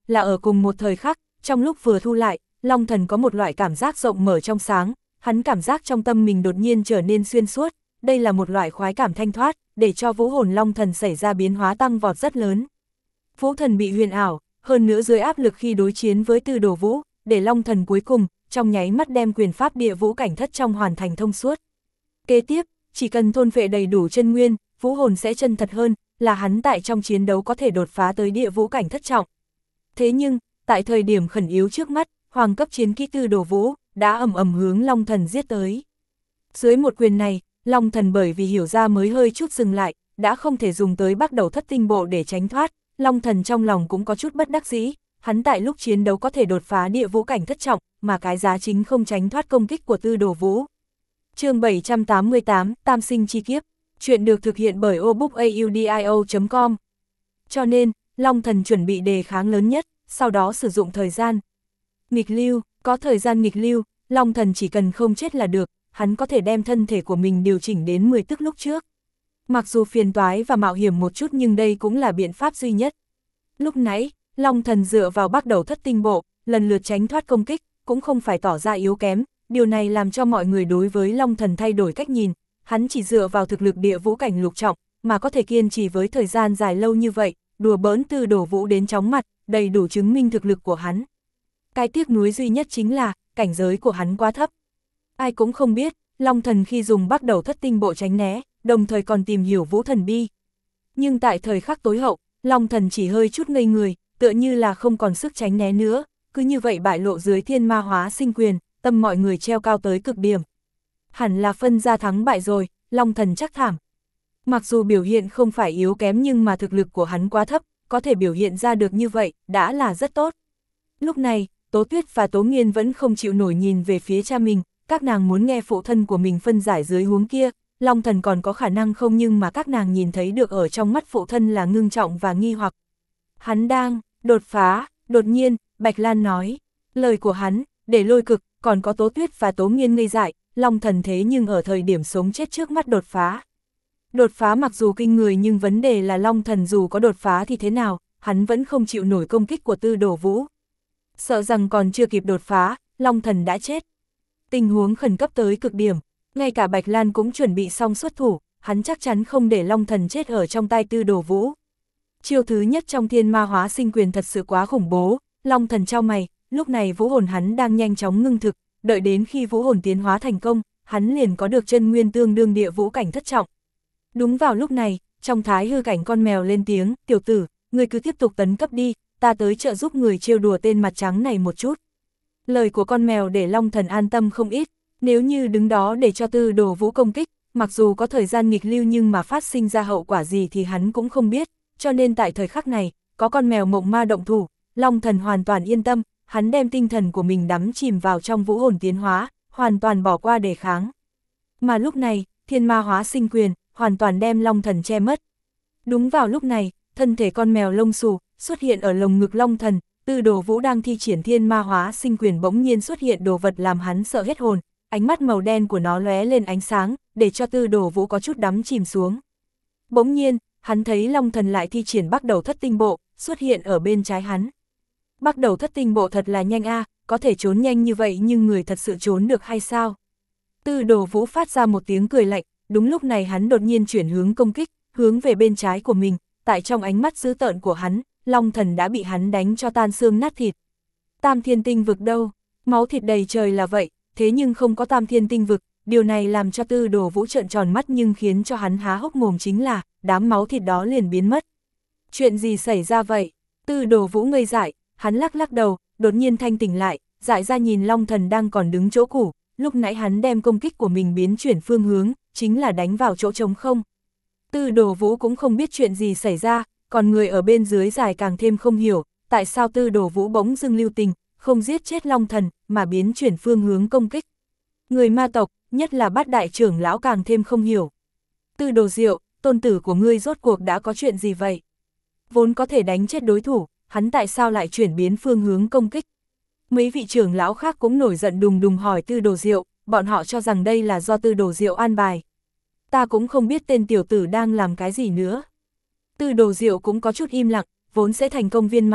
là ở cùng một thời khắc, trong lúc vừa thu lại, Long Thần có một loại cảm giác rộng mở trong sáng, hắn cảm giác trong tâm mình đột nhiên trở nên xuyên suốt, đây là một loại khoái cảm thanh thoát, để cho vũ hồn Long Thần xảy ra biến hóa tăng vọt rất lớn. Vũ thần bị huyền ảo, hơn nữa dưới áp lực khi đối chiến với Tư Đồ Vũ, để Long Thần cuối cùng, trong nháy mắt đem quyền pháp địa vũ cảnh thất trong hoàn thành thông suốt. Kế tiếp, chỉ cần thôn phệ đầy đủ chân nguyên, vũ hồn sẽ chân thật hơn, là hắn tại trong chiến đấu có thể đột phá tới địa vũ cảnh thất trọng. Thế nhưng, tại thời điểm khẩn yếu trước mắt, hoàng cấp chiến kỹ Tư Đồ Vũ, đã ầm ầm hướng Long Thần giết tới. Dưới một quyền này, Long Thần bởi vì hiểu ra mới hơi chút dừng lại, đã không thể dùng tới bắt đầu thất tinh bộ để tránh thoát, Long Thần trong lòng cũng có chút bất đắc dĩ, hắn tại lúc chiến đấu có thể đột phá địa vũ cảnh thất trọng, mà cái giá chính không tránh thoát công kích của Tư Đồ Vũ. Chương bảy trăm tám mươi tám, Tam sinh chi kiếp, chuyện được thực hiện bởi obookaudio chấm com. Cho nên, Long Thần chuẩn bị đề kháng lớn nhất, sau đó sử dụng thời gian. Nghịch lưu, có thời gian nghịch lưu, Long Thần chỉ cần không chết là được, hắn có thể đem thân thể của mình điều chỉnh đến mười tức lúc trước. Mặc dù phiền toái và mạo hiểm một chút nhưng đây cũng là biện pháp duy nhất. Lúc nãy, Long Thần dựa vào bắt đầu thất tinh bộ, lần lượt tránh thoát công kích, cũng không phải tỏ ra yếu kém, điều này làm cho mọi người đối với Long Thần thay đổi cách nhìn, hắn chỉ dựa vào thực lực địa vũ cảnh lục trọng, mà có thể kiên trì với thời gian dài lâu như vậy, đùa bỡn Tư Đồ Vũ đến chóng mặt, đầy đủ chứng minh thực lực của hắn. Cái tiếc nuối duy nhất chính là, cảnh giới của hắn quá thấp. Ai cũng không biết, Long Thần khi dùng bắt đầu thất tinh bộ tránh né, đồng thời còn tìm hiểu vũ thần bi. Nhưng tại thời khắc tối hậu, Long Thần chỉ hơi chút ngây người, tựa như là không còn sức tránh né nữa, cứ như vậy bại lộ dưới thiên ma hóa sinh quyền, tâm mọi người treo cao tới cực điểm. Hẳn là phân ra thắng bại rồi, Long Thần chắc thảm. Mặc dù biểu hiện không phải yếu kém nhưng mà thực lực của hắn quá thấp, có thể biểu hiện ra được như vậy, đã là rất tốt. Lúc này, Tố Tuyết và Tố Nghiên vẫn không chịu nổi nhìn về phía cha mình, các nàng muốn nghe phụ thân của mình phân giải dưới huống kia, Long Thần còn có khả năng không nhưng mà các nàng nhìn thấy được ở trong mắt phụ thân là ngưng trọng và nghi hoặc. Hắn đang đột phá, đột nhiên, Bạch Lan nói, lời của hắn, để Lôi Cực, còn có Tố Tuyết và Tố Nghiên ngây dại, Long Thần thế nhưng ở thời điểm sống chết trước mắt đột phá. Đột phá mặc dù kinh người nhưng vấn đề là Long Thần dù có đột phá thì thế nào, hắn vẫn không chịu nổi công kích của Tư Đồ Vũ. Sợ rằng còn chưa kịp đột phá, Long Thần đã chết. Tình huống khẩn cấp tới cực điểm, ngay cả Bạch Lan cũng chuẩn bị xong xuất thủ, hắn chắc chắn không để Long Thần chết ở trong tay Tư Đồ Vũ. Chiêu thứ nhất trong thiên ma hóa sinh quyền thật sự quá khủng bố, Long Thần chau mày, lúc này vũ hồn hắn đang nhanh chóng ngưng thực, đợi đến khi vũ hồn tiến hóa thành công, hắn liền có được chân nguyên tương đương địa vũ cảnh thất trọng. Đúng vào lúc này, trong thái hư cảnh con mèo lên tiếng, tiểu tử, ngươi cứ tiếp tục tấn cấp đi, ta tới trợ giúp người trêu đùa tên mặt trắng này một chút. Lời của con mèo để Long Thần an tâm không ít, nếu như đứng đó để cho Tư Đồ Vũ công kích, mặc dù có thời gian nghịch lưu nhưng mà phát sinh ra hậu quả gì thì hắn cũng không biết, cho nên tại thời khắc này, có con mèo mộng ma động thủ, Long Thần hoàn toàn yên tâm, hắn đem tinh thần của mình đắm chìm vào trong vũ hồn tiến hóa, hoàn toàn bỏ qua đề kháng. Mà lúc này, thiên ma hóa sinh quyền, hoàn toàn đem Long Thần che mất. Đúng vào lúc này, thân thể con mèo lông xù xuất hiện ở lồng ngực Long Thần, Tư Đồ Vũ đang thi triển thiên ma hóa sinh quyền bỗng nhiên xuất hiện đồ vật làm hắn sợ hết hồn, ánh mắt màu đen của nó lóe lên ánh sáng, để cho Tư Đồ Vũ có chút đắm chìm xuống. Bỗng nhiên, hắn thấy Long Thần lại thi triển bắt đầu thất tinh bộ, xuất hiện ở bên trái hắn. Bắt đầu thất tinh bộ thật là nhanh a, à, có thể trốn nhanh như vậy nhưng người thật sự trốn được hay sao? Tư Đồ Vũ phát ra một tiếng cười lạnh, đúng lúc này hắn đột nhiên chuyển hướng công kích, hướng về bên trái của mình, tại trong ánh mắt dữ tợn của hắn, Long Thần đã bị hắn đánh cho tan xương nát thịt. Tam thiên tinh vực đâu? Máu thịt đầy trời là vậy, thế nhưng không có tam thiên tinh vực, điều này làm cho Tư Đồ Vũ trợn tròn mắt nhưng khiến cho hắn há hốc mồm chính là, đám máu thịt đó liền biến mất. Chuyện gì xảy ra vậy? Tư Đồ Vũ ngây dại, hắn lắc lắc đầu, đột nhiên thanh tỉnh lại, dại ra nhìn Long Thần đang còn đứng chỗ cũ, lúc nãy hắn đem công kích của mình biến chuyển phương hướng, chính là đánh vào chỗ trống không. Tư Đồ Vũ cũng không biết chuyện gì xảy ra, còn người ở bên dưới dài càng thêm không hiểu, tại sao Tư Đồ Vũ bỗng dưng lưu tình, không giết chết Long Thần, mà biến chuyển phương hướng công kích. Người ma tộc, nhất là Bát đại trưởng lão càng thêm không hiểu. Tư Đồ Diệu, tôn tử của ngươi rốt cuộc đã có chuyện gì vậy? Vốn có thể đánh chết đối thủ, hắn tại sao lại chuyển biến phương hướng công kích? Mấy vị trưởng lão khác cũng nổi giận đùng đùng hỏi Tư Đồ Diệu, bọn họ cho rằng đây là do Tư Đồ Diệu an bài. Ta cũng không biết tên tiểu tử đang làm cái gì nữa. Tư Đồ Diệu cũng có chút im lặng, vốn sẽ thành công viên mãn,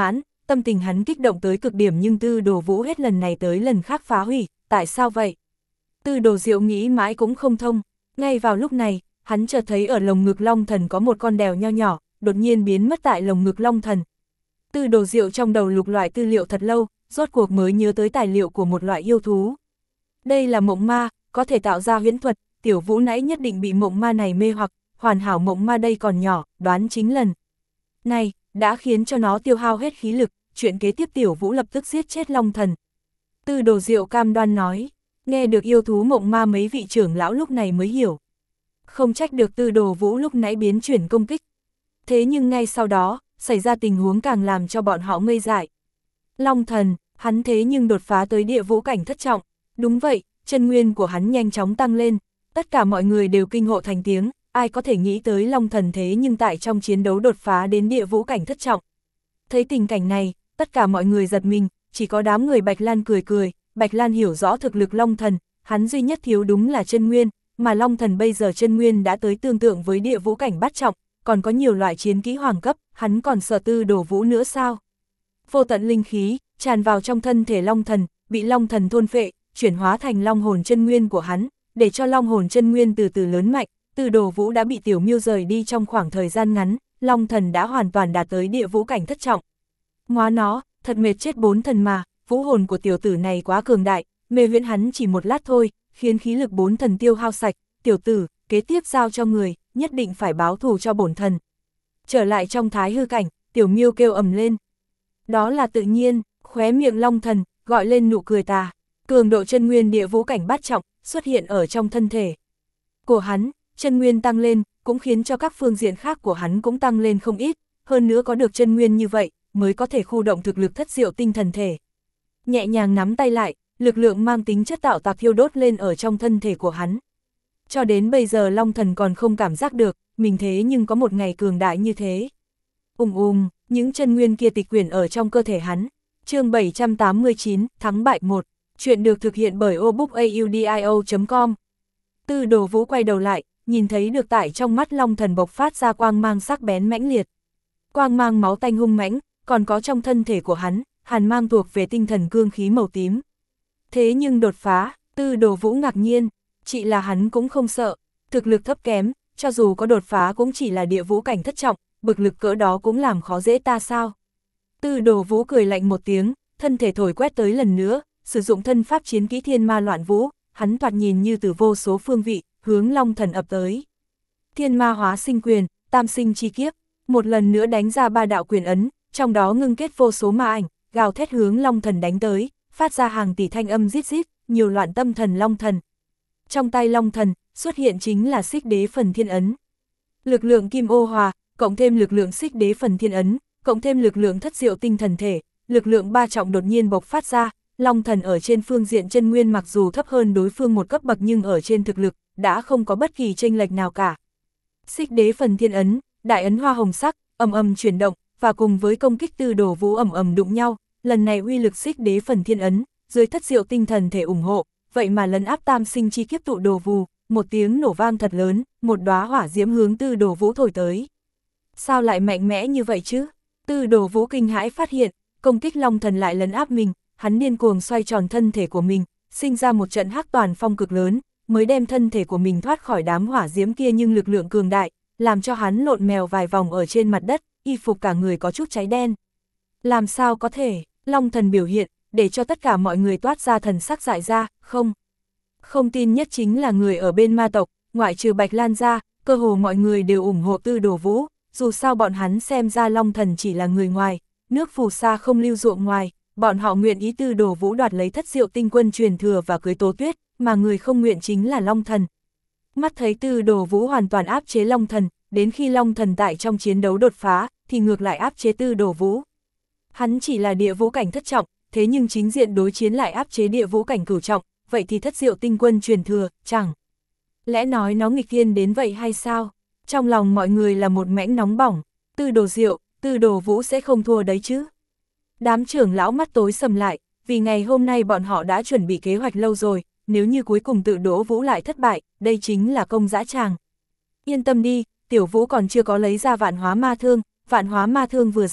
tâm tình hắn kích động tới cực điểm nhưng Tư Đồ Vũ hết lần này tới lần khác phá hủy, tại sao vậy? Tư Đồ Diệu nghĩ mãi cũng không thông, ngay vào lúc này, hắn chợt thấy ở lồng ngực Long Thần có một con đèo nho nhỏ, đột nhiên biến mất tại lồng ngực Long Thần. Tư Đồ Diệu trong đầu lục loại tư liệu thật lâu, rốt cuộc mới nhớ tới tài liệu của một loại yêu thú. Đây là mộng ma, có thể tạo ra huyễn thuật, Tiểu Vũ nãy nhất định bị mộng ma này mê hoặc, hoàn hảo mộng ma đây còn nhỏ, đoán chính lần này, đã khiến cho nó tiêu hao hết khí lực, chuyện kế tiếp Tiểu Vũ lập tức giết chết Long Thần. Tư Đồ Diệu cam đoan nói, nghe được yêu thú mộng ma mấy vị trưởng lão lúc này mới hiểu. Không trách được Tư Đồ Vũ lúc nãy biến chuyển công kích. Thế nhưng ngay sau đó, xảy ra tình huống càng làm cho bọn họ ngây dại. Long Thần, hắn thế nhưng đột phá tới địa vũ cảnh thất trọng. Đúng vậy, chân nguyên của hắn nhanh chóng tăng lên. Tất cả mọi người đều kinh hộ thành tiếng, ai có thể nghĩ tới Long Thần thế nhưng tại trong chiến đấu đột phá đến địa vũ cảnh thất trọng. Thấy tình cảnh này, tất cả mọi người giật mình, chỉ có đám người Bạch Lan cười cười. Bạch Lan hiểu rõ thực lực Long Thần, hắn duy nhất thiếu đúng là chân nguyên, mà Long Thần bây giờ chân nguyên đã tới tương tự với địa vũ cảnh bát trọng, còn có nhiều loại chiến kỹ hoàng cấp, hắn còn sợ Tư Đồ Vũ nữa sao? Vô tận linh khí tràn vào trong thân thể Long Thần, bị Long Thần thôn phệ, chuyển hóa thành long hồn chân nguyên của hắn, để cho long hồn chân nguyên từ từ lớn mạnh. Tư Đồ Vũ đã bị Tiểu Miêu rời đi trong khoảng thời gian ngắn, Long Thần đã hoàn toàn đạt tới địa vũ cảnh thất trọng. Ngoá nó, thật mệt chết bốn thần mà, vũ hồn của tiểu tử này quá cường đại, mê huyễn hắn chỉ một lát thôi, khiến khí lực bốn thần tiêu hao sạch. Tiểu tử, kế tiếp giao cho người, nhất định phải báo thù cho bổn thần. Trở lại trong thái hư cảnh, Tiểu Miêu kêu ầm lên. Đó là tự nhiên, khóe miệng Long Thần gọi lên nụ cười tà. Cường độ chân nguyên địa vũ cảnh bát trọng xuất hiện ở trong thân thể của hắn, chân nguyên tăng lên, cũng khiến cho các phương diện khác của hắn cũng tăng lên không ít, hơn nữa có được chân nguyên như vậy, mới có thể khu động thực lực thất diệu tinh thần thể. Nhẹ nhàng nắm tay lại, lực lượng mang tính chất tạo tạc thiêu đốt lên ở trong thân thể của hắn. Cho đến bây giờ Long Thần còn không cảm giác được, mình thế nhưng có một ngày cường đại như thế. Ùm ùm, những chân nguyên kia tịch quyển ở trong cơ thể hắn. Chương bảy trăm tám mươi chín, thắng bại một. Chuyện được thực hiện bởi obookaudio chấm com. Tư Đồ Vũ quay đầu lại, nhìn thấy được tại trong mắt Long Thần bộc phát ra quang mang sắc bén mãnh liệt. Quang mang máu tanh hung mãnh, còn có trong thân thể của hắn, hàn mang thuộc về tinh thần cương khí màu tím. Thế nhưng đột phá, Tư Đồ Vũ ngạc nhiên, chỉ là hắn cũng không sợ, thực lực thấp kém, cho dù có đột phá cũng chỉ là địa vũ cảnh thất trọng, bực lực cỡ đó cũng làm khó dễ ta sao. Tư Đồ Vũ cười lạnh một tiếng, thân thể thổi quét tới lần nữa, sử dụng thân pháp chiến kỹ Thiên Ma Loạn Vũ, hắn thoạt nhìn như từ vô số phương vị, hướng Long Thần ập tới. Thiên Ma Hóa Sinh Quyền, Tam Sinh Chi Kiếp, một lần nữa đánh ra ba đạo quyền ấn, trong đó ngưng kết vô số ma ảnh, gào thét hướng Long Thần đánh tới, phát ra hàng tỷ thanh âm rít rít, nhiều loạn tâm thần Long Thần. Trong tay Long Thần, xuất hiện chính là Xích Đế Phần Thiên Ấn. Lực lượng Kim Ô Hòa, cộng thêm lực lượng Xích Đế Phần Thiên Ấn, cộng thêm lực lượng thất diệu tinh thần thể, lực lượng ba trọng đột nhiên bộc phát ra. Long Thần ở trên phương diện chân nguyên mặc dù thấp hơn đối phương một cấp bậc nhưng ở trên thực lực, đã không có bất kỳ chênh lệch nào cả. Xích Đế Phần Thiên Ấn, đại ấn hoa hồng sắc, ầm ầm chuyển động, và cùng với công kích Tư Đồ Vũ ầm ầm đụng nhau, lần này uy lực Xích Đế Phần Thiên Ấn, dưới thất diệu tinh thần thể ủng hộ, vậy mà lấn áp Tam Sinh Chi Kiếp tụ đồ vù, một tiếng nổ vang thật lớn, một đóa hỏa diễm hướng Tư Đồ Vũ thổi tới. Sao lại mạnh mẽ như vậy chứ? Tư Đồ Vũ kinh hãi phát hiện, công kích Long Thần lại lấn áp mình, hắn điên cuồng xoay tròn thân thể của mình, sinh ra một trận hắc toàn phong cực lớn, mới đem thân thể của mình thoát khỏi đám hỏa diễm kia, nhưng lực lượng cường đại, làm cho hắn lộn mèo vài vòng ở trên mặt đất, y phục cả người có chút cháy đen. Làm sao có thể? Long Thần biểu hiện, để cho tất cả mọi người toát ra thần sắc dại ra, không. Không tin nhất chính là người ở bên ma tộc, ngoại trừ Bạch Lan ra, cơ hồ mọi người đều ủng hộ Tư Đồ Vũ, dù sao bọn hắn xem ra Long Thần chỉ là người ngoài, nước phù sa không lưu ruộng ngoài, bọn họ nguyện ý Tư Đồ Vũ đoạt lấy thất diệu tinh quân truyền thừa và cưới Tố Tuyết, mà người không nguyện chính là Long Thần. Mắt thấy Tư Đồ Vũ hoàn toàn áp chế Long Thần, đến khi Long Thần tại trong chiến đấu đột phá, thì ngược lại áp chế Tư Đồ Vũ. Hắn chỉ là địa vũ cảnh thất trọng, thế nhưng chính diện đối chiến lại áp chế địa vũ cảnh cửu trọng, vậy thì thất diệu tinh quân truyền thừa, chẳng lẽ nói nó nghịch thiên đến vậy hay sao? Trong lòng mọi người là một mẽnh nóng bỏng, Tư Đồ Diệu, Tư Đồ Vũ sẽ không thua đấy chứ. Đám trưởng lão mắt tối sầm lại, vì ngày hôm nay bọn họ đã chuẩn bị kế hoạch lâu rồi, nếu như cuối cùng Tự Đỗ Vũ lại thất bại, đây chính là công dã tràng. Yên tâm đi, Tiểu Vũ còn chưa có lấy ra vạn hóa ma thương, vạn hóa ma thương vừa ra,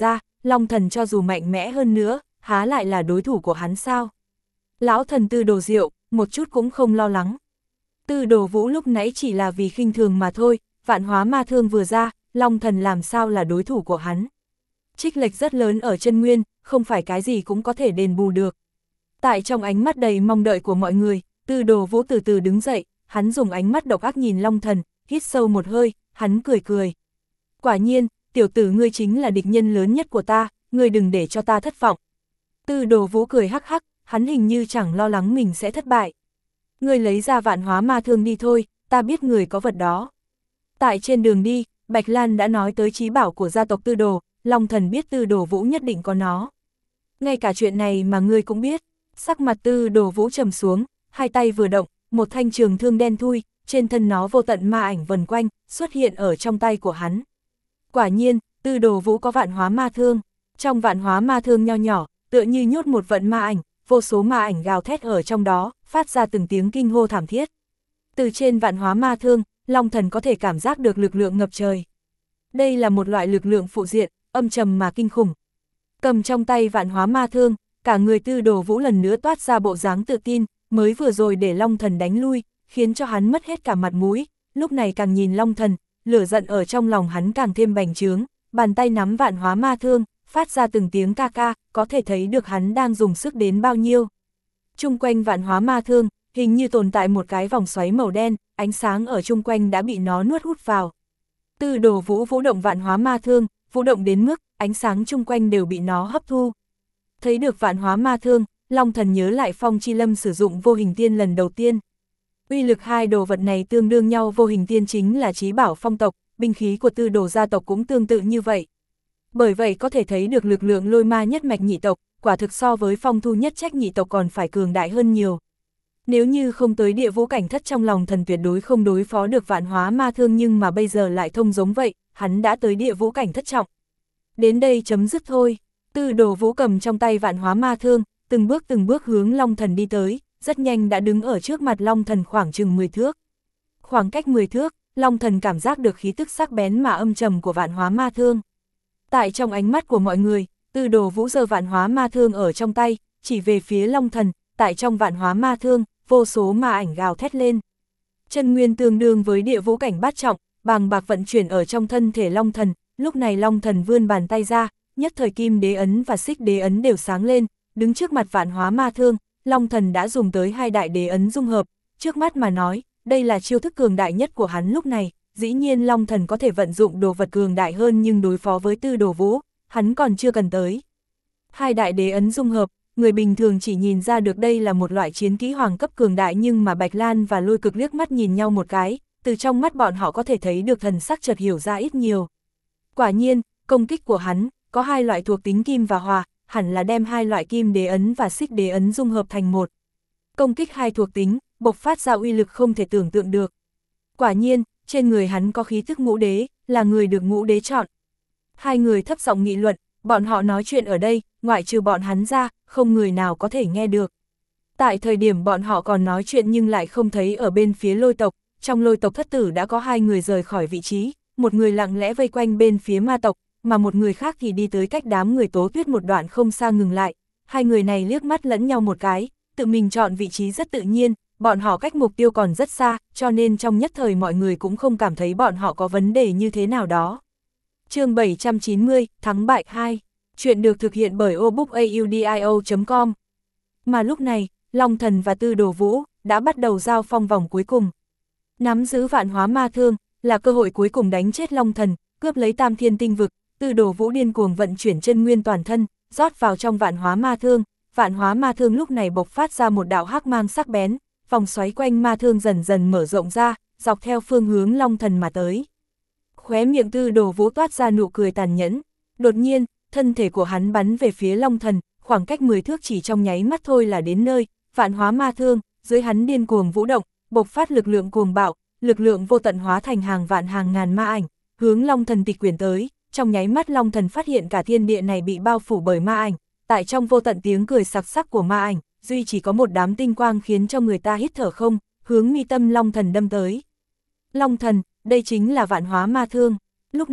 Long Thần cho dù mạnh mẽ hơn nữa, há lại là đối thủ của hắn sao? Lão thần Tư Đồ Diệu, một chút cũng không lo lắng. Tư Đồ Vũ lúc nãy chỉ là vì khinh thường mà thôi, vạn hóa ma thương vừa ra, Long Thần làm sao là đối thủ của hắn. Chênh lệch rất lớn ở chân nguyên, không phải cái gì cũng có thể đền bù được. Tại trong ánh mắt đầy mong đợi của mọi người, Tư Đồ Vũ từ từ đứng dậy, hắn dùng ánh mắt độc ác nhìn Long Thần, hít sâu một hơi, hắn cười cười. Quả nhiên, tiểu tử ngươi chính là địch nhân lớn nhất của ta, ngươi đừng để cho ta thất vọng. Tư Đồ Vũ cười hắc hắc, hắn hình như chẳng lo lắng mình sẽ thất bại. Ngươi lấy ra vạn hóa ma thương đi thôi, ta biết người có vật đó. Tại trên đường đi, Bạch Lan đã nói tới chí bảo của gia tộc Tư Đồ, Long Thần biết Tư Đồ Vũ nhất định có nó. Ngay cả chuyện này mà ngươi cũng biết. Sắc mặt Tư Đồ Vũ trầm xuống, hai tay vừa động, một thanh trường thương đen thui, trên thân nó vô tận ma ảnh vần quanh, xuất hiện ở trong tay của hắn. Quả nhiên, Tư Đồ Vũ có vạn hóa ma thương. Trong vạn hóa ma thương nho nhỏ, tựa như nhốt một vận ma ảnh, vô số ma ảnh gào thét ở trong đó, phát ra từng tiếng kinh hô thảm thiết. Từ trên vạn hóa ma thương, Long Thần có thể cảm giác được lực lượng ngập trời. Đây là một loại lực lượng phụ diện, âm trầm mà kinh khủng. Cầm trong tay vạn hóa ma thương, cả người Tư Đồ Vũ lần nữa toát ra bộ dáng tự tin, mới vừa rồi để Long Thần đánh lui, khiến cho hắn mất hết cả mặt mũi, lúc này càng nhìn Long Thần, lửa giận ở trong lòng hắn càng thêm bành trướng, bàn tay nắm vạn hóa ma thương, phát ra từng tiếng ca ca, có thể thấy được hắn đang dùng sức đến bao nhiêu. Chung quanh vạn hóa ma thương, hình như tồn tại một cái vòng xoáy màu đen, ánh sáng ở chung quanh đã bị nó nuốt hút vào. Tư Đồ Vũ vũ động vạn hóa ma thương, vũ động đến mức ánh sáng chung quanh đều bị nó hấp thu. Thấy được vạn hóa ma thương, Long Thần nhớ lại Phong Chi Lâm sử dụng vô hình tiên lần đầu tiên. Uy lực hai đồ vật này tương đương nhau, vô hình tiên chính là chí bảo phong tộc, binh khí của Tư Đồ gia tộc cũng tương tự như vậy. Bởi vậy có thể thấy được lực lượng lôi ma nhất mạch nhị tộc, quả thực so với phong thu nhất trách nhị tộc còn phải cường đại hơn nhiều. Nếu như không tới địa vũ cảnh thất, trong lòng thần tuyệt đối không đối phó được vạn hóa ma thương, nhưng mà bây giờ lại thông giống vậy, hắn đã tới địa vũ cảnh thất trọng. Đến đây chấm dứt thôi. Tư Đồ Vũ cầm trong tay vạn hóa ma thương, từng bước từng bước hướng Long Thần đi tới, rất nhanh đã đứng ở trước mặt Long Thần khoảng chừng mười thước. Khoảng cách mười thước, Long Thần cảm giác được khí tức sắc bén mà âm trầm của vạn hóa ma thương. Tại trong ánh mắt của mọi người, Tư Đồ Vũ giơ vạn hóa ma thương ở trong tay, chỉ về phía Long Thần, tại trong vạn hóa ma thương, vô số ma ảnh gào thét lên. Chân nguyên tương đương với địa vũ cảnh bát trọng, bàng bạc vận chuyển ở trong thân thể Long Thần, lúc này Long Thần vươn bàn tay ra, nhất thời kim đế ấn và xích đế ấn đều sáng lên, đứng trước mặt vạn hóa ma thương, Long Thần đã dùng tới hai đại đế ấn dung hợp, trước mắt mà nói, đây là chiêu thức cường đại nhất của hắn lúc này. Dĩ nhiên Long Thần có thể vận dụng đồ vật cường đại hơn, nhưng đối phó với Tư Đồ Vũ, hắn còn chưa cần tới. Hai đại đế ấn dung hợp, người bình thường chỉ nhìn ra được đây là một loại chiến kỹ hoàng cấp cường đại, nhưng mà Bạch Lan và Lôi Cực liếc mắt nhìn nhau một cái, từ trong mắt bọn họ có thể thấy được thần sắc chợt hiểu ra ít nhiều. Quả nhiên, công kích của hắn có hai loại thuộc tính kim và hỏa, hẳn là đem hai loại kim đế ấn và xích đế ấn dung hợp thành một. Công kích hai thuộc tính, bộc phát ra uy lực không thể tưởng tượng được. Quả nhiên, trên người hắn có khí thức ngũ đế, là người được ngũ đế chọn. Hai người thấp giọng nghị luận, bọn họ nói chuyện ở đây, ngoại trừ bọn hắn ra, không người nào có thể nghe được. Tại thời điểm bọn họ còn nói chuyện nhưng lại không thấy ở bên phía Lôi tộc, trong Lôi tộc thất tử đã có hai người rời khỏi vị trí, một người lặng lẽ vây quanh bên phía ma tộc, mà một người khác thì đi tới cách đám người Tố Tuyết một đoạn không xa ngừng lại. Hai người này liếc mắt lẫn nhau một cái, tự mình chọn vị trí rất tự nhiên. Bọn họ cách mục tiêu còn rất xa, cho nên trong nhất thời mọi người cũng không cảm thấy bọn họ có vấn đề như thế nào đó. Chương bảy trăm chín mươi, thắng bại hai. Chuyện được thực hiện bởi obookaudio chấm com. Mà lúc này, Long Thần và Tư Đồ Vũ đã bắt đầu giao phong vòng cuối cùng. Nắm giữ vạn hóa ma thương là cơ hội cuối cùng đánh chết Long Thần, cướp lấy Tam Thiên Tinh Vực. Tư Đồ Vũ điên cuồng vận chuyển chân nguyên toàn thân, rót vào trong vạn hóa ma thương. Vạn hóa ma thương lúc này bộc phát ra một đạo hắc mang sắc bén. Vòng xoáy quanh ma thương dần dần mở rộng ra, dọc theo phương hướng Long Thần mà tới. Khóe miệng Tư Đồ Vũ toát ra nụ cười tàn nhẫn. Đột nhiên, thân thể của hắn bắn về phía Long Thần, khoảng cách mười thước chỉ trong nháy mắt thôi là đến nơi. Vạn hóa ma thương, dưới hắn điên cuồng vũ động, bộc phát lực lượng cuồng bạo, lực lượng vô tận hóa thành hàng vạn hàng ngàn ma ảnh, hướng Long Thần tịch quyển tới. Trong nháy mắt Long Thần phát hiện cả thiên địa này bị bao phủ bởi ma ảnh, tại trong vô tận tiếng cười sặc sắc của ma ảnh, duy chỉ có một đám tinh quang khiến cho người ta hít thở không, hướng mi tâm Long Thần đâm tới. Long Thần, đây chính là vạn hóa ma thương. Lúc này,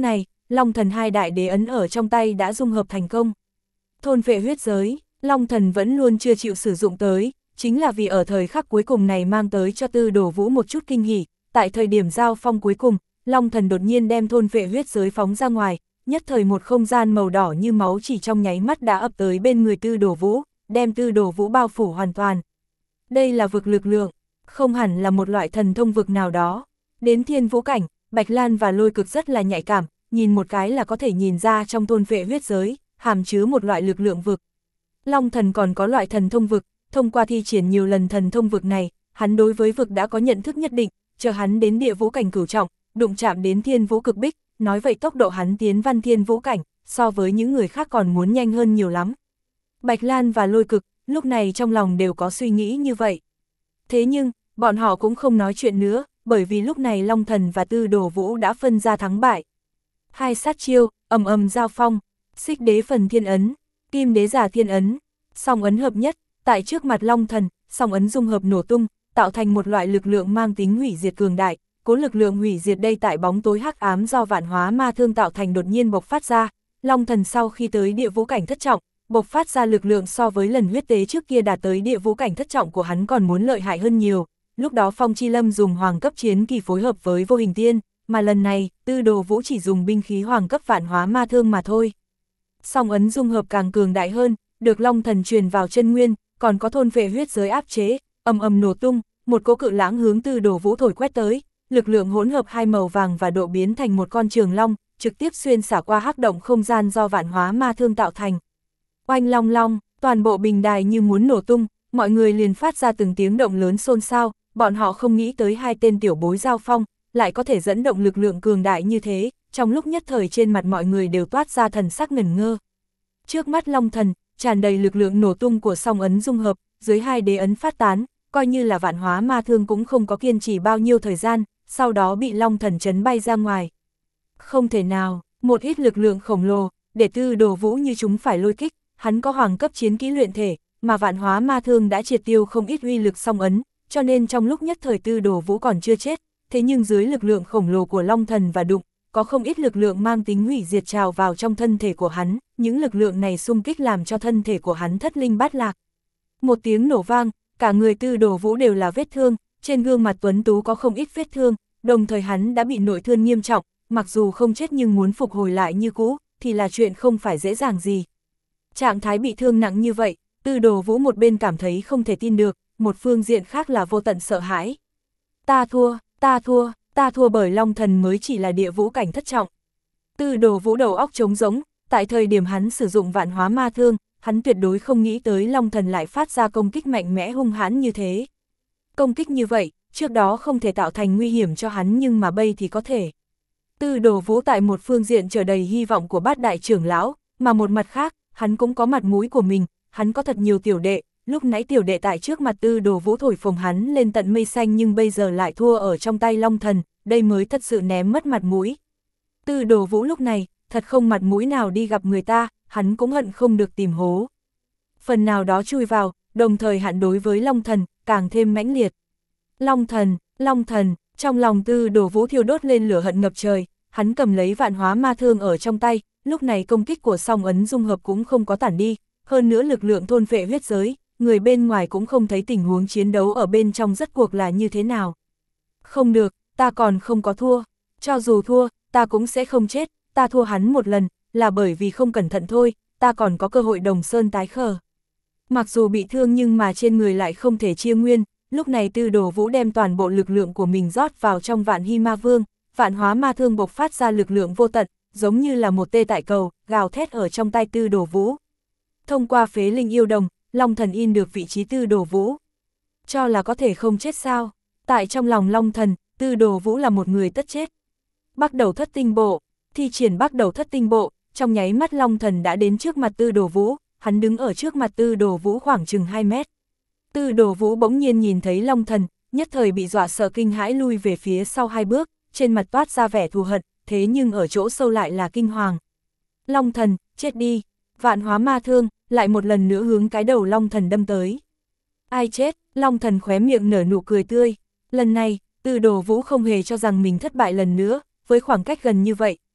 Long Thần hai đại đế ấn ở trong tay đã dung hợp thành công. Thôn phệ huyết giới, Long Thần vẫn luôn chưa chịu sử dụng tới, chính là vì ở thời khắc cuối cùng này mang tới cho Tư Đồ Vũ một chút kinh hỉ. Tại thời điểm giao phong cuối cùng, Long Thần đột nhiên đem thôn phệ huyết giới phóng ra ngoài, nhất thời một không gian màu đỏ như máu chỉ trong nháy mắt đã ập tới bên người Tư Đồ Vũ, đem Tư Đồ Vũ bao phủ hoàn toàn. Đây là vực lực lượng, không hẳn là một loại thần thông vực nào đó. Đến thiên vũ cảnh, Bạch Lan và Lôi Cực rất là nhạy cảm, nhìn một cái là có thể nhìn ra trong thôn phệ huyết giới, hàm chứa một loại lực lượng vực. Long Thần còn có loại thần thông vực, thông qua thi triển nhiều lần thần thông vực này, hắn đối với vực đã có nhận thức nhất định, chờ hắn đến địa vũ cảnh cửu trọng, đụng chạm đến thiên vũ cực bích, nói vậy tốc độ hắn tiến văn thiên vũ cảnh, so với những người khác còn muốn nhanh hơn nhiều lắm. Bạch Lan và Lôi Cực, lúc này trong lòng đều có suy nghĩ như vậy. Thế nhưng, bọn họ cũng không nói chuyện nữa, bởi vì lúc này Long Thần và Tư Đồ Vũ đã phân ra thắng bại. Hai sát chiêu, ầm ầm giao phong, xích đế phần thiên ấn, kim đế giả thiên ấn, song ấn hợp nhất, tại trước mặt Long Thần, song ấn dung hợp nổ tung, tạo thành một loại lực lượng mang tính hủy diệt cường đại. Cố lực lượng hủy diệt đây tại bóng tối hắc ám do vạn hóa ma thương tạo thành đột nhiên bộc phát ra. Long Thần sau khi tới địa vũ cảnh thất trọng, bộc phát ra lực lượng so với lần huyết tế trước kia đạt tới địa vũ cảnh thất trọng của hắn còn muốn lợi hại hơn nhiều. Lúc đó Phong Chi Lâm dùng hoàng cấp chiến kỳ phối hợp với vô hình tiên, mà lần này, Tư Đồ Vũ chỉ dùng binh khí hoàng cấp vạn hóa ma thương mà thôi. Song ấn dung hợp càng cường đại hơn, được Long Thần truyền vào chân nguyên, còn có thôn phệ huyết giới áp chế, ầm ầm nổ tung, một cỗ cự lãng hướng Tư Đồ Vũ thổi quét tới, lực lượng hỗn hợp hai màu vàng và độ biến thành một con trường long, trực tiếp xuyên xả qua hắc động không gian do vạn hóa ma thương tạo thành. Oanh long long, toàn bộ bình đài như muốn nổ tung, mọi người liền phát ra từng tiếng động lớn xôn xao, bọn họ không nghĩ tới hai tên tiểu bối giao phong, lại có thể dẫn động lực lượng cường đại như thế, trong lúc nhất thời trên mặt mọi người đều toát ra thần sắc ngẩn ngơ. Trước mắt Long Thần, tràn đầy lực lượng nổ tung của song ấn dung hợp, dưới hai đế ấn phát tán, coi như là vạn hóa ma thương cũng không có kiên trì bao nhiêu thời gian, sau đó bị Long Thần chấn bay ra ngoài. Không thể nào, một ít lực lượng khổng lồ, để Tư Đồ Vũ như chúng phải lôi kích, hắn có hoàng cấp chiến kỹ luyện thể, mà vạn hóa ma thương đã triệt tiêu không ít uy lực song ấn, cho nên trong lúc nhất thời Tư Đồ Vũ còn chưa chết, thế nhưng dưới lực lượng khổng lồ của Long Thần và đụng, có không ít lực lượng mang tính hủy diệt trào vào trong thân thể của hắn, những lực lượng này xung kích làm cho thân thể của hắn thất linh bát lạc. Một tiếng nổ vang, cả người Tư Đồ Vũ đều là vết thương, trên gương mặt tuấn tú có không ít vết thương, đồng thời hắn đã bị nội thương nghiêm trọng, mặc dù không chết nhưng muốn phục hồi lại như cũ, thì là chuyện không phải dễ dàng gì. Trạng thái bị thương nặng như vậy, Tư Đồ Vũ một bên cảm thấy không thể tin được, một phương diện khác là vô tận sợ hãi. Ta thua, ta thua, ta thua bởi Long Thần mới chỉ là địa vũ cảnh thất trọng. Tư Đồ Vũ đầu óc trống rỗng, tại thời điểm hắn sử dụng vạn hóa ma thương, hắn tuyệt đối không nghĩ tới Long Thần lại phát ra công kích mạnh mẽ hung hãn như thế. Công kích như vậy, trước đó không thể tạo thành nguy hiểm cho hắn nhưng mà bây thì có thể. Tư Đồ Vũ tại một phương diện chờ đầy hy vọng của bát đại trưởng lão, mà một mặt khác, hắn cũng có mặt mũi của mình, hắn có thật nhiều tiểu đệ, lúc nãy tiểu đệ tại trước mặt Tư Đồ Vũ thổi phồng hắn lên tận mây xanh nhưng bây giờ lại thua ở trong tay Long Thần, đây mới thật sự ném mất mặt mũi. Tư Đồ Vũ lúc này, thật không mặt mũi nào đi gặp người ta, hắn cũng hận không được tìm hố. Phần nào đó chui vào, đồng thời hắn đối với Long Thần, càng thêm mãnh liệt. Long Thần, Long Thần, trong lòng Tư Đồ Vũ thiêu đốt lên lửa hận ngập trời, hắn cầm lấy vạn hóa ma thương ở trong tay, lúc này công kích của song ấn dung hợp cũng không có tản đi, hơn nữa lực lượng thôn phệ huyết giới, người bên ngoài cũng không thấy tình huống chiến đấu ở bên trong rốt cuộc là như thế nào. Không được, ta còn không có thua, cho dù thua, ta cũng sẽ không chết, ta thua hắn một lần, là bởi vì không cẩn thận thôi, ta còn có cơ hội đồng sơn tái khởi. Mặc dù bị thương nhưng mà trên người lại không thể chia nguyên, lúc này Tư Đồ Vũ đem toàn bộ lực lượng của mình rót vào trong vạn hy ma vương, vạn hóa ma thương bộc phát ra lực lượng vô tận, giống như là một tê tại cầu, gào thét ở trong tay Tư Đồ Vũ. Thông qua phế linh yêu đồng, Long Thần in được vị trí Tư Đồ Vũ. Cho là có thể không chết sao? Tại trong lòng Long Thần, Tư Đồ Vũ là một người tất chết. Bắt đầu thất tinh bộ, thi triển bắt đầu thất tinh bộ, trong nháy mắt Long Thần đã đến trước mặt Tư Đồ Vũ, hắn đứng ở trước mặt Tư Đồ Vũ khoảng chừng hai mét. Tư Đồ Vũ bỗng nhiên nhìn thấy Long Thần, nhất thời bị dọa sợ kinh hãi lui về phía sau hai bước, trên mặt toát ra vẻ thù hận, thế nhưng ở chỗ sâu lại là kinh hoàng. Long Thần, chết đi, vạn hóa ma thương, lại một lần nữa hướng cái đầu Long Thần đâm tới. Ai chết? Long Thần khóe miệng nở nụ cười tươi. Lần này, Tư Đồ Vũ không hề cho rằng mình thất bại lần nữa, với khoảng cách gần như vậy,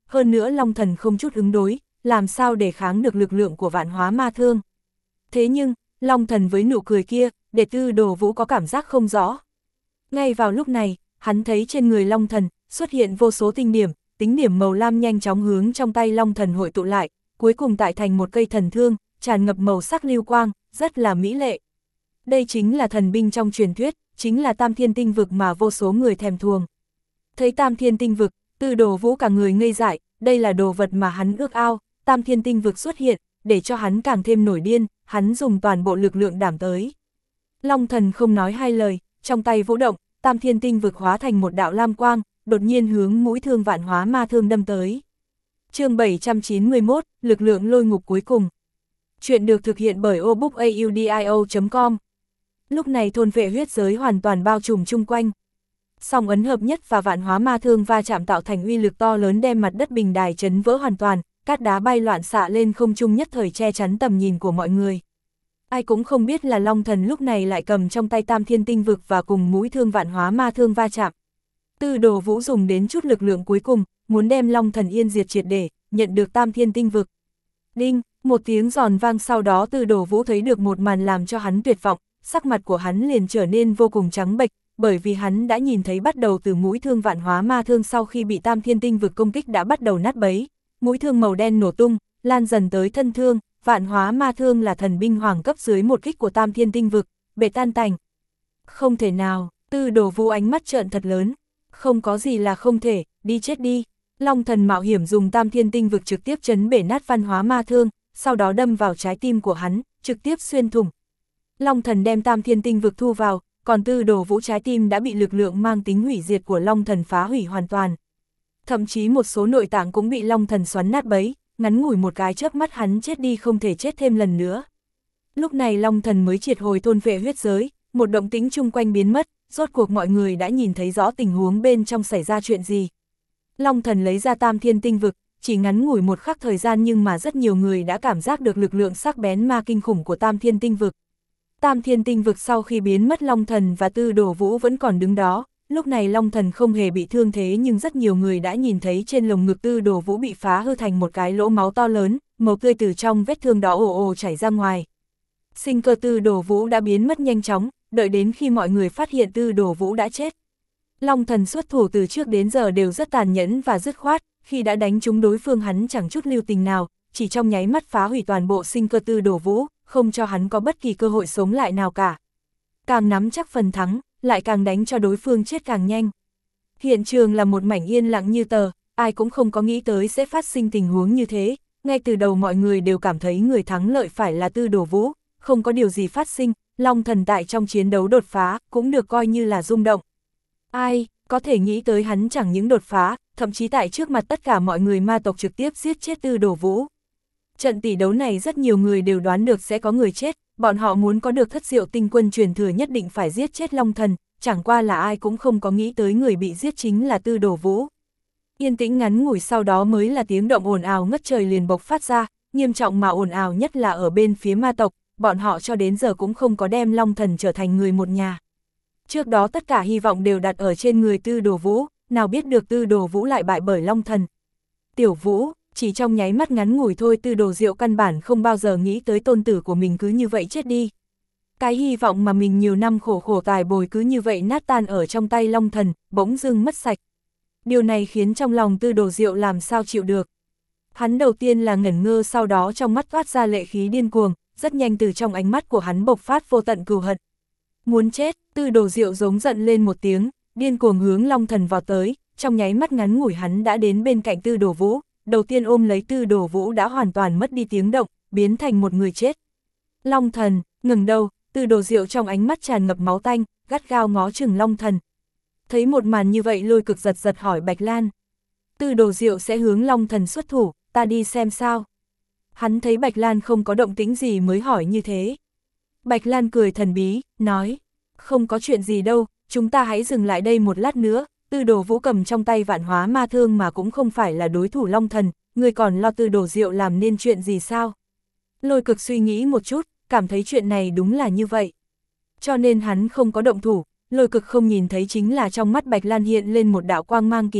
hơn nữa Long Thần không chút ứng đối, làm sao để kháng được lực lượng của vạn hóa ma thương. Thế nhưng, Long Thần với nụ cười kia, để Tư Đồ Vũ có cảm giác không rõ. Ngay vào lúc này, hắn thấy trên người Long Thần xuất hiện vô số tinh điểm, tính điểm màu lam nhanh chóng hướng trong tay Long Thần hội tụ lại, cuối cùng tại thành một cây thần thương, tràn ngập màu sắc lưu quang, rất là mỹ lệ. Đây chính là thần binh trong truyền thuyết, chính là Tam Thiên Tinh Vực mà vô số người thèm thuồng. Thấy Tam Thiên Tinh Vực, Tư Đồ Vũ cả người ngây dại, đây là đồ vật mà hắn ước ao, Tam Thiên Tinh Vực xuất hiện, để cho hắn càng thêm nổi điên, hắn dùng toàn bộ lực lượng đảm tới. Long Thần không nói hai lời, trong tay vũ động, Tam Thiên Tinh Vực hóa thành một đạo lam quang, đột nhiên hướng mũi thương vạn hóa ma thương đâm tới. Chương bảy trăm chín mươi mốt, lực lượng lôi ngục cuối cùng. Chuyện được thực hiện bởi o book audio chấm com. Lúc này thôn vệ huyết giới hoàn toàn bao trùm chung quanh. Song ấn hợp nhất và vạn hóa ma thương va chạm tạo thành uy lực to lớn đem mặt đất bình đài chấn vỡ hoàn toàn, cát đá bay loạn xạ lên không trung nhất thời che chắn tầm nhìn của mọi người. Ai cũng không biết là Long Thần lúc này lại cầm trong tay Tam Thiên Tinh Vực và cùng mũi thương vạn hóa ma thương va chạm. Tư Đồ Vũ dùng đến chút lực lượng cuối cùng, muốn đem Long Thần yên diệt triệt để, nhận được Tam Thiên Tinh Vực. Đinh, một tiếng giòn vang sau đó Tư Đồ Vũ thấy được một màn làm cho hắn tuyệt vọng, sắc mặt của hắn liền trở nên vô cùng trắng bệch, bởi vì hắn đã nhìn thấy bắt đầu từ mũi thương vạn hóa ma thương sau khi bị Tam Thiên Tinh Vực công kích đã bắt đầu nát bấy, mũi thương màu đen nổ tung, lan dần tới thân thương, vạn hóa ma thương là thần binh hoàng cấp dưới một kích của Tam Thiên Tinh Vực, bể tan tành. Không thể nào, Tư Đồ Vũ ánh mắt trợn thật lớn, không có gì là không thể, đi chết đi. Long Thần mạo hiểm dùng Tam Thiên Tinh Vực trực tiếp chấn bể nát văn hóa ma thương, sau đó đâm vào trái tim của hắn, trực tiếp xuyên thủng. Long Thần đem Tam Thiên Tinh Vực thu vào, còn Tư Đồ Vũ trái tim đã bị lực lượng mang tính hủy diệt của Long Thần phá hủy hoàn toàn. Thậm chí một số nội tạng cũng bị Long Thần xoắn nát bấy, ngắn ngủi một cái chớp mắt hắn chết đi không thể chết thêm lần nữa. Lúc này Long Thần mới triệt hồi thôn vệ huyết giới, một động tĩnh chung quanh biến mất, rốt cuộc mọi người đã nhìn thấy rõ tình huống bên trong xảy ra chuyện gì. Long Thần lấy ra Tam Thiên Tinh Vực, chỉ ngắn ngủi một khắc thời gian nhưng mà rất nhiều người đã cảm giác được lực lượng sắc bén ma kinh khủng của Tam Thiên Tinh Vực. Tam Thiên Tinh Vực sau khi biến mất Long Thần và Tư Đồ Vũ vẫn còn đứng đó, lúc này Long Thần không hề bị thương thế nhưng rất nhiều người đã nhìn thấy trên lồng ngực Tư Đồ Vũ bị phá hư thành một cái lỗ máu to lớn, màu tươi từ trong vết thương đó ồ ồ chảy ra ngoài. Sinh cơ Tư Đồ Vũ đã biến mất nhanh chóng, đợi đến khi mọi người phát hiện Tư Đồ Vũ đã chết. Long Thần xuất thủ từ trước đến giờ đều rất tàn nhẫn và dứt khoát, khi đã đánh trúng đối phương hắn chẳng chút lưu tình nào, chỉ trong nháy mắt phá hủy toàn bộ sinh cơ Tư Đồ Vũ, không cho hắn có bất kỳ cơ hội sống lại nào cả. Càng nắm chắc phần thắng, lại càng đánh cho đối phương chết càng nhanh. Hiện trường là một mảnh yên lặng như tờ, ai cũng không có nghĩ tới sẽ phát sinh tình huống như thế, ngay từ đầu mọi người đều cảm thấy người thắng lợi phải là Tư Đồ Vũ, không có điều gì phát sinh, Long Thần tại trong chiến đấu đột phá, cũng được coi như là rung động. Ai, có thể nghĩ tới hắn chẳng những đột phá, thậm chí tại trước mặt tất cả mọi người ma tộc trực tiếp giết chết Tư Đồ Vũ. Trận tỷ đấu này rất nhiều người đều đoán được sẽ có người chết, bọn họ muốn có được thất diệu tinh quân truyền thừa nhất định phải giết chết Long Thần, chẳng qua là ai cũng không có nghĩ tới người bị giết chính là Tư Đồ Vũ. Yên tĩnh ngắn ngủi sau đó mới là tiếng động ồn ào ngất trời liền bộc phát ra, nghiêm trọng mà ồn ào nhất là ở bên phía ma tộc, bọn họ cho đến giờ cũng không có đem Long Thần trở thành người một nhà. Trước đó tất cả hy vọng đều đặt ở trên người Tư Đồ Vũ, nào biết được Tư Đồ Vũ lại bại bởi Long Thần. Tiểu Vũ, chỉ trong nháy mắt ngắn ngủi thôi Tư Đồ Diệu căn bản không bao giờ nghĩ tới tôn tử của mình cứ như vậy chết đi. Cái hy vọng mà mình nhiều năm khổ khổ tài bồi cứ như vậy nát tan ở trong tay Long Thần, bỗng dưng mất sạch. Điều này khiến trong lòng Tư Đồ Diệu làm sao chịu được. Hắn đầu tiên là ngẩn ngơ sau đó trong mắt toát ra lệ khí điên cuồng, rất nhanh từ trong ánh mắt của hắn bộc phát vô tận cừu hận. Muốn chết, Tư Đồ Diệu giống giận lên một tiếng, điên cuồng hướng Long Thần vào tới, trong nháy mắt ngắn ngủi hắn đã đến bên cạnh Tư Đồ Vũ, đầu tiên ôm lấy Tư Đồ Vũ đã hoàn toàn mất đi tiếng động, biến thành một người chết. Long Thần, ngừng đầu, Tư Đồ Diệu trong ánh mắt tràn ngập máu tanh, gắt gao ngó chừng Long Thần. Thấy một màn như vậy Lôi Cực giật giật hỏi Bạch Lan. Tư Đồ Diệu sẽ hướng Long Thần xuất thủ, ta đi xem sao. Hắn thấy Bạch Lan không có động tĩnh gì mới hỏi như thế. Bạch Lan cười thần bí, nói, không có chuyện gì đâu, chúng ta hãy dừng lại đây một lát nữa, Tư Đồ Vũ cầm trong tay vạn hóa ma thương mà cũng không phải là đối thủ Long Thần, người còn lo Tư Đồ Diệu làm nên chuyện gì sao? Lôi Cực suy nghĩ một chút, cảm thấy chuyện này đúng là như vậy. Cho nên hắn không có động thủ, Lôi Cực không nhìn thấy chính là trong mắt Bạch Lan hiện lên một đạo quang mang kỳ dị,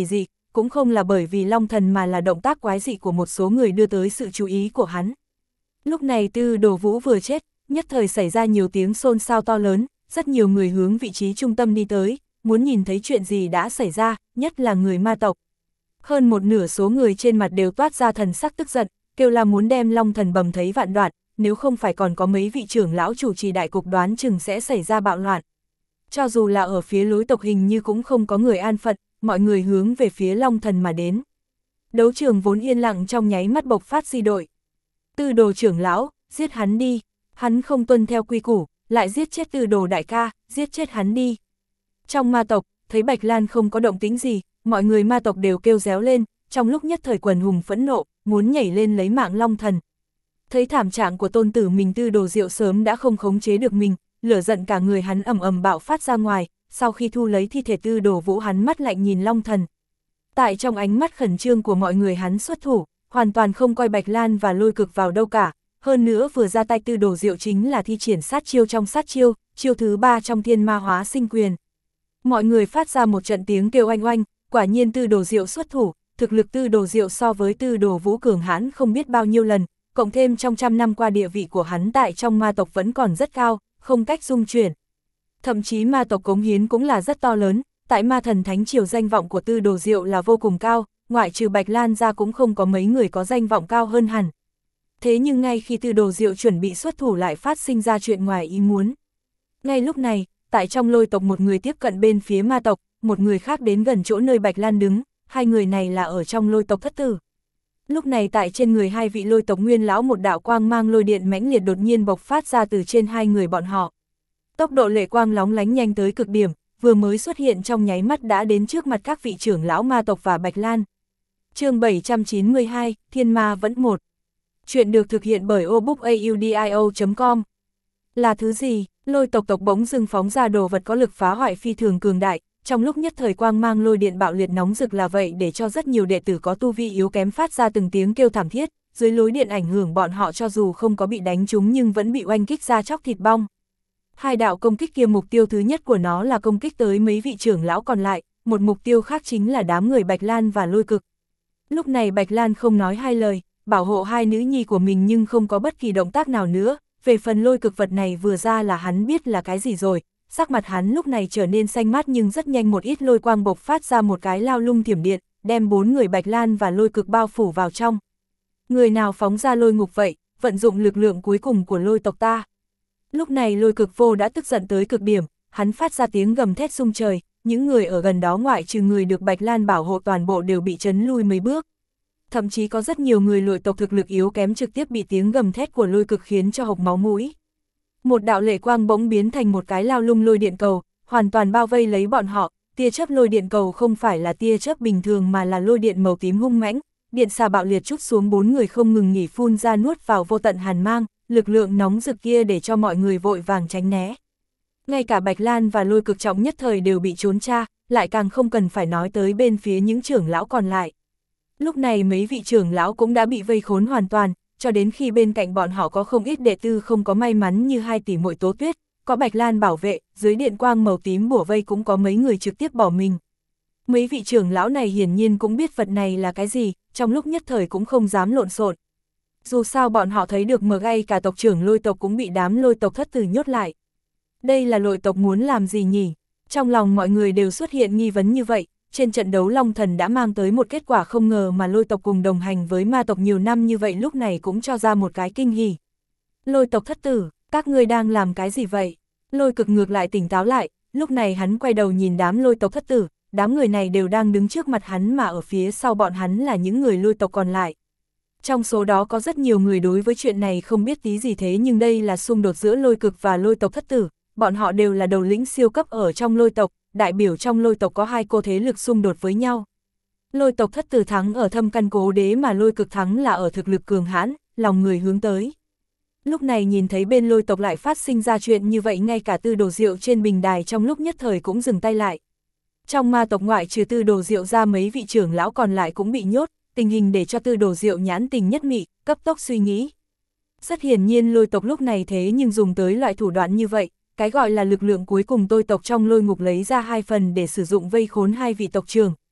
cũng không là bởi vì Long Thần mà là động tác quái dị của một số người đưa tới sự chú ý của hắn. Lúc này Tư Đồ Vũ vừa chết, nhất thời xảy ra nhiều tiếng xôn xao to lớn, rất nhiều người hướng vị trí trung tâm đi tới, muốn nhìn thấy chuyện gì đã xảy ra, nhất là người ma tộc. Hơn một nửa số người trên mặt đều toát ra thần sắc tức giận, kêu là muốn đem Long Thần bầm thấy vạn đoạn, nếu không phải còn có mấy vị trưởng lão chủ trì đại cục đoán chừng sẽ xảy ra bạo loạn. Cho dù là ở phía lối tộc hình như cũng không có người an phận, mọi người hướng về phía Long Thần mà đến. Đấu trường vốn yên lặng trong nháy mắt bộc phát di đội. Tư Đồ trưởng lão, giết hắn đi, hắn không tuân theo quy củ, lại giết chết Tư Đồ đại ca, giết chết hắn đi. Trong ma tộc, thấy Bạch Lan không có động tĩnh gì, mọi người ma tộc đều kêu réo lên, trong lúc nhất thời quần hùng phẫn nộ, muốn nhảy lên lấy mạng Long Thần. Thấy thảm trạng của tôn tử mình Tư Đồ Diệu sớm đã không khống chế được mình, lửa giận cả người hắn ầm ầm bạo phát ra ngoài, sau khi thu lấy thi thể Tư Đồ Vũ hắn mắt lạnh nhìn Long Thần. Tại trong ánh mắt khẩn trương của mọi người hắn xuất thủ, hoàn toàn không coi Bạch Lan và Lôi Cực vào đâu cả, hơn nữa vừa ra tay Tư Đồ Diệu chính là thi triển sát chiêu trong sát chiêu, chiêu thứ ba trong Thiên Ma Hóa Sinh Quyền. Mọi người phát ra một trận tiếng kêu oanh oanh, quả nhiên Tư Đồ Diệu xuất thủ, thực lực Tư Đồ Diệu so với Tư Đồ Vũ cường hãn không biết bao nhiêu lần, cộng thêm trong trăm năm qua địa vị của hắn tại trong ma tộc vẫn còn rất cao, không cách dung chuyển. Thậm chí ma tộc cống hiến cũng là rất to lớn, tại Ma Thần Thánh Triều danh vọng của Tư Đồ Diệu là vô cùng cao, ngoại trừ Bạch Lan ra cũng không có mấy người có danh vọng cao hơn hẳn. Thế nhưng ngay khi Tư Đồ Diệu chuẩn bị xuất thủ lại phát sinh ra chuyện ngoài ý muốn. Ngay lúc này, tại trong Lôi tộc một người tiếp cận bên phía ma tộc, một người khác đến gần chỗ nơi Bạch Lan đứng, hai người này là ở trong Lôi tộc thất tử. Lúc này tại trên người hai vị Lôi tộc nguyên lão một đạo quang mang lôi điện mãnh liệt đột nhiên bộc phát ra từ trên hai người bọn họ. Tốc độ lệ quang lóng lánh nhanh tới cực điểm, vừa mới xuất hiện trong nháy mắt đã đến trước mặt các vị trưởng lão ma tộc và Bạch Lan. Chương bảy trăm chín mươi hai, Thiên Ma vẫn một. Chuyện được thực hiện bởi obookaudio chấm com. Là thứ gì? Lôi tộc tộc bỗng dưng phóng ra đồ vật có lực phá hoại phi thường cường đại, trong lúc nhất thời quang mang lôi điện bạo liệt nóng rực là vậy để cho rất nhiều đệ tử có tu vi yếu kém phát ra từng tiếng kêu thảm thiết, dưới lối điện ảnh hưởng bọn họ cho dù không có bị đánh trúng nhưng vẫn bị oanh kích ra chóc thịt bong. Hai đạo công kích kia mục tiêu thứ nhất của nó là công kích tới mấy vị trưởng lão còn lại, một mục tiêu khác chính là đám người Bạch Lan và Lôi Cực. Lúc này Bạch Lan không nói hai lời, bảo hộ hai nữ nhi của mình nhưng không có bất kỳ động tác nào nữa, về phần Lôi Cực vật này vừa ra là hắn biết là cái gì rồi, sắc mặt hắn lúc này trở nên xanh mát nhưng rất nhanh một ít lôi quang bộc phát ra một cái lao lung thiểm điện, đem bốn người Bạch Lan và Lôi Cực bao phủ vào trong. Người nào phóng ra lôi ngục vậy, vận dụng lực lượng cuối cùng của lôi tộc ta. Lúc này Lôi Cực vô đã tức giận tới cực điểm, hắn phát ra tiếng gầm thét rung trời, những người ở gần đó ngoại trừ người được Bạch Lan bảo hộ toàn bộ đều bị chấn lui mấy bước. Thậm chí có rất nhiều người lôi tộc thực lực yếu kém trực tiếp bị tiếng gầm thét của Lôi Cực khiến cho hộc máu mũi. Một đạo lệ quang bỗng biến thành một cái lao lung lôi điện cầu, hoàn toàn bao vây lấy bọn họ, tia chớp lôi điện cầu không phải là tia chớp bình thường mà là lôi điện màu tím hung mãnh, điện xà bạo liệt trút xuống bốn người không ngừng nghỉ phun ra nuốt vào vô tận hàn mang, lực lượng nóng rực kia để cho mọi người vội vàng tránh né. Ngay cả Bạch Lan và Lôi Cực trọng nhất thời đều bị trốn tra, lại càng không cần phải nói tới bên phía những trưởng lão còn lại. Lúc này mấy vị trưởng lão cũng đã bị vây khốn hoàn toàn, cho đến khi bên cạnh bọn họ có không ít đệ tử không có may mắn như hai tỷ muội Tố Tuyết, có Bạch Lan bảo vệ, dưới điện quang màu tím bủa vây cũng có mấy người trực tiếp bỏ mình. Mấy vị trưởng lão này hiển nhiên cũng biết vật này là cái gì, trong lúc nhất thời cũng không dám lộn xộn. Dù sao bọn họ thấy được mờ ngay cả tộc trưởng Lôi tộc cũng bị đám Lôi tộc thất tử nhốt lại. Đây là Lôi tộc muốn làm gì nhỉ? Trong lòng mọi người đều xuất hiện nghi vấn như vậy. Trên trận đấu Long Thần đã mang tới một kết quả không ngờ mà Lôi tộc cùng đồng hành với ma tộc nhiều năm như vậy lúc này cũng cho ra một cái kinh hỉ. Lôi tộc thất tử, các ngươi đang làm cái gì vậy? Lôi Cực ngược lại tỉnh táo lại, lúc này hắn quay đầu nhìn đám Lôi tộc thất tử, đám người này đều đang đứng trước mặt hắn mà ở phía sau bọn hắn là những người Lôi tộc còn lại. Trong số đó có rất nhiều người đối với chuyện này không biết tí gì thế nhưng đây là xung đột giữa Lôi Cực và Lôi tộc thất tử, bọn họ đều là đầu lĩnh siêu cấp ở trong Lôi tộc. Đại biểu trong Lôi tộc có hai cô thế lực xung đột với nhau. Lôi tộc thất tử thắng ở thâm căn cố đế mà Lôi Cực thắng là ở thực lực cường hãn, lòng người hướng tới. Lúc này nhìn thấy bên Lôi tộc lại phát sinh ra chuyện như vậy ngay cả Tư Đồ Diệu trên bình đài trong lúc nhất thời cũng dừng tay lại. Trong ma tộc ngoại trừ Tư Đồ Diệu ra mấy vị trưởng lão còn lại cũng bị nhốt, tình hình để cho Tư Đồ Diệu nhãn tình nhất mị, cấp tốc suy nghĩ. Rất hiển nhiên Lôi tộc lúc này thế nhưng dùng tới loại thủ đoạn như vậy. Cái gọi là lực lượng cuối cùng tôi tộc trong lôi ngục lấy ra hai phần để sử dụng vây khốn hai vị tộc trưởng,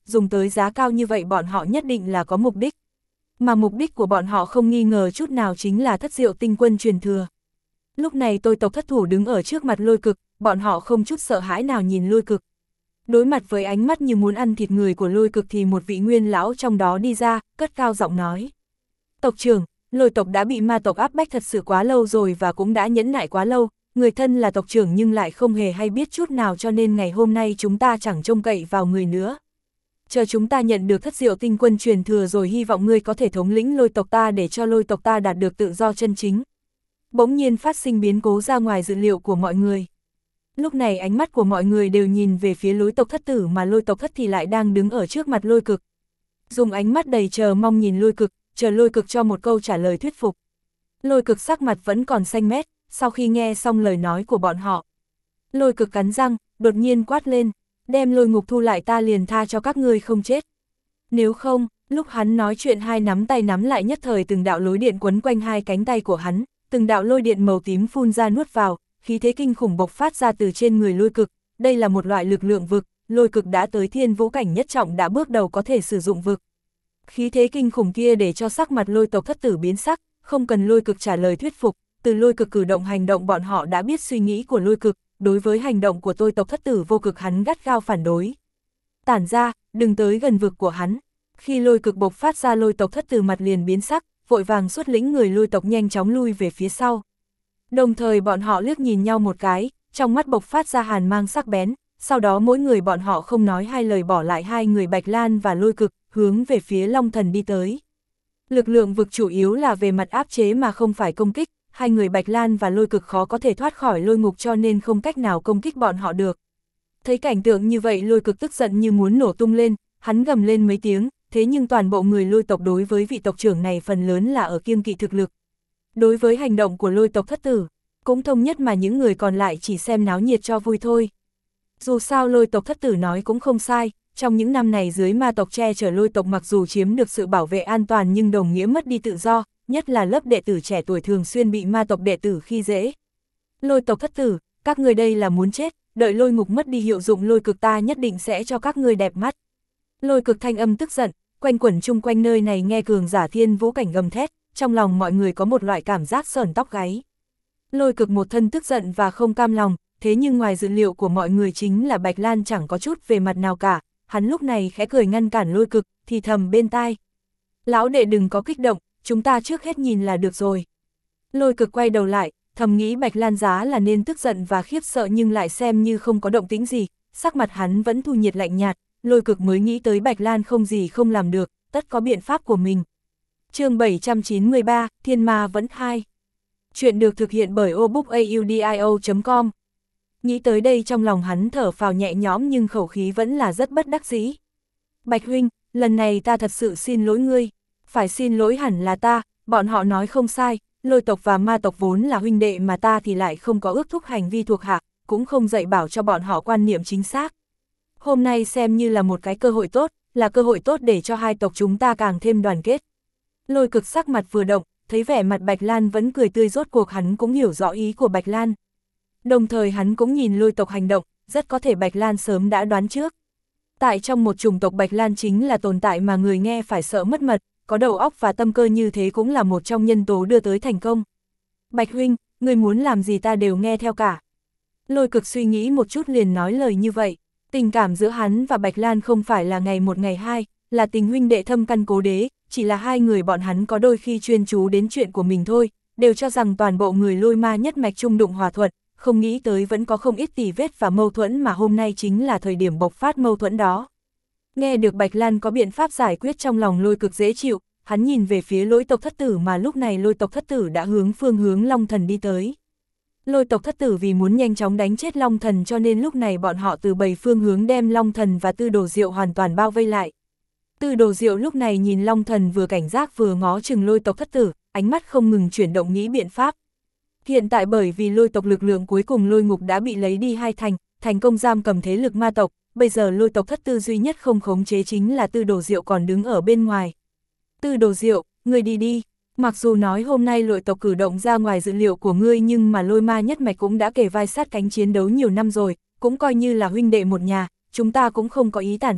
dùng tới giá cao như vậy bọn họ nhất định là có mục đích. Mà mục đích của bọn họ không nghi ngờ chút nào chính là thất diệu tinh quân truyền thừa. Lúc này tôi tộc thất thủ đứng ở trước mặt Lôi Cực, bọn họ không chút sợ hãi nào nhìn Lôi Cực. Đối mặt với ánh mắt như muốn ăn thịt người của Lôi Cực thì một vị nguyên lão trong đó đi ra, cất cao giọng nói. Tộc trưởng, Lôi tộc đã bị ma tộc áp bách thật sự quá lâu rồi và cũng đã nhẫn nại quá lâu, người thân là tộc trưởng nhưng lại không hề hay biết chút nào cho nên ngày hôm nay chúng ta chẳng trông cậy vào người nữa. Chờ chúng ta nhận được thất diệu tinh quân truyền thừa rồi hy vọng ngươi có thể thống lĩnh Lôi tộc ta để cho Lôi tộc ta đạt được tự do chân chính. Bỗng nhiên phát sinh biến cố ra ngoài dự liệu của mọi người. Lúc này ánh mắt của mọi người đều nhìn về phía Lôi tộc thất tử mà Lôi tộc thất thì lại đang đứng ở trước mặt Lôi Cực. Dùng ánh mắt đầy chờ mong nhìn Lôi Cực, chờ Lôi Cực cho một câu trả lời thuyết phục. Lôi Cực sắc mặt vẫn còn xanh mét, sau khi nghe xong lời nói của bọn họ. Lôi Cực cắn răng, đột nhiên quát lên, đem Lôi Ngục thu lại ta liền tha cho các ngươi không chết. Nếu không, lúc hắn nói chuyện hai nắm tay nắm lại nhất thời từng đạo lối điện quấn quanh hai cánh tay của hắn, từng đạo lôi điện màu tím phun ra nuốt vào, khí thế kinh khủng bộc phát ra từ trên người Lôi Cực, đây là một loại lực lượng vực, Lôi Cực đã tới thiên vũ cảnh nhất trọng đã bước đầu có thể sử dụng vực. Khí thế kinh khủng kia để cho sắc mặt Lôi tộc thất tử biến sắc, không cần Lôi Cực trả lời thuyết phục, từ Lôi Cực cử động hành động bọn họ đã biết suy nghĩ của Lôi Cực, đối với hành động của tôi tộc thất tử vô cực hắn gắt gao phản đối. Tản ra, đừng tới gần vực của hắn. Khi Lôi Cực bộc phát ra Lôi tộc thất tử mặt liền biến sắc, vội vàng xuất lĩnh người Lôi tộc nhanh chóng lui về phía sau. Đồng thời bọn họ liếc nhìn nhau một cái, trong mắt bộc phát ra hàn mang sắc bén, sau đó mỗi người bọn họ không nói hai lời bỏ lại hai người Bạch Lan và Lôi Cực, hướng về phía Long Thần đi tới. Lực lượng vực chủ yếu là về mặt áp chế mà không phải công kích, hai người Bạch Lan và Lôi Cực khó có thể thoát khỏi lôi ngục cho nên không cách nào công kích bọn họ được. Thấy cảnh tượng như vậy Lôi Cực tức giận như muốn nổ tung lên, hắn gầm lên mấy tiếng, thế nhưng toàn bộ người Lôi tộc đối với vị tộc trưởng này phần lớn là ở kiêng kỵ thực lực. Đối với hành động của Lôi tộc thất tử, cũng thông nhất mà những người còn lại chỉ xem náo nhiệt cho vui thôi. Dù sao Lôi tộc thất tử nói cũng không sai, trong những năm này dưới ma tộc che chở Lôi tộc mặc dù chiếm được sự bảo vệ an toàn nhưng đồng nghĩa mất đi tự do, nhất là lớp đệ tử trẻ tuổi thường xuyên bị ma tộc đệ tử khi dễ. Lôi tộc thất tử, các người đây là muốn chết, đợi lôi ngục mất đi hiệu dụng Lôi Cực ta nhất định sẽ cho các người đẹp mắt. Lôi Cực thanh âm tức giận, quanh quẩn chung quanh nơi này nghe cường giả thiên vũ cảnh gầm thét, trong lòng mọi người có một loại cảm giác sởn tóc gáy. Lôi Cực một thân tức giận và không cam lòng, thế nhưng ngoài dự liệu của mọi người chính là Bạch Lan chẳng có chút về mặt nào cả, hắn lúc này khẽ cười ngăn cản Lôi Cực, thì thầm bên tai. Lão đệ đừng có kích động, chúng ta trước hết nhìn là được rồi. Lôi Cực quay đầu lại, thầm nghĩ Bạch Lan giá là nên tức giận và khiếp sợ nhưng lại xem như không có động tĩnh gì, sắc mặt hắn vẫn thu nhiệt lạnh nhạt, Lôi Cực mới nghĩ tới Bạch Lan không gì không làm được, tất có biện pháp của mình. Chương bảy trăm chín mươi ba, Thiên Ma vẫn hai. Chuyện được thực hiện bởi obookaudio chấm com. Nghĩ tới đây trong lòng hắn thở phào nhẹ nhõm nhưng khẩu khí vẫn là rất bất đắc dĩ. Bạch huynh, lần này ta thật sự xin lỗi ngươi. Phải xin lỗi hẳn là ta, bọn họ nói không sai, Lôi tộc và ma tộc vốn là huynh đệ mà ta thì lại không có ước thúc hành vi thuộc hạ, cũng không dạy bảo cho bọn họ quan niệm chính xác. Hôm nay xem như là một cái cơ hội tốt, là cơ hội tốt để cho hai tộc chúng ta càng thêm đoàn kết. Lôi Cực sắc mặt vừa động, thấy vẻ mặt Bạch Lan vẫn cười tươi rốt cuộc hắn cũng hiểu rõ ý của Bạch Lan. Đồng thời hắn cũng nhìn Lôi tộc hành động, rất có thể Bạch Lan sớm đã đoán trước. Tại trong một chủng tộc Bạch Lan chính là tồn tại mà người nghe phải sợ mất mật, có đầu óc và tâm cơ như thế cũng là một trong nhân tố đưa tới thành công. Bạch huynh, người muốn làm gì ta đều nghe theo cả. Lôi Cực suy nghĩ một chút liền nói lời như vậy. Tình cảm giữa hắn và Bạch Lan không phải là ngày một ngày hai, là tình huynh đệ thâm căn cố đế, chỉ là hai người bọn hắn có đôi khi chuyên chú đến chuyện của mình thôi, đều cho rằng toàn bộ người Lôi ma nhất mạch trung đụng hòa thuận, không nghĩ tới vẫn có không ít tỉ vết và mâu thuẫn mà hôm nay chính là thời điểm bộc phát mâu thuẫn đó. Nghe được Bạch Lan có biện pháp giải quyết trong lòng Lôi Cực dễ chịu, hắn nhìn về phía Lôi tộc thất tử mà lúc này Lôi tộc thất tử đã hướng phương hướng Long Thần đi tới. Lôi tộc thất tử vì muốn nhanh chóng đánh chết Long Thần cho nên lúc này bọn họ từ bảy phương hướng đem Long Thần và Tư Đồ Diệu hoàn toàn bao vây lại. Tư Đồ Diệu lúc này nhìn Long Thần vừa cảnh giác vừa ngó chừng Lôi tộc thất tử, ánh mắt không ngừng chuyển động nghĩ biện pháp. Hiện tại bởi vì Lôi tộc lực lượng cuối cùng Lôi ngục đã bị lấy đi hai thành, thành công giam cầm thế lực ma tộc, bây giờ Lôi tộc thất tử duy nhất không khống chế chính là Tư Đồ Diệu còn đứng ở bên ngoài. Tư Đồ Diệu, người đi đi. Mặc dù nói hôm nay Lôi tộc cử động ra ngoài dự liệu của ngươi nhưng mà Lôi ma nhất mạch cũng đã kề vai sát cánh chiến đấu nhiều năm rồi, cũng coi như là huynh đệ một nhà, chúng ta cũng không có ý tàn sát,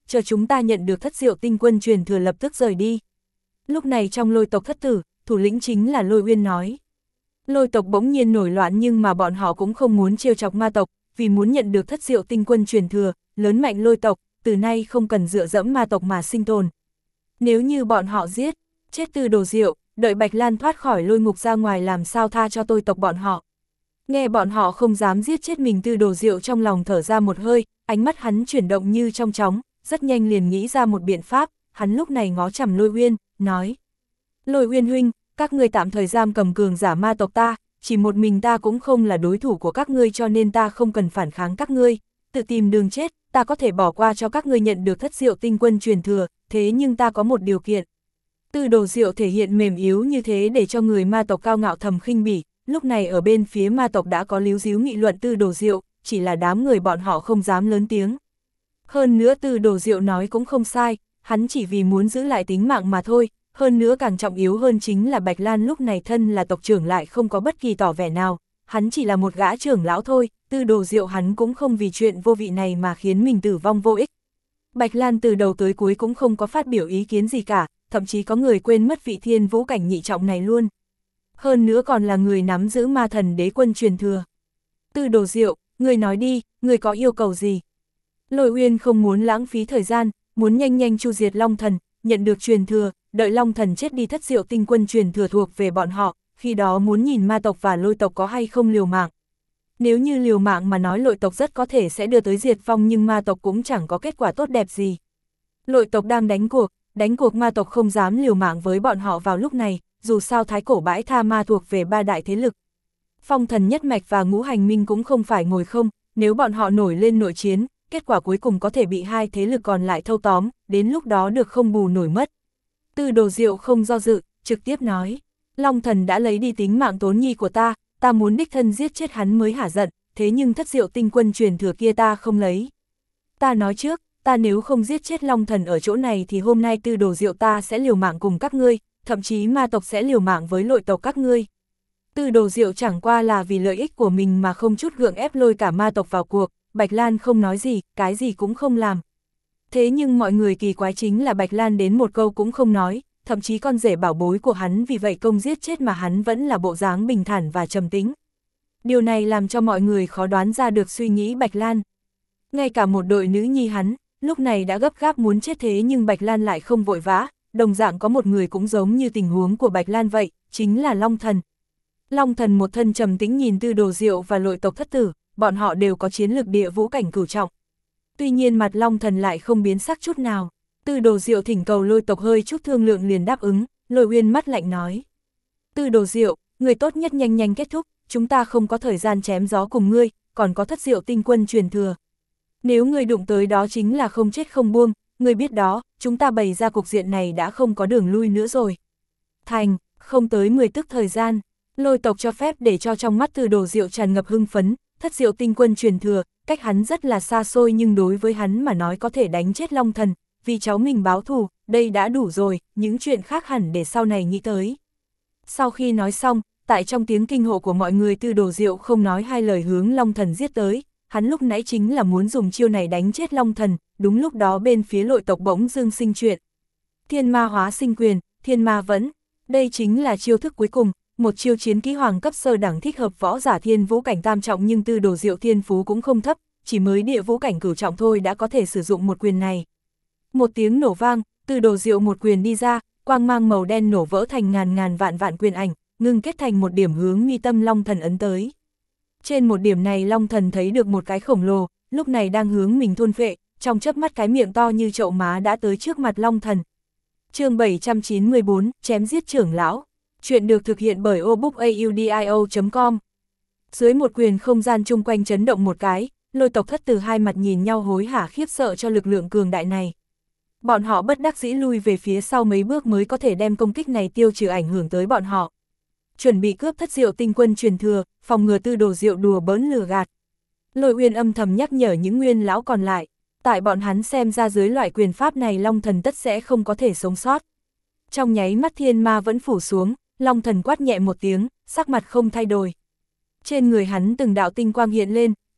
chờ chúng ta nhận được thất diệu tinh quân truyền thừa lập tức rời đi. Lúc này trong Lôi tộc thất tử, thủ lĩnh chính là Lôi Uyên nói. Lôi tộc bỗng nhiên nổi loạn nhưng mà bọn họ cũng không muốn trêu chọc ma tộc, vì muốn nhận được thất diệu tinh quân truyền thừa, lớn mạnh Lôi tộc, từ nay không cần dựa dẫm ma tộc mà sinh tồn. Nếu như bọn họ giết, chết Tư Đồ Diệu, đợi Bạch Lan thoát khỏi lôi ngục ra ngoài làm sao tha cho tôi tộc bọn họ. Nghe bọn họ không dám giết chết mình, Tư Đồ Diệu trong lòng thở ra một hơi, ánh mắt hắn chuyển động như trong chóng, rất nhanh liền nghĩ ra một biện pháp, hắn lúc này ngó chằm Lôi Uyên, nói. Lôi Uyên huynh, các ngươi tạm thời giam cầm cường giả ma tộc ta, chỉ một mình ta cũng không là đối thủ của các ngươi cho nên ta không cần phản kháng các ngươi, tự tìm đường chết, ta có thể bỏ qua cho các ngươi nhận được thất diệu tinh quân truyền thừa, thế nhưng ta có một điều kiện. Tư Đồ Diệu thể hiện mềm yếu như thế để cho người ma tộc cao ngạo thầm khinh bỉ, lúc này ở bên phía ma tộc đã có líu díu nghị luận Tư Đồ Diệu, chỉ là đám người bọn họ không dám lớn tiếng. Hơn nữa Tư Đồ Diệu nói cũng không sai, hắn chỉ vì muốn giữ lại tính mạng mà thôi, hơn nữa càng trọng yếu hơn chính là Bạch Lan lúc này thân là tộc trưởng lại không có bất kỳ tỏ vẻ nào, hắn chỉ là một gã trưởng lão thôi, Tư Đồ Diệu hắn cũng không vì chuyện vô vị này mà khiến mình tử vong vô ích. Bạch Lan từ đầu tới cuối cũng không có phát biểu ý kiến gì cả, thậm chí có người quên mất vị thiên vũ cảnh nhị trọng này luôn. Hơn nữa còn là người nắm giữ ma thần đế quân truyền thừa. Tư Đồ Diệu, người nói đi, người có yêu cầu gì? Lôi Uyên không muốn lãng phí thời gian, muốn nhanh nhanh chu diệt Long Thần, nhận được truyền thừa, đợi Long Thần chết đi thất diệu tinh quân truyền thừa thuộc về bọn họ, khi đó muốn nhìn ma tộc và lôi tộc có hay không liều mạng. Nếu như liều mạng mà nói lôi tộc rất có thể sẽ đưa tới diệt vong nhưng ma tộc cũng chẳng có kết quả tốt đẹp gì. Lôi tộc đang đánh cuộc, đánh cuộc ma tộc không dám liều mạng với bọn họ vào lúc này, dù sao thái cổ bãi tha ma thuộc về ba đại thế lực. Phong thần nhất mạch và ngũ hành minh cũng không phải ngồi không, nếu bọn họ nổi lên nội chiến, kết quả cuối cùng có thể bị hai thế lực còn lại thâu tóm, đến lúc đó được không bù nổi mất. Tư Đồ Diệu không do dự, trực tiếp nói, Long Thần đã lấy đi tính mạng Tốn Nhi của ta, ta muốn đích thân giết chết hắn mới hả giận, thế nhưng thất diệu tinh quân truyền thừa kia ta không lấy. Ta nói trước, ta nếu không giết chết Long Thần ở chỗ này thì hôm nay Tư Đồ Diệu ta sẽ liều mạng cùng các ngươi, thậm chí ma tộc sẽ liều mạng với lôi tộc các ngươi. Tư Đồ Diệu chẳng qua là vì lợi ích của mình mà không chút gượng ép lôi cả ma tộc vào cuộc, Bạch Lan không nói gì, cái gì cũng không làm. Thế nhưng mọi người kỳ quái chính là Bạch Lan đến một câu cũng không nói, thậm chí con rể bảo bối của hắn vì vậy công giết chết mà hắn vẫn là bộ dáng bình thản và trầm tĩnh. Điều này làm cho mọi người khó đoán ra được suy nghĩ Bạch Lan. Ngay cả một đội nữ nhi hắn, lúc này đã gấp gáp muốn chết thế nhưng Bạch Lan lại không vội vã, đồng dạng có một người cũng giống như tình huống của Bạch Lan vậy, chính là Long Thần. Long Thần một thân trầm tĩnh nhìn Tư Đồ Diệu và lôi tộc thất tử, bọn họ đều có chiến lực địa vũ cảnh cửu trọng. Tuy nhiên mặt Long Thần lại không biến sắc chút nào. Tư Đồ Diệu thỉnh cầu lôi tộc hơi chút thương lượng liền đáp ứng, Lôi Uyên mắt lạnh nói. Tư Đồ Diệu, người tốt nhất nhanh nhanh kết thúc, chúng ta không có thời gian chém gió cùng ngươi, còn có thất diệu tinh quân truyền thừa. Nếu ngươi đụng tới đó chính là không chết không buông, ngươi biết đó, chúng ta bày ra cục diện này đã không có đường lui nữa rồi. Thành, không tới mười tức thời gian, lôi tộc cho phép để cho trong mắt Tư Đồ Diệu tràn ngập hưng phấn, thất diệu tinh quân truyền thừa, cách hắn rất là xa xôi nhưng đối với hắn mà nói có thể đánh chết Long Thần, vì cháu mình báo thù, đây đã đủ rồi, những chuyện khác hẳn để sau này nghĩ tới. Sau khi nói xong, tại trong tiếng kinh hộ của mọi người Tư Đồ Diệu không nói hai lời hướng Long Thần giết tới, hắn lúc nãy chính là muốn dùng chiêu này đánh chết Long Thần, đúng lúc đó bên phía lôi tộc bỗng dưng sinh chuyện. Thiên ma hóa sinh quyền, thiên ma vẫn, đây chính là chiêu thức cuối cùng, một chiêu chiến kỹ hoàng cấp sơ đẳng thích hợp võ giả thiên vũ cảnh tam trọng nhưng Tư Đồ Diệu thiên phú cũng không thấp, chỉ mới địa vũ cảnh cửu trọng thôi đã có thể sử dụng một quyền này. Một tiếng nổ vang, Tư Đồ Diệu một quyền đi ra, quang mang màu đen nổ vỡ thành ngàn ngàn vạn vạn quyền ảnh, ngưng kết thành một điểm hướng mi tâm Long Thần ấn tới. Trên một điểm này Long Thần thấy được một cái khổng lồ, lúc này đang hướng mình thôn phệ, trong chớp mắt cái miệng to như chậu má đã tới trước mặt Long Thần. Chương bảy trăm chín mươi bốn, chém giết trưởng lão. Chuyện được thực hiện bởi obookaudio chấm com. Dưới một quyền không gian chung quanh chấn động một cái, lôi tộc thất tử hai mặt nhìn nhau hối hả khiếp sợ cho lực lượng cường đại này. Bọn họ bất đắc dĩ lui về phía sau mấy bước mới có thể đem công kích này tiêu trừ ảnh hưởng tới bọn họ. Chuẩn bị cướp thất diệu tinh quân truyền thừa, phòng ngừa Tư Đồ Diệu đùa bỡn lừa gạt. Lôi Uyên âm thầm nhắc nhở những nguyên lão còn lại, tại bọn hắn xem ra dưới loại quyền pháp này Long Thần tất sẽ không có thể sống sót. Trong nháy mắt thiên ma vẫn phủ xuống, Long Thần quát nhẹ một tiếng, sắc mặt không thay đổi. Trên người hắn từng đạo tinh quang hiện lên,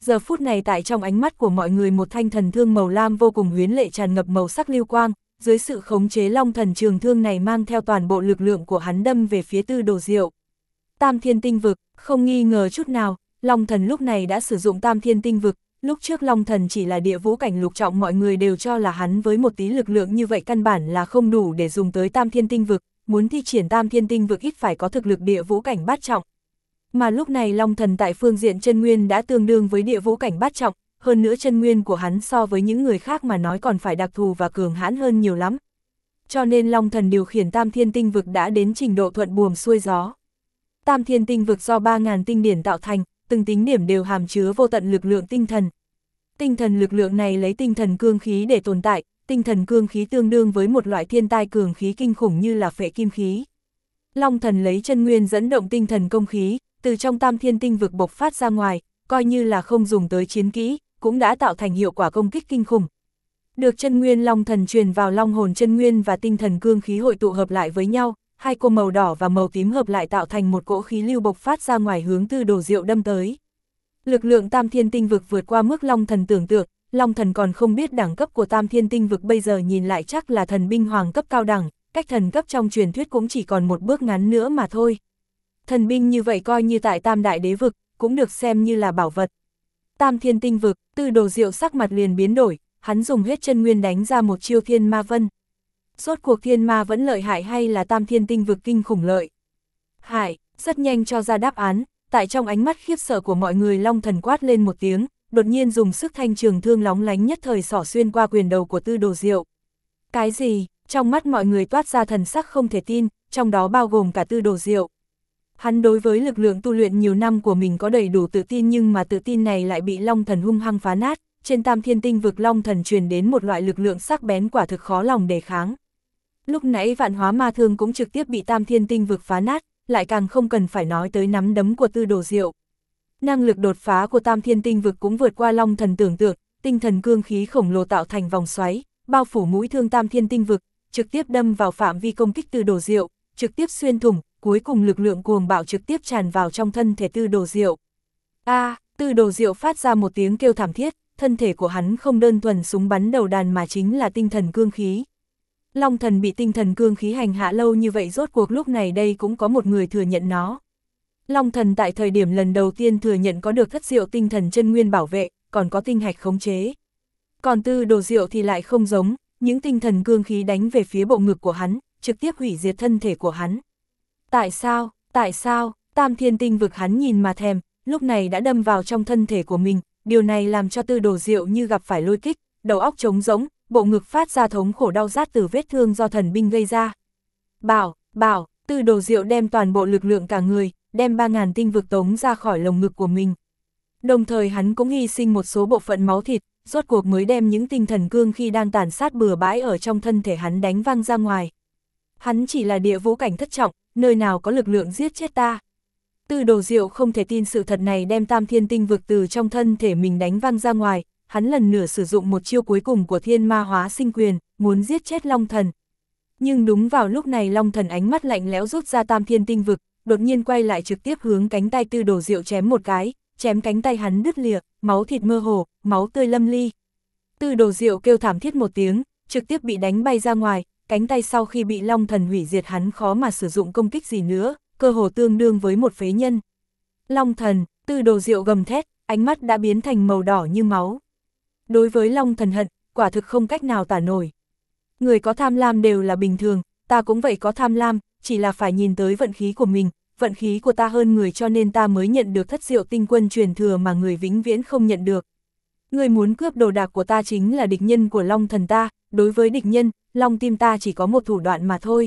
giờ phút này tại trong ánh mắt của mọi người một thanh thần thương màu lam vô cùng huyến lệ tràn ngập màu sắc lưu quang, dưới sự khống chế long thần trường thương này mang theo toàn bộ lực lượng của hắn đâm về phía Tư Đồ Diệu. Tam Thiên Tinh Vực, không nghi ngờ chút nào, long thần lúc này đã sử dụng Tam Thiên Tinh Vực, lúc trước long thần chỉ là địa vũ cảnh lục trọng, mọi người đều cho là hắn với một tí lực lượng như vậy căn bản là không đủ để dùng tới Tam Thiên Tinh Vực, muốn thi triển Tam Thiên Tinh Vực ít phải có thực lực địa vũ cảnh bát trọng. Mà lúc này long thần tại phương diện chân nguyên đã tương đương với địa vũ cảnh bát trọng, hơn nữa chân nguyên của hắn so với những người khác mà nói còn phải đặc thù và cường hãn hơn nhiều lắm. Cho nên long thần điều khiển Tam Thiên Tinh Vực đã đến trình độ thuận buồm xuôi gió. Tam Thiên Tinh Vực do ba nghìn tinh điển tạo thành, từng tính điểm đều hàm chứa vô tận lực lượng tinh thần. Tinh thần lực lượng này lấy tinh thần cương khí để tồn tại, tinh thần cương khí tương đương với một loại thiên tai cường khí kinh khủng như là phệ kim khí. Long thần lấy chân nguyên dẫn động tinh thần công khí, từ trong Tam Thiên Tinh Vực bộc phát ra ngoài, coi như là không dùng tới chiến kỹ, cũng đã tạo thành hiệu quả công kích kinh khủng. Được chân nguyên long thần truyền vào long hồn chân nguyên và tinh thần cương khí hội tụ hợp lại với nhau, hai cỗ màu đỏ và màu tím hợp lại tạo thành một cỗ khí lưu bộc phát ra ngoài hướng Tư Đồ Diệu đâm tới. Lực lượng Tam Thiên Tinh Vực vượt qua mức long thần tưởng tượng, long thần còn không biết đẳng cấp của Tam Thiên Tinh Vực bây giờ nhìn lại chắc là thần binh hoàng cấp cao đẳng, cách thần cấp trong truyền thuyết cũng chỉ còn một bước ngắn nữa mà thôi. Thần binh như vậy coi như tại Tam Đại Đế Vực, cũng được xem như là bảo vật. Tam Thiên Tinh Vực, Tư Đồ Diệu sắc mặt liền biến đổi, hắn dùng hết chân nguyên đánh ra một chiêu Thiên Ma Vân. Rốt cuộc Thiên Ma vẫn lợi hại hay là Tam Thiên Tinh Vực kinh khủng lợi? Hại, rất nhanh cho ra đáp án, tại trong ánh mắt khiếp sợ của mọi người long thần quát lên một tiếng, đột nhiên dùng sức thanh trường thương lóng lánh nhất thời xỏ xuyên qua quyền đầu của Tư Đồ Diệu. Cái gì? Trong mắt mọi người toát ra thần sắc không thể tin, trong đó bao gồm cả Tư Đồ Diệu. Hắn đối với lực lượng tu luyện nhiều năm của mình có đầy đủ tự tin, nhưng mà tự tin này lại bị long thần hung hăng phá nát, trên Tam Thiên Tinh Vực long thần truyền đến một loại lực lượng sắc bén quả thực khó lòng đề kháng. Lúc nãy vạn hóa ma thương cũng trực tiếp bị Tam Thiên Tinh Vực phá nát, lại càng không cần phải nói tới nắm đấm của Tư Đồ Diệu. Năng lực đột phá của Tam Thiên Tinh Vực cũng vượt qua long thần tưởng tượng, tinh thần cương khí khổng lồ tạo thành vòng xoáy, bao phủ mũi thương Tam Thiên Tinh Vực, trực tiếp đâm vào phạm vi công kích Tư Đồ Diệu, trực tiếp xuyên thủng, cuối cùng lực lượng cuồng bạo trực tiếp tràn vào trong thân thể Tư Đồ Diệu. A, à, Tư Đồ Diệu phát ra một tiếng kêu thảm thiết, thân thể của hắn không đơn thuần súng bắn đầu đàn mà chính là tinh thần cương khí. Long thần bị tinh thần cương khí hành hạ lâu như vậy, rốt cuộc lúc này đây cũng có một người thừa nhận nó. Long thần tại thời điểm lần đầu tiên thừa nhận có được thất diệu tinh thần chân nguyên bảo vệ, còn có tinh hạch khống chế. Còn Tư Đồ Diệu thì lại không giống, những tinh thần cương khí đánh về phía bộ ngực của hắn, trực tiếp hủy diệt thân thể của hắn. Tại sao, tại sao, Tam Thiên Tinh Vực hắn nhìn mà thèm, lúc này đã đâm vào trong thân thể của mình, điều này làm cho Tư Đồ Diệu như gặp phải lôi kích, đầu óc trống rỗng, bộ ngực phát ra thống khổ đau rát từ vết thương do thần binh gây ra. Bảo, bảo, Tư Đồ Diệu đem toàn bộ lực lượng cả người, đem ba nghìn tinh vực tống ra khỏi lồng ngực của mình. Đồng thời hắn cũng hy sinh một số bộ phận máu thịt, rốt cuộc mới đem những tinh thần cương khi đang tàn sát bừa bãi ở trong thân thể hắn đánh văng ra ngoài. Hắn chỉ là địa vũ cảnh thất trọng, nơi nào có lực lượng giết chết ta. Tư Đồ Diệu không thể tin sự thật này, đem Tam Thiên Tinh Vực từ trong thân thể mình đánh văng ra ngoài, hắn lần nữa sử dụng một chiêu cuối cùng của Thiên Ma Hóa Sinh Quyền, muốn giết chết Long Thần. Nhưng đúng vào lúc này Long Thần ánh mắt lạnh lẽo rút ra Tam Thiên Tinh Vực, đột nhiên quay lại trực tiếp hướng cánh tay Tư Đồ Diệu chém một cái, chém cánh tay hắn đứt lìa, máu thịt mơ hồ, máu tươi lâm ly. Tư Đồ Diệu kêu thảm thiết một tiếng, trực tiếp bị đánh bay ra ngoài, cánh tay sau khi bị Long Thần hủy diệt hắn khó mà sử dụng công kích gì nữa, cơ hồ tương đương với một phế nhân. Long Thần, Tư Đồ Diệu gầm thét, ánh mắt đã biến thành màu đỏ như máu. Đối với Long Thần hận, quả thực không cách nào tả nổi. Người có tham lam đều là bình thường, ta cũng vậy có tham lam, chỉ là phải nhìn tới vận khí của mình, vận khí của ta hơn người cho nên ta mới nhận được thất diệu tinh quân truyền thừa mà người vĩnh viễn không nhận được. Người muốn cướp đồ đạc của ta chính là địch nhân của Long Thần ta, đối với địch nhân, Long tim ta chỉ có một thủ đoạn mà thôi.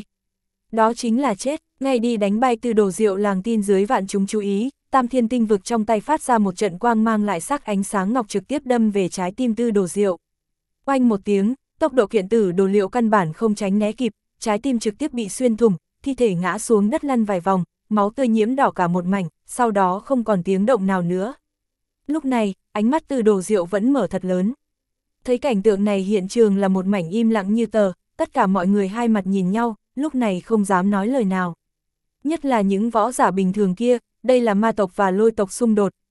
Đó chính là chết, ngay đi đánh bay Tư Đồ Diệu làng tin dưới vạn chúng chú ý, Tam Thiên Tinh Vực trong tay phát ra một trận quang mang lại sắc ánh sáng ngọc trực tiếp đâm về trái tim Tư Đồ Diệu. Oanh một tiếng, tốc độ kiện tử đồ liệu căn bản không tránh né kịp, trái tim trực tiếp bị xuyên thủng, thi thể ngã xuống đất lăn vài vòng, máu tươi nhiễm đỏ cả một mảnh, sau đó không còn tiếng động nào nữa. Lúc này, ánh mắt Tư Đồ Diệu vẫn mở thật lớn. Thấy cảnh tượng này hiện trường là một mảnh im lặng như tờ, tất cả mọi người hai mặt nhìn nhau, lúc này không dám nói lời nào. Nhất là những võ giả bình thường kia, đây là ma tộc và lôi tộc xung đột,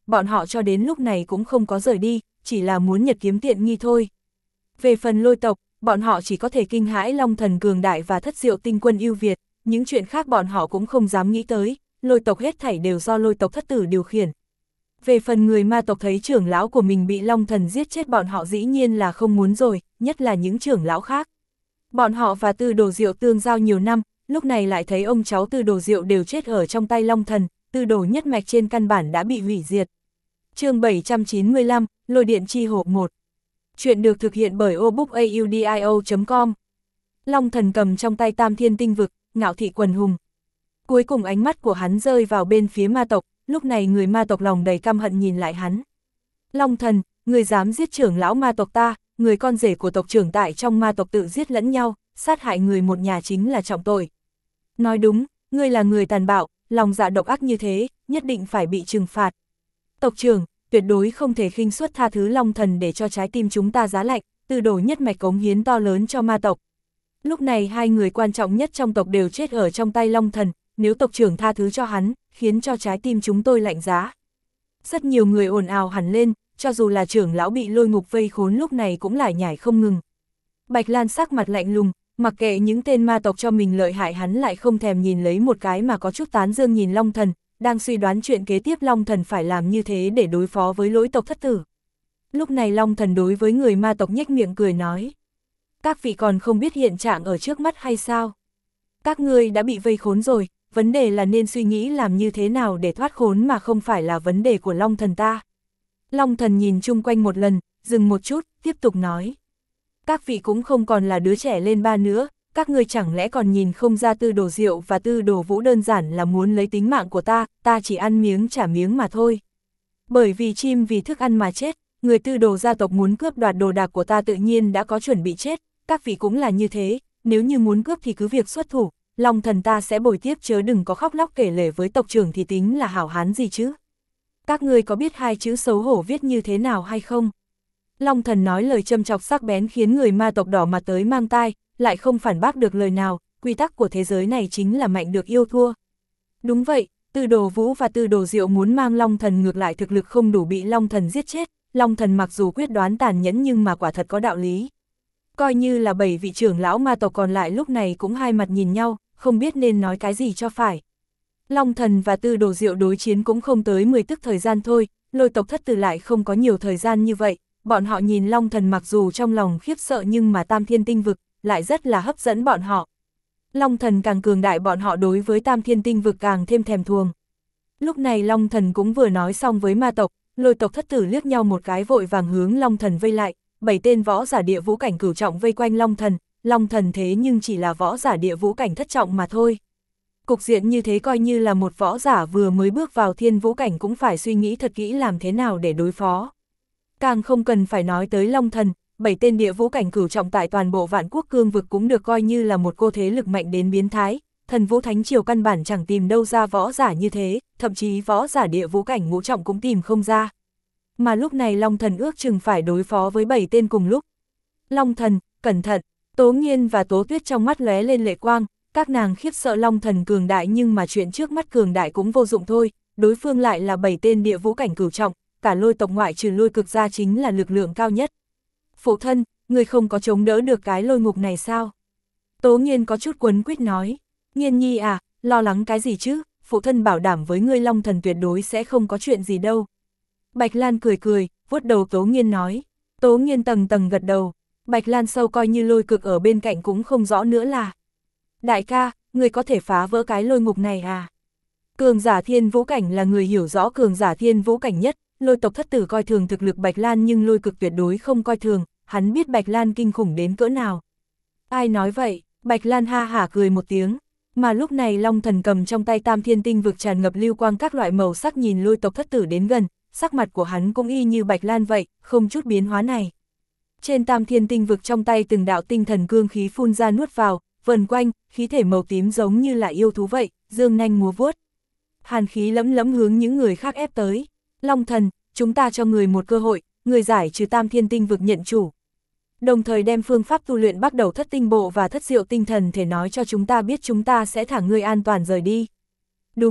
bọn họ cho đến lúc này cũng không có rời đi, chỉ là muốn nhặt kiếm tiện nghi thôi. Về phần Lôi tộc, bọn họ chỉ có thể kinh hãi Long thần cường đại và thất diệu tinh quân ưu việt, những chuyện khác bọn họ cũng không dám nghĩ tới, Lôi tộc hết thảy đều do Lôi tộc thất tử điều khiển. Về phần người ma tộc thấy trưởng lão của mình bị Long thần giết chết, bọn họ dĩ nhiên là không muốn rồi, nhất là những trưởng lão khác. Bọn họ và Tư Đồ Diệu tương giao nhiều năm, lúc này lại thấy ông cháu Tư Đồ Diệu đều chết ở trong tay Long thần, Tư Đồ nhất mạch trên căn bản đã bị hủy diệt. Chương bảy trăm chín mươi lăm, Lôi điện chi hộp một. Chuyện được thực hiện bởi obookaudio chấm com. Long thần cầm trong tay Tam Thiên Tinh Vực, ngạo thị quần hùng. Cuối cùng ánh mắt của hắn rơi vào bên phía ma tộc, lúc này người ma tộc lòng đầy căm hận nhìn lại hắn. Long thần, người dám giết trưởng lão ma tộc ta, người con rể của tộc trưởng tại trong ma tộc tự giết lẫn nhau, sát hại người một nhà chính là trọng tội. Nói đúng, ngươi là người tàn bạo, lòng dạ độc ác như thế, nhất định phải bị trừng phạt. Tộc trưởng, tuyệt đối không thể khinh suất tha thứ Long thần để cho trái tim chúng ta giá lạnh, Tư Đồ nhất mạch cống hiến to lớn cho ma tộc. Lúc này hai người quan trọng nhất trong tộc đều chết ở trong tay Long thần, nếu tộc trưởng tha thứ cho hắn, khiến cho trái tim chúng tôi lạnh giá. Rất nhiều người ồn ào hẳn lên, cho dù là trưởng lão bị lôi ngục vây khốn lúc này cũng lải nhải không ngừng. Bạch Lan sắc mặt lạnh lùng, mặc kệ những tên ma tộc cho mình lợi hại, hắn lại không thèm nhìn lấy một cái mà có chút tán dương nhìn Long thần, đang suy đoán chuyện kế tiếp Long thần phải làm như thế để đối phó với lỗi tộc thất tử. Lúc này Long thần đối với người ma tộc nhếch miệng cười nói: các vị còn không biết hiện trạng ở trước mắt hay sao? Các ngươi đã bị vây khốn rồi, vấn đề là nên suy nghĩ làm như thế nào để thoát khốn mà không phải là vấn đề của Long thần ta. Long thần nhìn chung quanh một lần, dừng một chút, tiếp tục nói: các vị cũng không còn là đứa trẻ lên ba nữa, các ngươi chẳng lẽ còn nhìn không ra Tư Đồ Diệu và Tư Đồ Vũ đơn giản là muốn lấy tính mạng của ta, ta chỉ ăn miếng trả miếng mà thôi. Bởi vì chim vì thức ăn mà chết, người Tư Đồ gia tộc muốn cướp đoạt đồ đạc của ta tự nhiên đã có chuẩn bị chết, các vị cũng là như thế, nếu như muốn cướp thì cứ việc xuất thủ, Long thần ta sẽ bồi tiếp, chớ đừng có khóc lóc kể lể với tộc trưởng thì tính là hảo hán gì chứ. Các ngươi có biết hai chữ xấu hổ viết như thế nào hay không? Long thần nói lời châm chọc sắc bén khiến người ma tộc đỏ mặt tới mang tai, lại không phản bác được lời nào, quy tắc của thế giới này chính là mạnh được yêu thua. Đúng vậy, Tư Đồ Vũ và Tư Đồ Diệu muốn mang Long thần ngược lại thực lực không đủ bị Long thần giết chết, Long thần mặc dù quyết đoán tàn nhẫn nhưng mà quả thật có đạo lý. Coi như là bảy vị trưởng lão ma tộc còn lại lúc này cũng hai mặt nhìn nhau, không biết nên nói cái gì cho phải. Long thần và Tư Đồ Diệu đối chiến cũng không tới mười tức thời gian thôi, lôi tộc thất tử lại không có nhiều thời gian như vậy, bọn họ nhìn Long thần mặc dù trong lòng khiếp sợ nhưng mà Tam Thiên Tinh Vực lại rất là hấp dẫn bọn họ. Long thần càng cường đại, bọn họ đối với Tam Thiên Tinh Vực càng thêm thèm thuồng. Lúc này Long thần cũng vừa nói xong với ma tộc, lôi tộc thất tử liếc nhau một cái vội vàng hướng Long thần vây lại, bảy tên võ giả địa vũ cảnh cửu trọng vây quanh Long thần, Long thần thế nhưng chỉ là võ giả địa vũ cảnh thất trọng mà thôi. Cục diện như thế coi như là một võ giả vừa mới bước vào thiên vũ cảnh cũng phải suy nghĩ thật kỹ làm thế nào để đối phó. Càng không cần phải nói tới Long thần, bảy tên địa vũ cảnh cửu trọng tại toàn bộ Vạn Quốc cương vực cũng được coi như là một cô thế lực mạnh đến biến thái, thần vũ thánh triều căn bản chẳng tìm đâu ra võ giả như thế, thậm chí võ giả địa vũ cảnh ngũ trọng cũng tìm không ra. Mà lúc này Long thần ước chừng phải đối phó với bảy tên cùng lúc. Long thần, cẩn thận, Tố Nghiên và Tố Tuyết trong mắt lóe lên lệ quang, các nàng khiếp sợ Long thần cường đại nhưng mà chuyện trước mắt cường đại cũng vô dụng thôi, đối phương lại là bảy tên địa vũ cảnh cửu trọng, cả lôi tộc ngoại trừ lôi cực ra chính là lực lượng cao nhất. Phụ thân, người không có chống đỡ được cái lôi ngục này sao? Tố Nghiên có chút quấn quýt nói. Nghiên nhi à, lo lắng cái gì chứ, phụ thân bảo đảm với ngươi Long thần tuyệt đối sẽ không có chuyện gì đâu. Bạch Lan cười cười, vuốt đầu Tố Nghiên nói. Tố Nghiên tầng tầng gật đầu, Bạch Lan sâu coi như lôi cực ở bên cạnh cũng không rõ nữa là. Đại ca, người có thể phá vỡ cái lôi ngục này à? Cường giả thiên vũ cảnh là người hiểu rõ cường giả thiên vũ cảnh nhất, lôi tộc thất tử coi thường thực lực Bạch Lan nhưng lôi cực tuyệt đối không coi thường, hắn biết Bạch Lan kinh khủng đến cỡ nào. Ai nói vậy? Bạch Lan ha hả cười một tiếng, mà lúc này Long thần cầm trong tay Tam Thiên Tinh Vực tràn ngập lưu quang các loại màu sắc nhìn lôi tộc thất tử đến gần, sắc mặt của hắn cũng y như Bạch Lan vậy, không chút biến hóa này. Trên Tam Thiên Tinh Vực trong tay từng đạo tinh thần cương khí phun ra nuốt vào, vần quanh, khí thể màu tím giống như là yêu thú vậy, dương nanh múa vuốt. Hàn khí lẫm lẫm hướng những người khác ép tới. Long thần, chúng ta cho người một cơ hội, người giải trừ Tam Thiên Tinh Vực nhận chủ. Đồng thời đem phương pháp tu luyện bắt đầu thất tinh bộ và thất diệu tinh thần thể nói cho chúng ta biết, chúng ta sẽ thả ngươi an toàn rời đi. Đúng,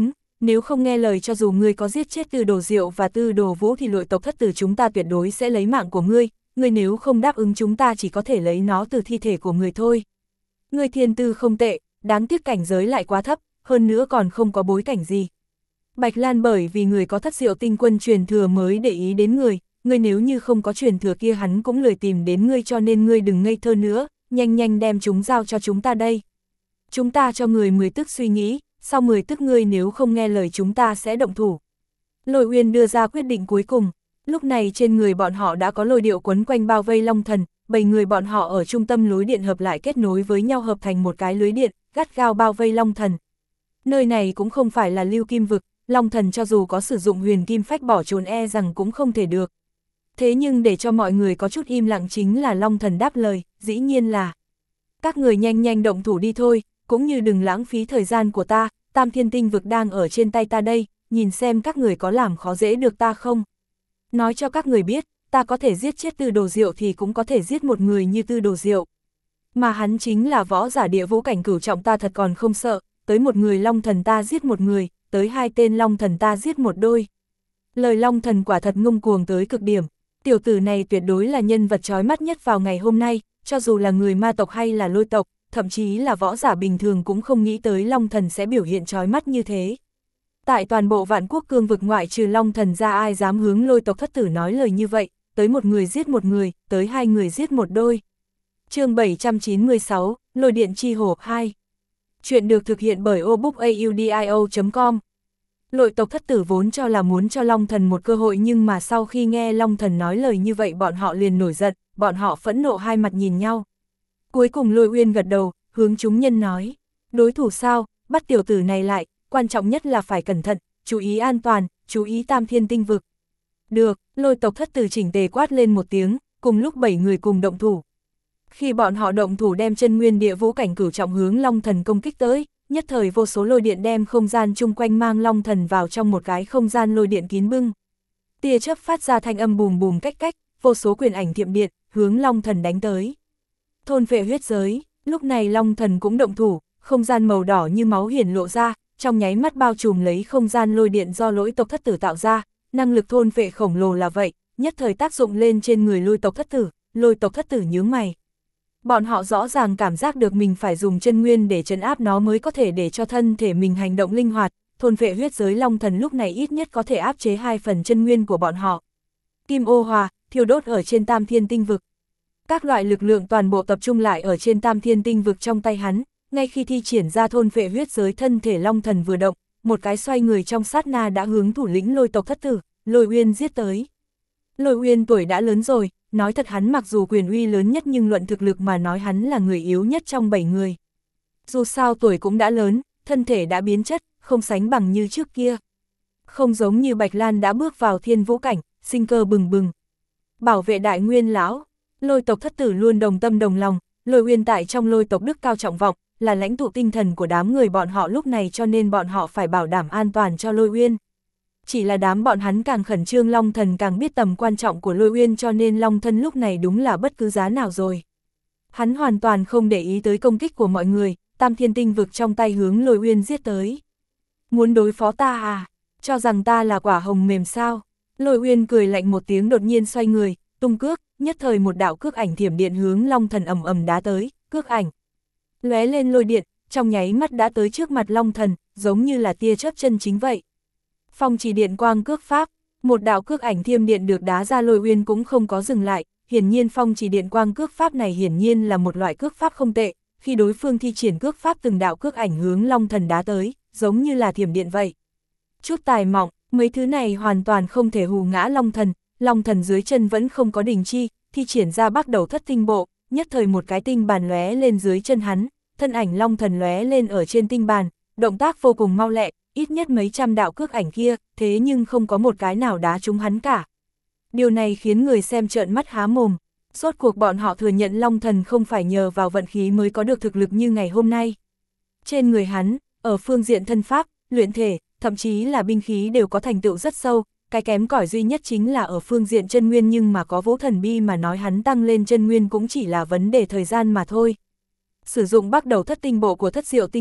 nếu không nghe lời cho dù ngươi có giết chết Tư Đồ Diệu và Tư Đồ Vũ thì lôi tộc thất tử chúng ta tuyệt đối sẽ lấy mạng của ngươi, ngươi nếu không đáp ứng chúng ta chỉ có thể lấy nó từ thi thể của người thôi. Ngươi thiên tư không tệ, đáng tiếc cảnh giới lại quá thấp, hơn nữa còn không có bối cảnh gì. Bạch Lan bởi vì người có thất diệu tinh quân truyền thừa mới để ý đến người, ngươi nếu như không có truyền thừa kia hắn cũng lười tìm đến ngươi, cho nên ngươi đừng ngây thơ nữa, nhanh nhanh đem chúng giao cho chúng ta đây. Chúng ta cho người mười tức suy nghĩ, sau mười tức ngươi nếu không nghe lời chúng ta sẽ động thủ. Lôi Uyên đưa ra quyết định cuối cùng, lúc này trên người bọn họ đã có lôi điệu quấn quanh bao vây Long Thần, bảy người bọn họ ở trung tâm lối điện hợp lại kết nối với nhau hợp thành một cái lưới điện, gắt gao bao vây Long Thần. Nơi này cũng không phải là lưu kim vực, Long Thần cho dù có sử dụng huyền kim phách bỏ trốn e rằng cũng không thể được. Thế nhưng để cho mọi người có chút im lặng chính là Long Thần đáp lời, dĩ nhiên là các người nhanh nhanh động thủ đi thôi, cũng như đừng lãng phí thời gian của ta, Tam Thiên Tinh vực đang ở trên tay ta đây, nhìn xem các người có làm khó dễ được ta không. Nói cho các người biết, ta có thể giết chết Tư Đồ Diệu thì cũng có thể giết một người như Tư Đồ Diệu. Mà hắn chính là võ giả địa vũ cảnh cửu trọng, ta thật còn không sợ, tới một người Long Thần ta giết một người, tới hai tên Long Thần ta giết một đôi. Lời Long Thần quả thật ngông cuồng tới cực điểm, tiểu tử này tuyệt đối là nhân vật chói mắt nhất vào ngày hôm nay, cho dù là người ma tộc hay là lôi tộc, thậm chí là võ giả bình thường cũng không nghĩ tới Long Thần sẽ biểu hiện chói mắt như thế. Tại toàn bộ Vạn Quốc cương vực ngoại trừ Long Thần ra ai dám hướng lôi tộc thất tử nói lời như vậy, tới một người giết một người, tới hai người giết một đôi. Chương bảy trăm chín mươi sáu, Lôi Điện Chi Hổ hai. Chuyện được thực hiện bởi obookaudio chấm com. Lôi tộc thất tử vốn cho là muốn cho Long Thần một cơ hội, nhưng mà sau khi nghe Long Thần nói lời như vậy bọn họ liền nổi giận, bọn họ phẫn nộ hai mặt nhìn nhau. Cuối cùng Lôi Uyên gật đầu, hướng chúng nhân nói, đối thủ sao, bắt tiểu tử này lại, quan trọng nhất là phải cẩn thận, chú ý an toàn, chú ý Tam Thiên Tinh vực. Được, lôi tộc thất tử chỉnh tề quát lên một tiếng, cùng lúc bảy người cùng động thủ. Khi bọn họ động thủ đem chân nguyên địa vũ cảnh cửu trọng hướng Long Thần công kích tới, nhất thời vô số lôi điện đem không gian chung quanh mang Long Thần vào trong một cái không gian lôi điện kín bưng. Tia chớp phát ra thanh âm bùm bùm cách cách, vô số quyền ảnh thiểm điện, hướng Long Thần đánh tới. Thôn phệ huyết giới, lúc này Long Thần cũng động thủ, không gian màu đỏ như máu hiển lộ ra, trong nháy mắt bao trùm lấy không gian lôi điện do lỗi tộc thất tử tạo ra, năng lực thôn phệ khổng lồ là vậy, nhất thời tác dụng lên trên người lôi tộc thất tử, lôi tộc thất tử nhướng mày. Bọn họ rõ ràng cảm giác được mình phải dùng chân nguyên để trấn áp nó mới có thể để cho thân thể mình hành động linh hoạt, thôn phệ huyết giới Long Thần lúc này ít nhất có thể áp chế hai phần chân nguyên của bọn họ. Kim ô hòa, thiêu đốt ở trên Tam Thiên Tinh vực. Các loại lực lượng toàn bộ tập trung lại ở trên Tam Thiên Tinh vực trong tay hắn, ngay khi thi triển ra thôn phệ huyết giới thân thể Long Thần vừa động, một cái xoay người trong sát na đã hướng thủ lĩnh lôi tộc thất tử, Lôi Uyên giết tới. Lôi Uyên tuổi đã lớn rồi, nói thật hắn mặc dù quyền uy lớn nhất nhưng luận thực lực mà nói hắn là người yếu nhất trong bảy người. Dù sao tuổi cũng đã lớn, thân thể đã biến chất, không sánh bằng như trước kia. Không giống như Bạch Lan đã bước vào thiên vũ cảnh, sinh cơ bừng bừng. Bảo vệ đại nguyên lão, lôi tộc thất tử luôn đồng tâm đồng lòng, Lôi Uyên tại trong lôi tộc đức cao trọng vọng, là lãnh tụ tinh thần của đám người bọn họ lúc này, cho nên bọn họ phải bảo đảm an toàn cho Lôi Uyên. Chỉ là đám bọn hắn càng khẩn trương, Long Thần càng biết tầm quan trọng của Lôi Uyên, cho nên Long Thân lúc này đúng là bất cứ giá nào rồi. Hắn hoàn toàn không để ý tới công kích của mọi người, Tam Thiên Tinh vực trong tay hướng Lôi Uyên giết tới. Muốn đối phó ta à? Cho rằng ta là quả hồng mềm sao? Lôi Uyên cười lạnh một tiếng, đột nhiên xoay người, tung cước, nhất thời một đạo cước ảnh thiểm điện hướng Long Thần ầm ầm đá tới, cước ảnh lóe lên lôi điện, trong nháy mắt đã tới trước mặt Long Thần, giống như là tia chớp chân chính vậy. Phong chỉ điện quang cước pháp, một đạo cước ảnh thiêm điện được đá ra, Lôi Uyên cũng không có dừng lại, hiển nhiên phong chỉ điện quang cước pháp này hiển nhiên là một loại cước pháp không tệ, khi đối phương thi triển cước pháp từng đạo cước ảnh hướng Long Thần đá tới, giống như là thiểm điện vậy. Chút tài mỏng, mấy thứ này hoàn toàn không thể hù ngã Long Thần, Long Thần dưới chân vẫn không có đình chi, thi triển ra bắt đầu thất tinh bộ, nhất thời một cái tinh bàn lóe lên dưới chân hắn, thân ảnh Long Thần lóe lên ở trên tinh bàn, động tác vô cùng mau lẹ, ít nhất mấy trăm đạo cước ảnh kia, thế nhưng không có một cái nào đá trúng hắn cả. Điều này khiến người xem trợn mắt há mồm, rốt cuộc bọn họ thừa nhận Long Thần không phải nhờ vào vận khí mới có được thực lực như ngày hôm nay. Trên người hắn, ở phương diện thân pháp, luyện thể, thậm chí là binh khí đều có thành tựu rất sâu, cái kém cỏi duy nhất chính là ở phương diện chân nguyên, nhưng mà có Vũ Thần Bi mà nói hắn tăng lên chân nguyên cũng chỉ là vấn đề thời gian mà thôi. Sử dụng bắt đầu thất tinh bộ của thất diệu tinh quân,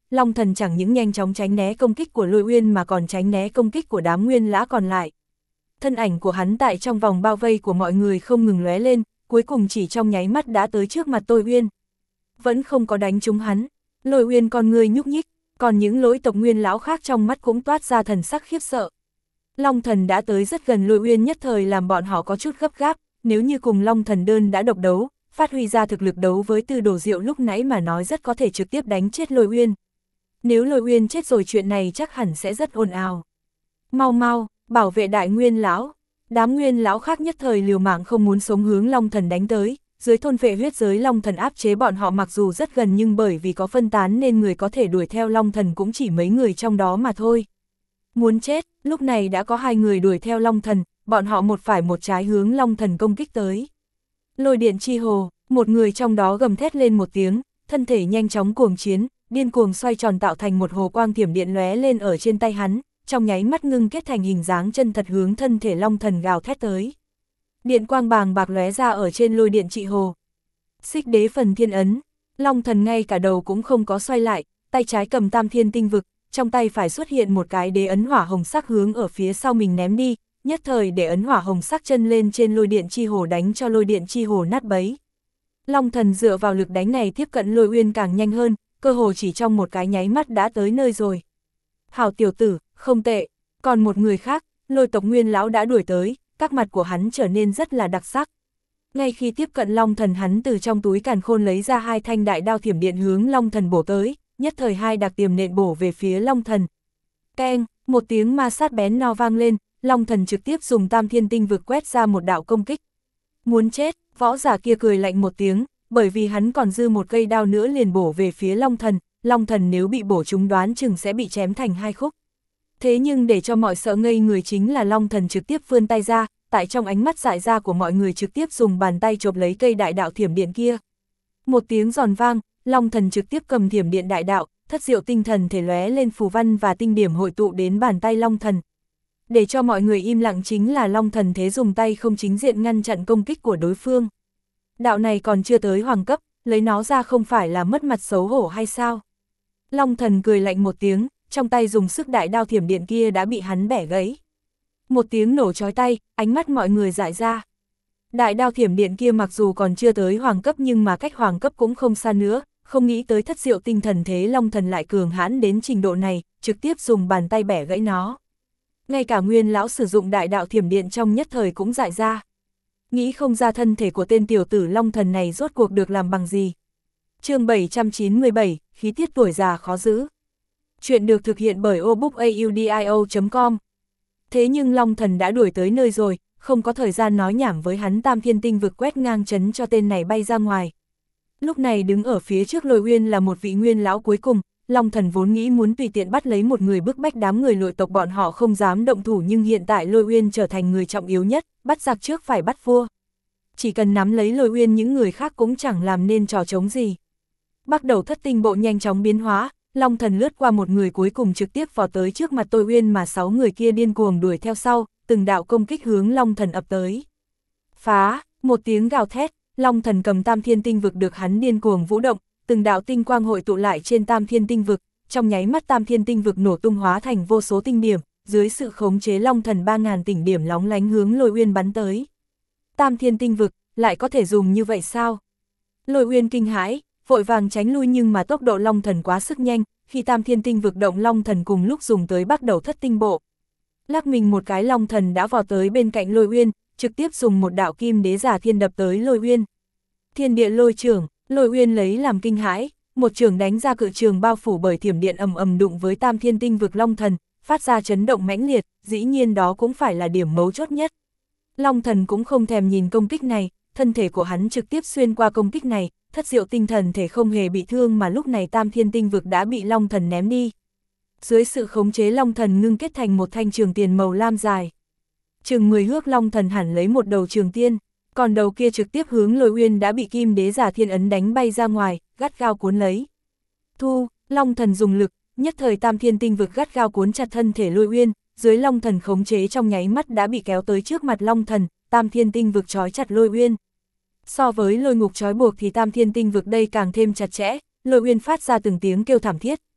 Long Thần chẳng những nhanh chóng tránh né công kích của Lôi Uyên mà còn tránh né công kích của đám nguyên lã còn lại. Thân ảnh của hắn tại trong vòng bao vây của mọi người không ngừng lóe lên, cuối cùng chỉ trong nháy mắt đã tới trước mặt Tôi Uyên. Vẫn không có đánh trúng hắn, Lôi Uyên con người nhúc nhích, còn những lỗi tộc nguyên lão khác trong mắt cũng toát ra thần sắc khiếp sợ. Long Thần đã tới rất gần Lôi Uyên, nhất thời làm bọn họ có chút gấp gáp, nếu như cùng Long Thần đơn đã độc đấu, phát huy ra thực lực đấu với Tư Đồ Diệu lúc nãy mà nói rất có thể trực tiếp đánh chết Lôi Uyên. Nếu Lôi Uyên chết rồi chuyện này chắc hẳn sẽ rất ồn ào. Mau mau, bảo vệ đại nguyên lão. Đám nguyên lão khác nhất thời liều mạng không muốn sống hướng Long Thần đánh tới, dưới thôn vệ huyết giới Long Thần áp chế bọn họ mặc dù rất gần nhưng bởi vì có phân tán nên người có thể đuổi theo Long Thần cũng chỉ mấy người trong đó mà thôi. Muốn chết, lúc này đã có hai người đuổi theo Long Thần, bọn họ một phải một trái hướng Long Thần công kích tới. Lôi điện chi hồ, một người trong đó gầm thét lên một tiếng, thân thể nhanh chóng cuồng chiến, điên cuồng xoay tròn tạo thành một hồ quang thiểm điện lóe lên ở trên tay hắn, trong nháy mắt ngưng kết thành hình dáng chân thật hướng thân thể Long Thần gào thét tới. Điện quang bàng bạc lóe ra ở trên lôi điện trị hồ. Xích đế phần thiên ấn, Long Thần ngay cả đầu cũng không có xoay lại, tay trái cầm tam thiên tinh vực, trong tay phải xuất hiện một cái đế ấn hỏa hồng sắc hướng ở phía sau mình ném đi, nhất thời để ấn hỏa hồng sắc chân lên trên lôi điện chi hồ đánh cho lôi điện chi hồ nát bấy. Long Thần dựa vào lực đánh này tiếp cận Lôi Uyên càng nhanh hơn, cơ hồ chỉ trong một cái nháy mắt đã tới nơi rồi. Hảo tiểu tử, không tệ, còn một người khác, Lôi tộc nguyên lão đã đuổi tới, các mặt của hắn trở nên rất là đặc sắc. Ngay khi tiếp cận Long Thần hắn từ trong túi càn khôn lấy ra hai thanh đại đao thiểm điện hướng Long Thần bổ tới, nhất thời hai đặc tiềm nện bổ về phía Long Thần. Keng, một tiếng ma sát bén no vang lên, Long Thần trực tiếp dùng tam thiên tinh vực quét ra một đạo công kích. Muốn chết, võ giả kia cười lạnh một tiếng, bởi vì hắn còn dư một cây đao nữa liền bổ về phía Long Thần, Long Thần nếu bị bổ trúng đoán chừng sẽ bị chém thành hai khúc. Thế nhưng để cho mọi sợ ngây người chính là Long Thần trực tiếp vươn tay ra, tại trong ánh mắt dại ra của mọi người trực tiếp dùng bàn tay chộp lấy cây đại đạo thiểm điện kia. Một tiếng giòn vang, Long Thần trực tiếp cầm thiểm điện đại đạo, thất diệu tinh thần thể lóe lên phù văn và tinh điểm hội tụ đến bàn tay Long Thần. Để cho mọi người im lặng chính là Long Thần thế dùng tay không chính diện ngăn chặn công kích của đối phương. Đạo này còn chưa tới hoàng cấp, lấy nó ra không phải là mất mặt xấu hổ hay sao? Long Thần cười lạnh một tiếng, trong tay dùng sức đại đao thiểm điện kia đã bị hắn bẻ gãy. Một tiếng nổ chói tay, ánh mắt mọi người dại ra. Đại đao thiểm điện kia mặc dù còn chưa tới hoàng cấp nhưng mà cách hoàng cấp cũng không xa nữa, không nghĩ tới thất diệu tinh thần thế Long Thần lại cường hãn đến trình độ này, trực tiếp dùng bàn tay bẻ gãy nó. Ngay cả nguyên lão sử dụng đại đạo thiểm điện trong nhất thời cũng dại ra. Nghĩ không ra thân thể của tên tiểu tử Long Thần này rốt cuộc được làm bằng gì. Chương bảy trăm chín mươi bảy, khí tiết tuổi già khó giữ. Chuyện được thực hiện bởi obookaudio chấm com. Thế nhưng Long Thần đã đuổi tới nơi rồi, không có thời gian nói nhảm với hắn, tam thiên tinh vực quét ngang chấn cho tên này bay ra ngoài. Lúc này đứng ở phía trước Lôi Uyên là một vị nguyên lão cuối cùng, Long Thần vốn nghĩ muốn tùy tiện bắt lấy một người bức bách đám người Lôi tộc bọn họ không dám động thủ, nhưng hiện tại Lôi Uyên trở thành người trọng yếu nhất, bắt giặc trước phải bắt vua. Chỉ cần nắm lấy Lôi Uyên những người khác cũng chẳng làm nên trò trống gì. Bắt đầu thất tinh bộ nhanh chóng biến hóa, Long Thần lướt qua một người cuối cùng trực tiếp vào tới trước mặt Tôi Uyên mà sáu người kia điên cuồng đuổi theo sau, từng đạo công kích hướng Long Thần ập tới. Phá, một tiếng gào thét, Long Thần cầm tam thiên tinh vực được hắn điên cuồng vũ động, từng đạo tinh quang hội tụ lại trên tam thiên tinh vực, trong nháy mắt tam thiên tinh vực nổ tung hóa thành vô số tinh điểm, dưới sự khống chế Long Thần ba ngàn tinh điểm lóng lánh hướng Lôi Uyên bắn tới. Tam thiên tinh vực, lại có thể dùng như vậy sao? Lôi Uyên kinh hãi, vội vàng tránh lui nhưng mà tốc độ Long Thần quá sức nhanh, khi tam thiên tinh vực động Long Thần cùng lúc dùng tới bắt đầu thất tinh bộ. Lắc mình một cái Long Thần đã vào tới bên cạnh Lôi Uyên, trực tiếp dùng một đạo kim đế giả thiên đập tới Lôi Uyên. Thiên địa lôi trưởng, Lôi Uyên lấy làm kinh hãi, một trường đánh ra cự trường bao phủ bởi thiểm điện ầm ầm đụng với tam thiên tinh vực Long Thần, phát ra chấn động mãnh liệt, dĩ nhiên đó cũng phải là điểm mấu chốt nhất. Long Thần cũng không thèm nhìn công kích này, thân thể của hắn trực tiếp xuyên qua công kích này, thất diệu tinh thần thể không hề bị thương mà lúc này tam thiên tinh vực đã bị Long Thần ném đi. Dưới sự khống chế Long Thần ngưng kết thành một thanh trường tiền màu lam dài. Chừng mười hước Long Thần hẳn lấy một đầu trường tiên, còn đầu kia trực tiếp hướng Lôi Uyên đã bị kim đế giả thiên ấn đánh bay ra ngoài, gắt gao cuốn lấy. Thu, Long Thần dùng lực, nhất thời tam thiên tinh vực gắt gao cuốn chặt thân thể Lôi Uyên, dưới Long Thần khống chế trong nháy mắt đã bị kéo tới trước mặt Long Thần, tam thiên tinh vực trói chặt Lôi Uyên. So với lôi ngục trói buộc thì tam thiên tinh vực đây càng thêm chặt chẽ, Lôi Uyên phát ra từng tiếng kêu thảm thiết,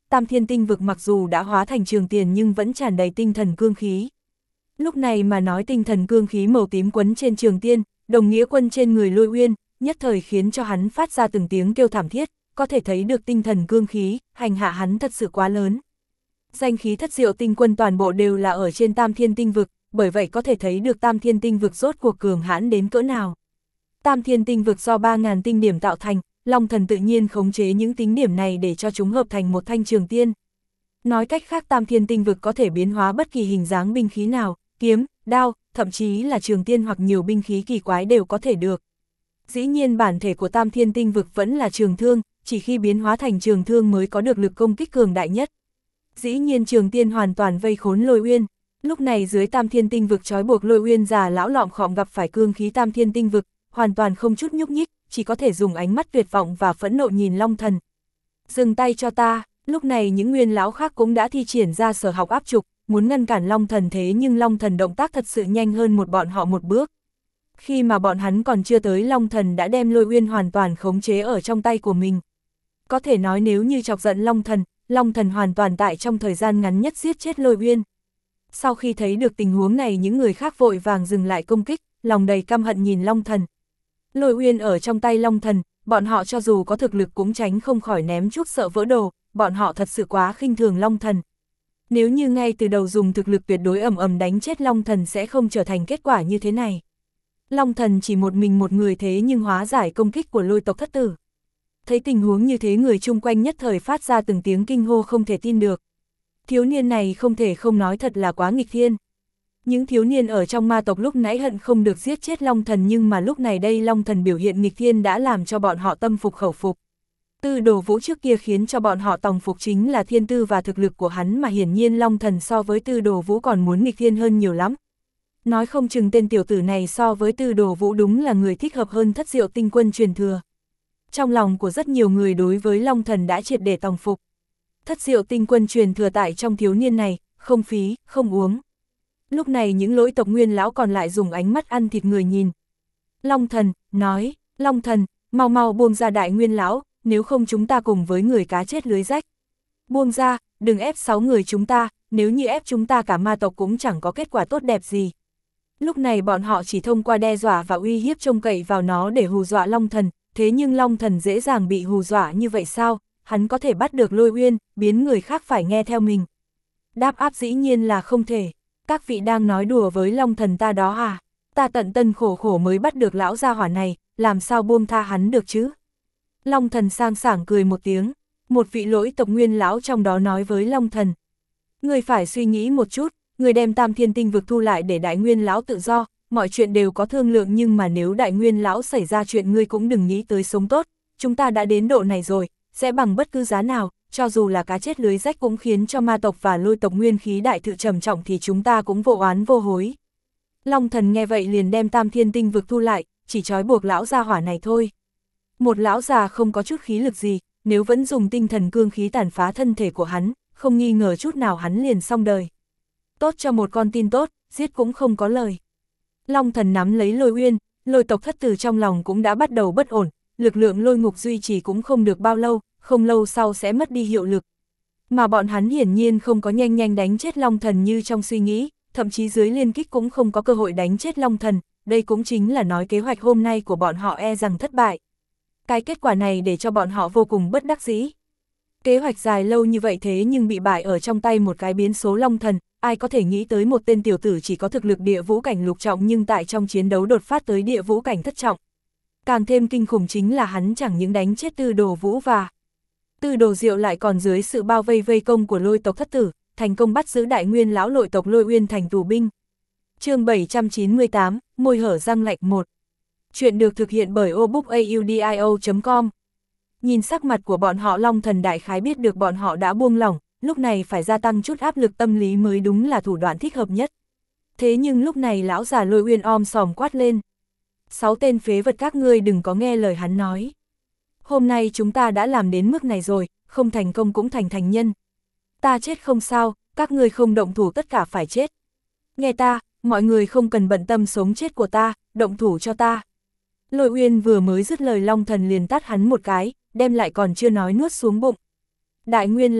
Tam Thiên Tinh Vực mặc dù đã hóa thành trường tiền nhưng vẫn tràn đầy tinh thần cương khí. Lúc này mà nói tinh thần cương khí màu tím quấn trên trường tiên, đồng nghĩa quân trên người Lôi Uyên, nhất thời khiến cho hắn phát ra từng tiếng kêu thảm thiết, có thể thấy được tinh thần cương khí, hành hạ hắn thật sự quá lớn. Danh khí thất diệu tinh quân toàn bộ đều là ở trên Tam Thiên Tinh Vực, bởi vậy có thể thấy được Tam Thiên Tinh Vực rốt cuộc cường hãn đến cỡ nào. Tam Thiên Tinh Vực do ba nghìn tinh điểm tạo thành, Long Thần tự nhiên khống chế những tính điểm này để cho chúng hợp thành một thanh trường tiên. Nói cách khác Tam Thiên Tinh Vực có thể biến hóa bất kỳ hình dáng binh khí nào, kiếm, đao, thậm chí là trường tiên hoặc nhiều binh khí kỳ quái đều có thể được. Dĩ nhiên bản thể của Tam Thiên Tinh Vực vẫn là trường thương, chỉ khi biến hóa thành trường thương mới có được lực công kích cường đại nhất. Dĩ nhiên trường tiên hoàn toàn vây khốn Lôi Uyên. Lúc này dưới Tam Thiên Tinh Vực trói buộc Lôi Uyên già lão lọm khọm gặp phải cương khí Tam Thiên Tinh Vực, hoàn toàn không chút nhúc nhích, chỉ có thể dùng ánh mắt tuyệt vọng và phẫn nộ nhìn Long Thần. Dừng tay cho ta, lúc này những nguyên lão khác cũng đã thi triển ra sở học áp trục, muốn ngăn cản Long Thần thế nhưng Long Thần động tác thật sự nhanh hơn một bọn họ một bước. Khi mà bọn hắn còn chưa tới Long Thần đã đem Lôi Uyên hoàn toàn khống chế ở trong tay của mình. Có thể nói nếu như chọc giận Long Thần, Long Thần hoàn toàn tại trong thời gian ngắn nhất giết chết Lôi Uyên. Sau khi thấy được tình huống này những người khác vội vàng dừng lại công kích, lòng đầy căm hận nhìn Long Thần. Lôi Uyên ở trong tay Long Thần, bọn họ cho dù có thực lực cũng tránh không khỏi ném chút sợ vỡ đồ, bọn họ thật sự quá khinh thường Long Thần. Nếu như ngay từ đầu dùng thực lực tuyệt đối ầm ầm đánh chết Long Thần sẽ không trở thành kết quả như thế này. Long Thần chỉ một mình một người thế nhưng hóa giải công kích của Lôi tộc thất tử. Thấy tình huống như thế người chung quanh nhất thời phát ra từng tiếng kinh hô không thể tin được. Thiếu niên này không thể không nói thật là quá nghịch thiên. Những thiếu niên ở trong ma tộc lúc nãy hận không được giết chết Long Thần nhưng mà lúc này đây Long Thần biểu hiện nghịch thiên đã làm cho bọn họ tâm phục khẩu phục. Tư Đồ Vũ trước kia khiến cho bọn họ tòng phục chính là thiên tư và thực lực của hắn mà hiển nhiên Long Thần so với Tư Đồ Vũ còn muốn nghịch thiên hơn nhiều lắm. Nói không chừng tên tiểu tử này so với Tư Đồ Vũ đúng là người thích hợp hơn thất diệu tinh quân truyền thừa. Trong lòng của rất nhiều người đối với Long Thần đã triệt để tòng phục. Thất diệu tinh quân truyền thừa tại trong thiếu niên này, không phí, không uống. Lúc này những lỗi tộc nguyên lão còn lại dùng ánh mắt ăn thịt người nhìn. Long Thần, nói, Long Thần, mau mau buông ra đại nguyên lão, nếu không chúng ta cùng với người cá chết lưới rách. Buông ra, đừng ép sáu người chúng ta, nếu như ép chúng ta cả ma tộc cũng chẳng có kết quả tốt đẹp gì. Lúc này bọn họ chỉ thông qua đe dọa và uy hiếp trông cậy vào nó để hù dọa Long Thần, thế nhưng Long Thần dễ dàng bị hù dọa như vậy sao, hắn có thể bắt được Lôi Uyên, biến người khác phải nghe theo mình. Đáp áp dĩ nhiên là không thể. Các vị đang nói đùa với Long Thần ta đó à? Ta tận tân khổ khổ mới bắt được lão gia hỏa này, làm sao buông tha hắn được chứ? Long Thần sang sảng cười một tiếng, một vị lỗi tộc nguyên lão trong đó nói với Long Thần. Người phải suy nghĩ một chút, người đem Tam Thiên Tinh Vực thu lại để đại nguyên lão tự do, mọi chuyện đều có thương lượng nhưng mà nếu đại nguyên lão xảy ra chuyện ngươi cũng đừng nghĩ tới sống tốt, chúng ta đã đến độ này rồi, sẽ bằng bất cứ giá nào, cho dù là cá chết lưới rách cũng khiến cho ma tộc và lôi tộc nguyên khí đại thự trầm trọng thì chúng ta cũng vô oán vô hối. Long Thần nghe vậy liền đem Tam Thiên Tinh Vực thu lại, chỉ trói buộc lão gia hỏa này thôi. Một lão già không có chút khí lực gì, nếu vẫn dùng tinh thần cương khí tàn phá thân thể của hắn, không nghi ngờ chút nào hắn liền xong đời. Tốt cho một con tin tốt, giết cũng không có lời. Long Thần nắm lấy Lôi Uyên, lôi tộc thất tử trong lòng cũng đã bắt đầu bất ổn, lực lượng lôi ngục duy trì cũng không được bao lâu, không lâu sau sẽ mất đi hiệu lực. Mà bọn hắn hiển nhiên không có nhanh nhanh đánh chết Long Thần như trong suy nghĩ, thậm chí dưới liên kích cũng không có cơ hội đánh chết Long Thần, đây cũng chính là nói kế hoạch hôm nay của bọn họ e rằng thất bại. Cái kết quả này để cho bọn họ vô cùng bất đắc dĩ. Kế hoạch dài lâu như vậy thế nhưng bị bại ở trong tay một cái biến số Long Thần, ai có thể nghĩ tới một tên tiểu tử chỉ có thực lực địa vũ cảnh lục trọng nhưng tại trong chiến đấu đột phát tới địa vũ cảnh thất trọng. Càng thêm kinh khủng chính là hắn chẳng những đánh chết Tư Đồ Vũ và Tư Đồ Diệu lại còn dưới sự bao vây vây công của lôi tộc thất tử, thành công bắt giữ đại nguyên lão lội tộc Lôi Uyên thành tù binh. Chương bảy trăm chín mươi tám, môi hở răng lạnh một. Chuyện được thực hiện bởi obookaudio chấm com. Nhìn sắc mặt của bọn họ Long Thần đại khái biết được bọn họ đã buông lỏng, lúc này phải gia tăng chút áp lực tâm lý mới đúng là thủ đoạn thích hợp nhất. Thế nhưng lúc này lão già Lôi Uyên om sòm quát lên. Sáu tên phế vật các ngươi đừng có nghe lời hắn nói. Hôm nay chúng ta đã làm đến mức này rồi, không thành công cũng thành thành nhân. Ta chết không sao, các ngươi không động thủ tất cả phải chết. Nghe ta, mọi người không cần bận tâm sống chết của ta, động thủ cho ta. Lôi Uyên vừa mới dứt lời Long Thần liền tát hắn một cái, đem lại còn chưa nói nuốt xuống bụng. Đại nguyên lão,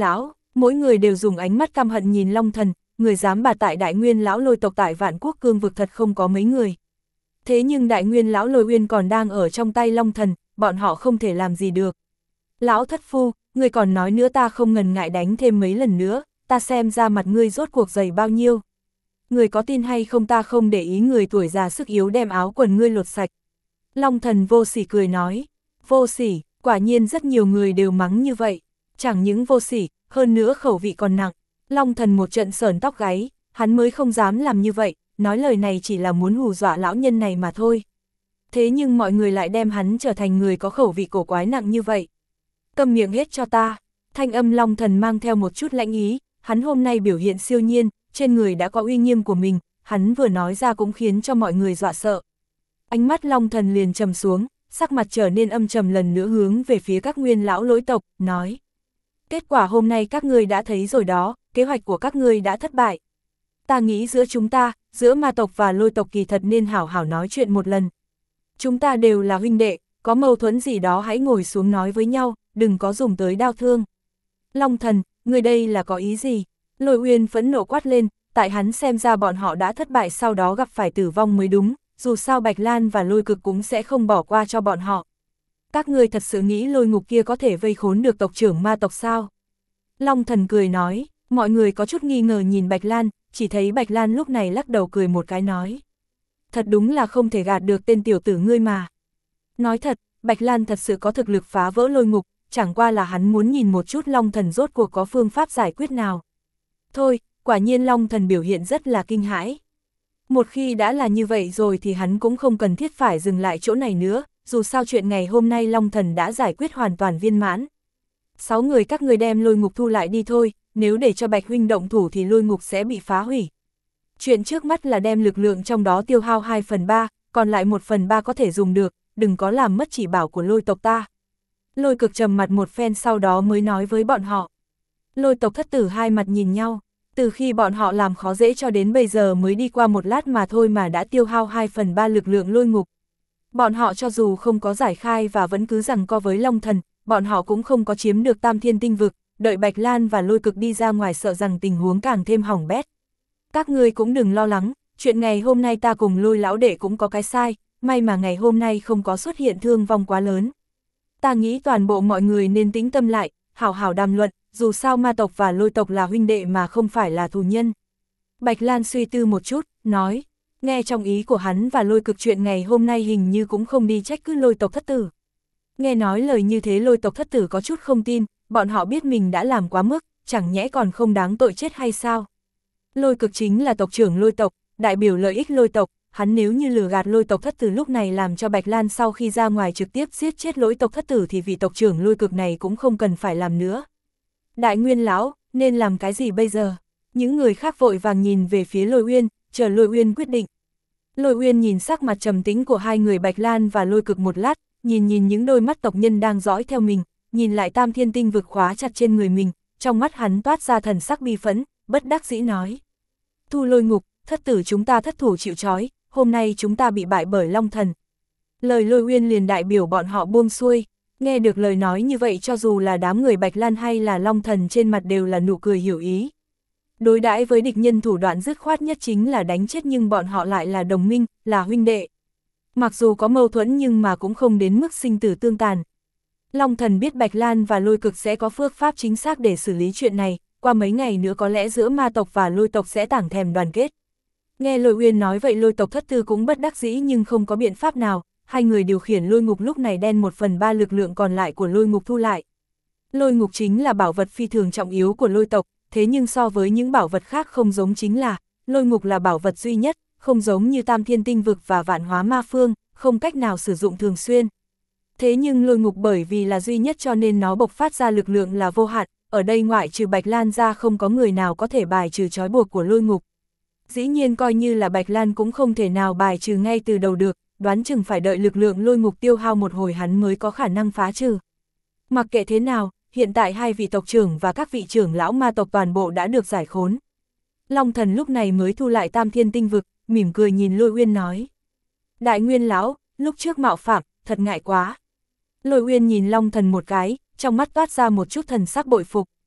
Mỗi người đều dùng ánh mắt căm hận nhìn Long Thần, người dám bà tại Đại Nguyên lão Lôi tộc tại Vạn Quốc cương vực thật không có mấy người. Thế nhưng Đại Nguyên lão Lôi Uyên còn đang ở trong tay Long Thần, bọn họ không thể làm gì được. Lão thất phu, ngươi còn nói nữa, ta không ngần ngại đánh thêm mấy lần nữa, ta xem ra mặt ngươi rốt cuộc dày bao nhiêu. Người có tin hay không, ta không để ý người tuổi già sức yếu đem áo quần ngươi lột sạch. Long Thần vô sỉ cười nói. Vô sỉ, quả nhiên rất nhiều người đều mắng như vậy. Chẳng những vô sỉ, hơn nữa khẩu vị còn nặng. Long Thần một trận sởn tóc gáy, hắn mới không dám làm như vậy, nói lời này chỉ là muốn hù dọa lão nhân này mà thôi. Thế nhưng mọi người lại đem hắn trở thành người có khẩu vị cổ quái nặng như vậy. Câm miệng hết cho ta. Thanh âm Long Thần mang theo một chút lãnh ý, hắn hôm nay biểu hiện siêu nhiên, trên người đã có uy nghiêm của mình, hắn vừa nói ra cũng khiến cho mọi người dọa sợ. Ánh mắt Long Thần liền trầm xuống, sắc mặt trở nên âm trầm lần nữa hướng về phía các nguyên lão lỗi tộc, nói. Kết quả hôm nay các ngươi đã thấy rồi đó, kế hoạch của các ngươi đã thất bại. Ta nghĩ giữa chúng ta, giữa ma tộc và lôi tộc kỳ thật nên hảo hảo nói chuyện một lần. Chúng ta đều là huynh đệ, có mâu thuẫn gì đó hãy ngồi xuống nói với nhau, đừng có dùng tới đao thương. Long Thần, người đây là có ý gì? Lôi Uyên phẫn nộ quát lên, tại hắn xem ra bọn họ đã thất bại sau đó gặp phải tử vong mới đúng, dù sao Bạch Lan và Lôi Cực cũng sẽ không bỏ qua cho bọn họ. Các ngươi thật sự nghĩ lôi ngục kia có thể vây khốn được tộc trưởng ma tộc sao? Long Thần cười nói, mọi người có chút nghi ngờ nhìn Bạch Lan, chỉ thấy Bạch Lan lúc này lắc đầu cười một cái nói. Thật đúng là không thể gạt được tên tiểu tử ngươi mà. Nói thật, Bạch Lan thật sự có thực lực phá vỡ lôi ngục, chẳng qua là hắn muốn nhìn một chút Long Thần rốt cuộc có phương pháp giải quyết nào. Thôi, quả nhiên Long Thần biểu hiện rất là kinh hãi. Một khi đã là như vậy rồi thì hắn cũng không cần thiết phải dừng lại chỗ này nữa, dù sao chuyện ngày hôm nay Long Thần đã giải quyết hoàn toàn viên mãn. Sáu người các người đem lôi ngục thu lại đi thôi, nếu để cho Bạch huynh động thủ thì lôi ngục sẽ bị phá hủy. Chuyện trước mắt là đem lực lượng trong đó tiêu hao hai phần ba, còn lại một phần ba có thể dùng được, đừng có làm mất chỉ bảo của lôi tộc ta. Lôi Cực trầm mặt một phen sau đó mới nói với bọn họ. Lôi tộc thất tử hai mặt nhìn nhau, từ khi bọn họ làm khó dễ cho đến bây giờ mới đi qua một lát mà thôi mà đã tiêu hao hai phần ba lực lượng lôi ngục. Bọn họ cho dù không có giải khai và vẫn cứ giằng co với Long Thần, bọn họ cũng không có chiếm được Tam Thiên Tinh Vực, đợi Bạch Lan và Lôi Cực đi ra ngoài sợ rằng tình huống càng thêm hỏng bét. Các ngươi cũng đừng lo lắng, chuyện ngày hôm nay ta cùng Lôi lão đệ cũng có cái sai, may mà ngày hôm nay không có xuất hiện thương vong quá lớn. Ta nghĩ toàn bộ mọi người nên tĩnh tâm lại, hảo hảo đàm luận, dù sao ma tộc và lôi tộc là huynh đệ mà không phải là thù nhân. Bạch Lan suy tư một chút, nói, nghe trong ý của hắn và Lôi Cực chuyện ngày hôm nay hình như cũng không đi trách cứ lôi tộc thất tử. Nghe nói lời như thế lôi tộc thất tử có chút không tin, bọn họ biết mình đã làm quá mức, chẳng nhẽ còn không đáng tội chết hay sao? Lôi Cực chính là tộc trưởng lôi tộc, đại biểu lợi ích lôi tộc, hắn nếu như lừa gạt lôi tộc thất tử lúc này làm cho Bạch Lan sau khi ra ngoài trực tiếp giết chết lỗi tộc thất tử thì vị tộc trưởng Lôi Cực này cũng không cần phải làm nữa. Đại Nguyên lão, nên làm cái gì bây giờ? Những người khác vội vàng nhìn về phía Lôi Uyên, chờ Lôi Uyên quyết định. Lôi Uyên nhìn sắc mặt trầm tĩnh của hai người Bạch Lan và Lôi Cực một lát, nhìn nhìn những đôi mắt tộc nhân đang dõi theo mình, nhìn lại Tam Thiên Tinh Vực khóa chặt trên người mình, trong mắt hắn toát ra thần sắc bi phẫn, bất đắc dĩ nói. Thu Lôi ngục, thất tử chúng ta thất thủ chịu trói, hôm nay chúng ta bị bại bởi Long Thần. Lời Lôi Uyên liền đại biểu bọn họ buông xuôi, nghe được lời nói như vậy cho dù là đám người Bạch Lan hay là Long Thần trên mặt đều là nụ cười hiểu ý. Đối đãi với địch nhân thủ đoạn dứt khoát nhất chính là đánh chết nhưng bọn họ lại là đồng minh, là huynh đệ. Mặc dù có mâu thuẫn nhưng mà cũng không đến mức sinh tử tương tàn. Long Thần biết Bạch Lan và Lôi Cực sẽ có phương pháp chính xác để xử lý chuyện này, qua mấy ngày nữa có lẽ giữa ma tộc và lôi tộc sẽ tảng thèm đoàn kết. Nghe Lôi Uyên nói vậy lôi tộc thất tư cũng bất đắc dĩ nhưng không có biện pháp nào, hai người điều khiển lôi ngục lúc này đen một phần ba lực lượng còn lại của lôi ngục thu lại. Lôi ngục chính là bảo vật phi thường trọng yếu của lôi tộc, thế nhưng so với những bảo vật khác không giống chính là, lôi ngục là bảo vật duy nhất, không giống như Tam Thiên Tinh Vực và Vạn Hóa Ma Phương, không cách nào sử dụng thường xuyên. Thế nhưng lôi ngục bởi vì là duy nhất cho nên nó bộc phát ra lực lượng là vô hạn, ở đây ngoại trừ Bạch Lan ra không có người nào có thể bài trừ trói buộc của lôi ngục. Dĩ nhiên coi như là Bạch Lan cũng không thể nào bài trừ ngay từ đầu được, đoán chừng phải đợi lực lượng lôi ngục tiêu hao một hồi hắn mới có khả năng phá trừ. Mặc kệ thế nào, hiện tại hai vị tộc trưởng và các vị trưởng lão ma tộc toàn bộ đã được giải khốn. Long Thần lúc này mới thu lại Tam Thiên Tinh Vực, mỉm cười nhìn Lôi Uyên nói. Đại Nguyên lão, lúc trước mạo phạm, thật ngại quá. Lôi Uyên nhìn Long Thần một cái, trong mắt toát ra một chút thần sắc bội phục.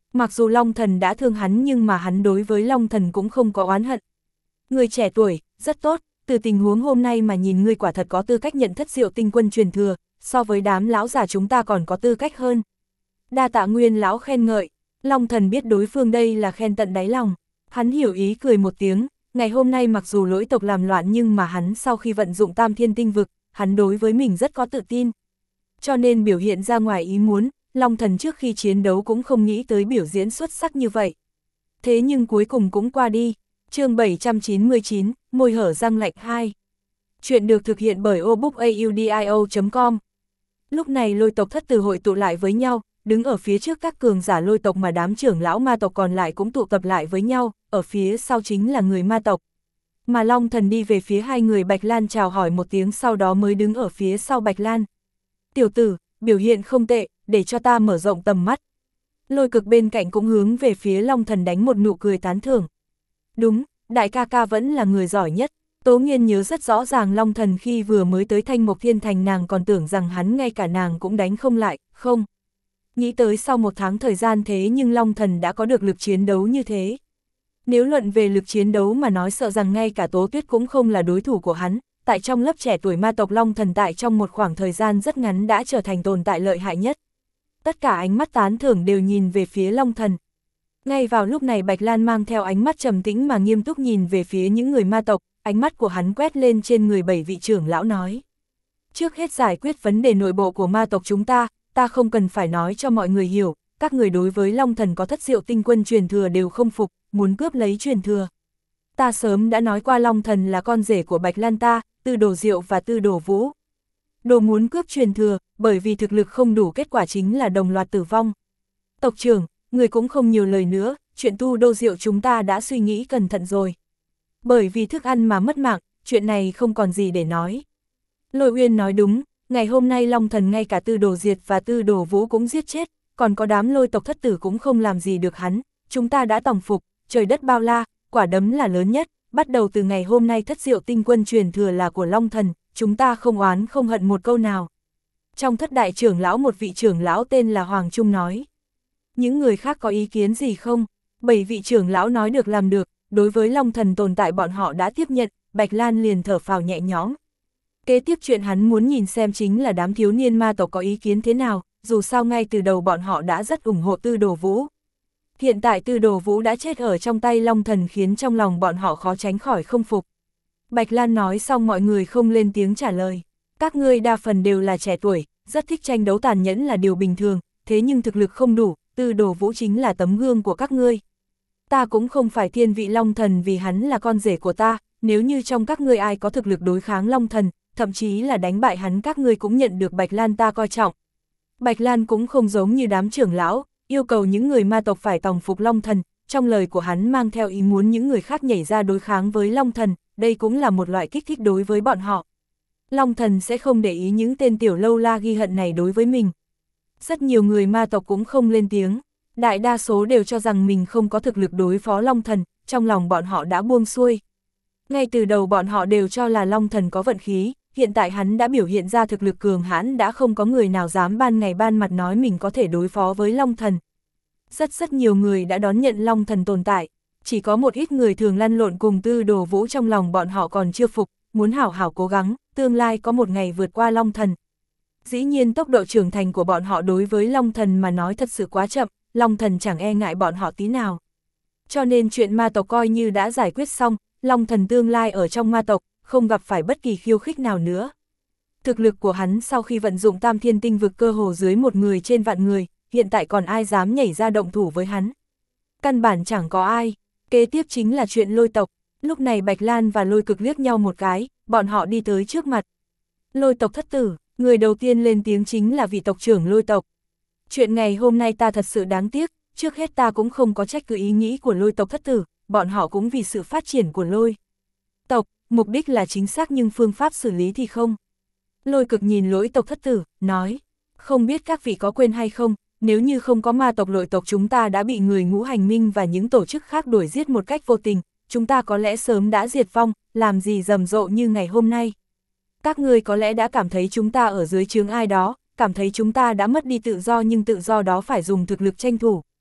Mặc dù Long Thần đã thương hắn nhưng mà hắn đối với Long Thần cũng không có oán hận. Người trẻ tuổi, rất tốt, từ tình huống hôm nay mà nhìn ngươi quả thật có tư cách nhận thất diệu tinh quân truyền thừa, so với đám lão già chúng ta còn có tư cách hơn. Đa tạ Nguyên lão khen ngợi, Long Thần biết đối phương đây là khen tận đáy lòng, hắn hiểu ý cười một tiếng, ngày hôm nay mặc dù lỗi tộc làm loạn nhưng mà hắn sau khi vận dụng Tam Thiên Tinh Vực, hắn đối với mình rất có tự tin. Cho nên biểu hiện ra ngoài ý muốn, Long Thần trước khi chiến đấu cũng không nghĩ tới biểu diễn xuất sắc như vậy. Thế nhưng cuối cùng cũng qua đi. Chương bảy trăm chín mươi chín, môi hở răng lạnh hai. Chuyện được thực hiện bởi obookaudio chấm com. Lúc này lôi tộc thất tử hội tụ lại với nhau, đứng ở phía trước các cường giả lôi tộc mà đám trưởng lão ma tộc còn lại cũng tụ tập lại với nhau, ở phía sau chính là người ma tộc. Mà Long Thần đi về phía hai người Bạch Lan chào hỏi một tiếng sau đó mới đứng ở phía sau Bạch Lan. Tiểu tử, biểu hiện không tệ, để cho ta mở rộng tầm mắt. Lôi Cực bên cạnh cũng hướng về phía Long Thần đánh một nụ cười tán thưởng. Đúng, đại ca ca vẫn là người giỏi nhất. Tố Nghiên nhớ rất rõ ràng Long Thần khi vừa mới tới Thanh Mộc Thiên Thành nàng còn tưởng rằng hắn ngay cả nàng cũng đánh không lại, không. Nghĩ tới sau một tháng thời gian thế nhưng Long Thần đã có được lực chiến đấu như thế. Nếu luận về lực chiến đấu mà nói sợ rằng ngay cả Tố Tuyết cũng không là đối thủ của hắn, tại trong lớp trẻ tuổi ma tộc Long Thần tại trong một khoảng thời gian rất ngắn đã trở thành tồn tại lợi hại nhất. Tất cả ánh mắt tán thưởng đều nhìn về phía Long Thần. Ngay vào lúc này Bạch Lan mang theo ánh mắt trầm tĩnh mà nghiêm túc nhìn về phía những người ma tộc, ánh mắt của hắn quét lên trên người bảy vị trưởng lão nói. Trước hết giải quyết vấn đề nội bộ của ma tộc chúng ta, ta không cần phải nói cho mọi người hiểu, các người đối với Long Thần có thất diệu tinh quân truyền thừa đều không phục, muốn cướp lấy truyền thừa. Ta sớm đã nói qua Long Thần là con rể của Bạch Lan ta, Tư Đồ Diệu và Tư Đồ Vũ. Đồ muốn cướp truyền thừa, bởi vì thực lực không đủ kết quả chính là đồng loạt tử vong. Tộc trưởng, người cũng không nhiều lời nữa, chuyện Tu Đô Diệu chúng ta đã suy nghĩ cẩn thận rồi. Bởi vì thức ăn mà mất mạng, chuyện này không còn gì để nói. Lôi Uyên nói đúng, ngày hôm nay Long Thần ngay cả Tư Đồ Diệt và Tư Đồ Vũ cũng giết chết, còn có đám lôi tộc thất tử cũng không làm gì được hắn, chúng ta đã tòng phục, trời đất bao la, quả đấm là lớn nhất, bắt đầu từ ngày hôm nay thất diệu tinh quân truyền thừa là của Long Thần, chúng ta không oán không hận một câu nào. Trong thất đại trưởng lão một vị trưởng lão tên là Hoàng Trung nói. Những người khác có ý kiến gì không? Bảy vị trưởng lão nói được làm được, đối với Long Thần tồn tại bọn họ đã tiếp nhận, Bạch Lan liền thở phào nhẹ nhõm. Kế tiếp chuyện hắn muốn nhìn xem chính là đám thiếu niên ma tộc có ý kiến thế nào, dù sao ngay từ đầu bọn họ đã rất ủng hộ Tư Đồ Vũ. Hiện tại Tư Đồ Vũ đã chết ở trong tay Long Thần khiến trong lòng bọn họ khó tránh khỏi không phục. Bạch Lan nói xong mọi người không lên tiếng trả lời. Các ngươi đa phần đều là trẻ tuổi, rất thích tranh đấu tàn nhẫn là điều bình thường, thế nhưng thực lực không đủ, Tư Đồ Vũ chính là tấm gương của các ngươi. Ta cũng không phải thiên vị Long Thần vì hắn là con rể của ta, nếu như trong các ngươi ai có thực lực đối kháng Long Thần, thậm chí là đánh bại hắn các ngươi cũng nhận được Bạch Lan ta coi trọng. Bạch Lan cũng không giống như đám trưởng lão, yêu cầu những người ma tộc phải tòng phục Long Thần, trong lời của hắn mang theo ý muốn những người khác nhảy ra đối kháng với Long Thần, đây cũng là một loại kích thích đối với bọn họ. Long Thần sẽ không để ý những tên tiểu lâu la ghi hận này đối với mình. Rất nhiều người ma tộc cũng không lên tiếng, đại đa số đều cho rằng mình không có thực lực đối phó Long Thần, trong lòng bọn họ đã buông xuôi. Ngay từ đầu bọn họ đều cho là Long Thần có vận khí, hiện tại hắn đã biểu hiện ra thực lực cường hãn đã không có người nào dám ban ngày ban mặt nói mình có thể đối phó với Long Thần. Rất rất nhiều người đã đón nhận Long Thần tồn tại, chỉ có một ít người thường lăn lộn cùng Tư Đồ Vũ trong lòng bọn họ còn chưa phục, muốn hảo hảo cố gắng, tương lai có một ngày vượt qua Long Thần. Dĩ nhiên tốc độ trưởng thành của bọn họ đối với Long Thần mà nói thật sự quá chậm, Long Thần chẳng e ngại bọn họ tí nào. Cho nên chuyện ma tộc coi như đã giải quyết xong, Long Thần tương lai ở trong ma tộc, không gặp phải bất kỳ khiêu khích nào nữa. Thực lực của hắn sau khi vận dụng Tam Thiên Tinh Vực cơ hồ dưới một người trên vạn người, hiện tại còn ai dám nhảy ra động thủ với hắn. Căn bản chẳng có ai, kế tiếp chính là chuyện lôi tộc, lúc này Bạch Lan và Lôi Cực liếc nhau một cái, bọn họ đi tới trước mặt. Lôi tộc thất tử, người đầu tiên lên tiếng chính là vị tộc trưởng lôi tộc. Chuyện ngày hôm nay ta thật sự đáng tiếc, trước hết ta cũng không có trách cứ ý nghĩ của lôi tộc thất tử, bọn họ cũng vì sự phát triển của lôi tộc, mục đích là chính xác nhưng phương pháp xử lý thì không. Lôi Cực nhìn lỗi tộc thất tử, nói, không biết các vị có quên hay không, nếu như không có ma tộc lôi tộc chúng ta đã bị người ngũ hành minh và những tổ chức khác đuổi giết một cách vô tình, chúng ta có lẽ sớm đã diệt vong, làm gì rầm rộ như ngày hôm nay. Các ngươi có lẽ đã cảm thấy chúng ta ở dưới trướng ai đó, cảm thấy chúng ta đã mất đi tự do nhưng tự do đó phải dùng thực lực tranh thủ.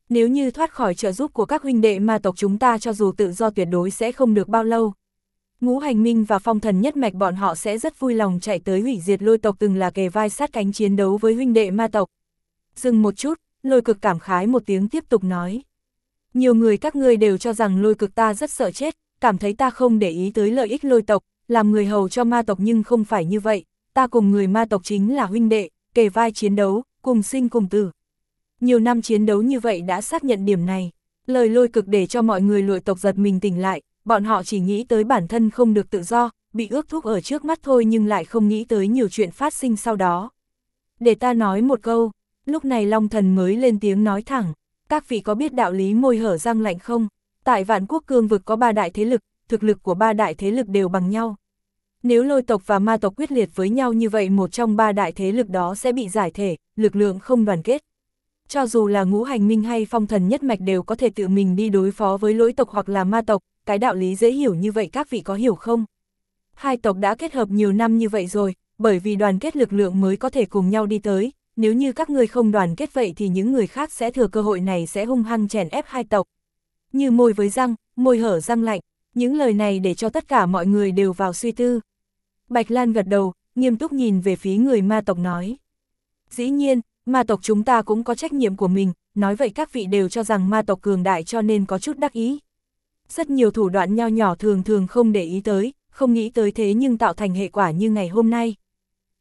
Nếu như thoát khỏi trợ giúp của các huynh đệ ma tộc chúng ta cho dù tự do tuyệt đối sẽ không được bao lâu. Ngũ Hành Minh và Phong Thần Nhất Mạch bọn họ sẽ rất vui lòng chạy tới hủy diệt Lôi tộc từng là kề vai sát cánh chiến đấu với huynh đệ ma tộc. Dừng một chút, Lôi Cực cảm khái một tiếng tiếp tục nói. Nhiều người các ngươi đều cho rằng Lôi Cực ta rất sợ chết, cảm thấy ta không để ý tới lợi ích Lôi tộc, làm người hầu cho ma tộc, nhưng không phải như vậy, ta cùng người ma tộc chính là huynh đệ, kề vai chiến đấu, cùng sinh cùng tử. Nhiều năm chiến đấu như vậy đã xác nhận điểm này, lời Lôi Cực để cho mọi người Lôi tộc giật mình tỉnh lại, bọn họ chỉ nghĩ tới bản thân không được tự do, bị ước thúc ở trước mắt thôi, nhưng lại không nghĩ tới nhiều chuyện phát sinh sau đó. Để ta nói một câu, lúc này Long Thần mới lên tiếng nói thẳng, các vị có biết đạo lý môi hở răng lạnh không? Tại Vạn Quốc cương vực có ba đại thế lực, thực lực của ba đại thế lực đều bằng nhau. Nếu Lôi tộc và ma tộc quyết liệt với nhau như vậy, một trong ba đại thế lực đó sẽ bị giải thể, lực lượng không đoàn kết. Cho dù là Ngũ Hành Minh hay Phong Thần Nhất Mạch đều có thể tự mình đi đối phó với Lôi tộc hoặc là ma tộc, cái đạo lý dễ hiểu như vậy các vị có hiểu không? Hai tộc đã kết hợp nhiều năm như vậy rồi, bởi vì đoàn kết lực lượng mới có thể cùng nhau đi tới, nếu như các ngươi không đoàn kết vậy thì những người khác sẽ thừa cơ hội này sẽ hung hăng chèn ép hai tộc. Như môi với răng, môi hở răng lạnh, những lời này để cho tất cả mọi người đều vào suy tư. Bạch Lan gật đầu, nghiêm túc nhìn về phía người ma tộc nói. Dĩ nhiên, ma tộc chúng ta cũng có trách nhiệm của mình, nói vậy các vị đều cho rằng ma tộc cường đại cho nên có chút đắc ý. Rất nhiều thủ đoạn nho nhỏ thường thường không để ý tới, không nghĩ tới thế nhưng tạo thành hệ quả như ngày hôm nay.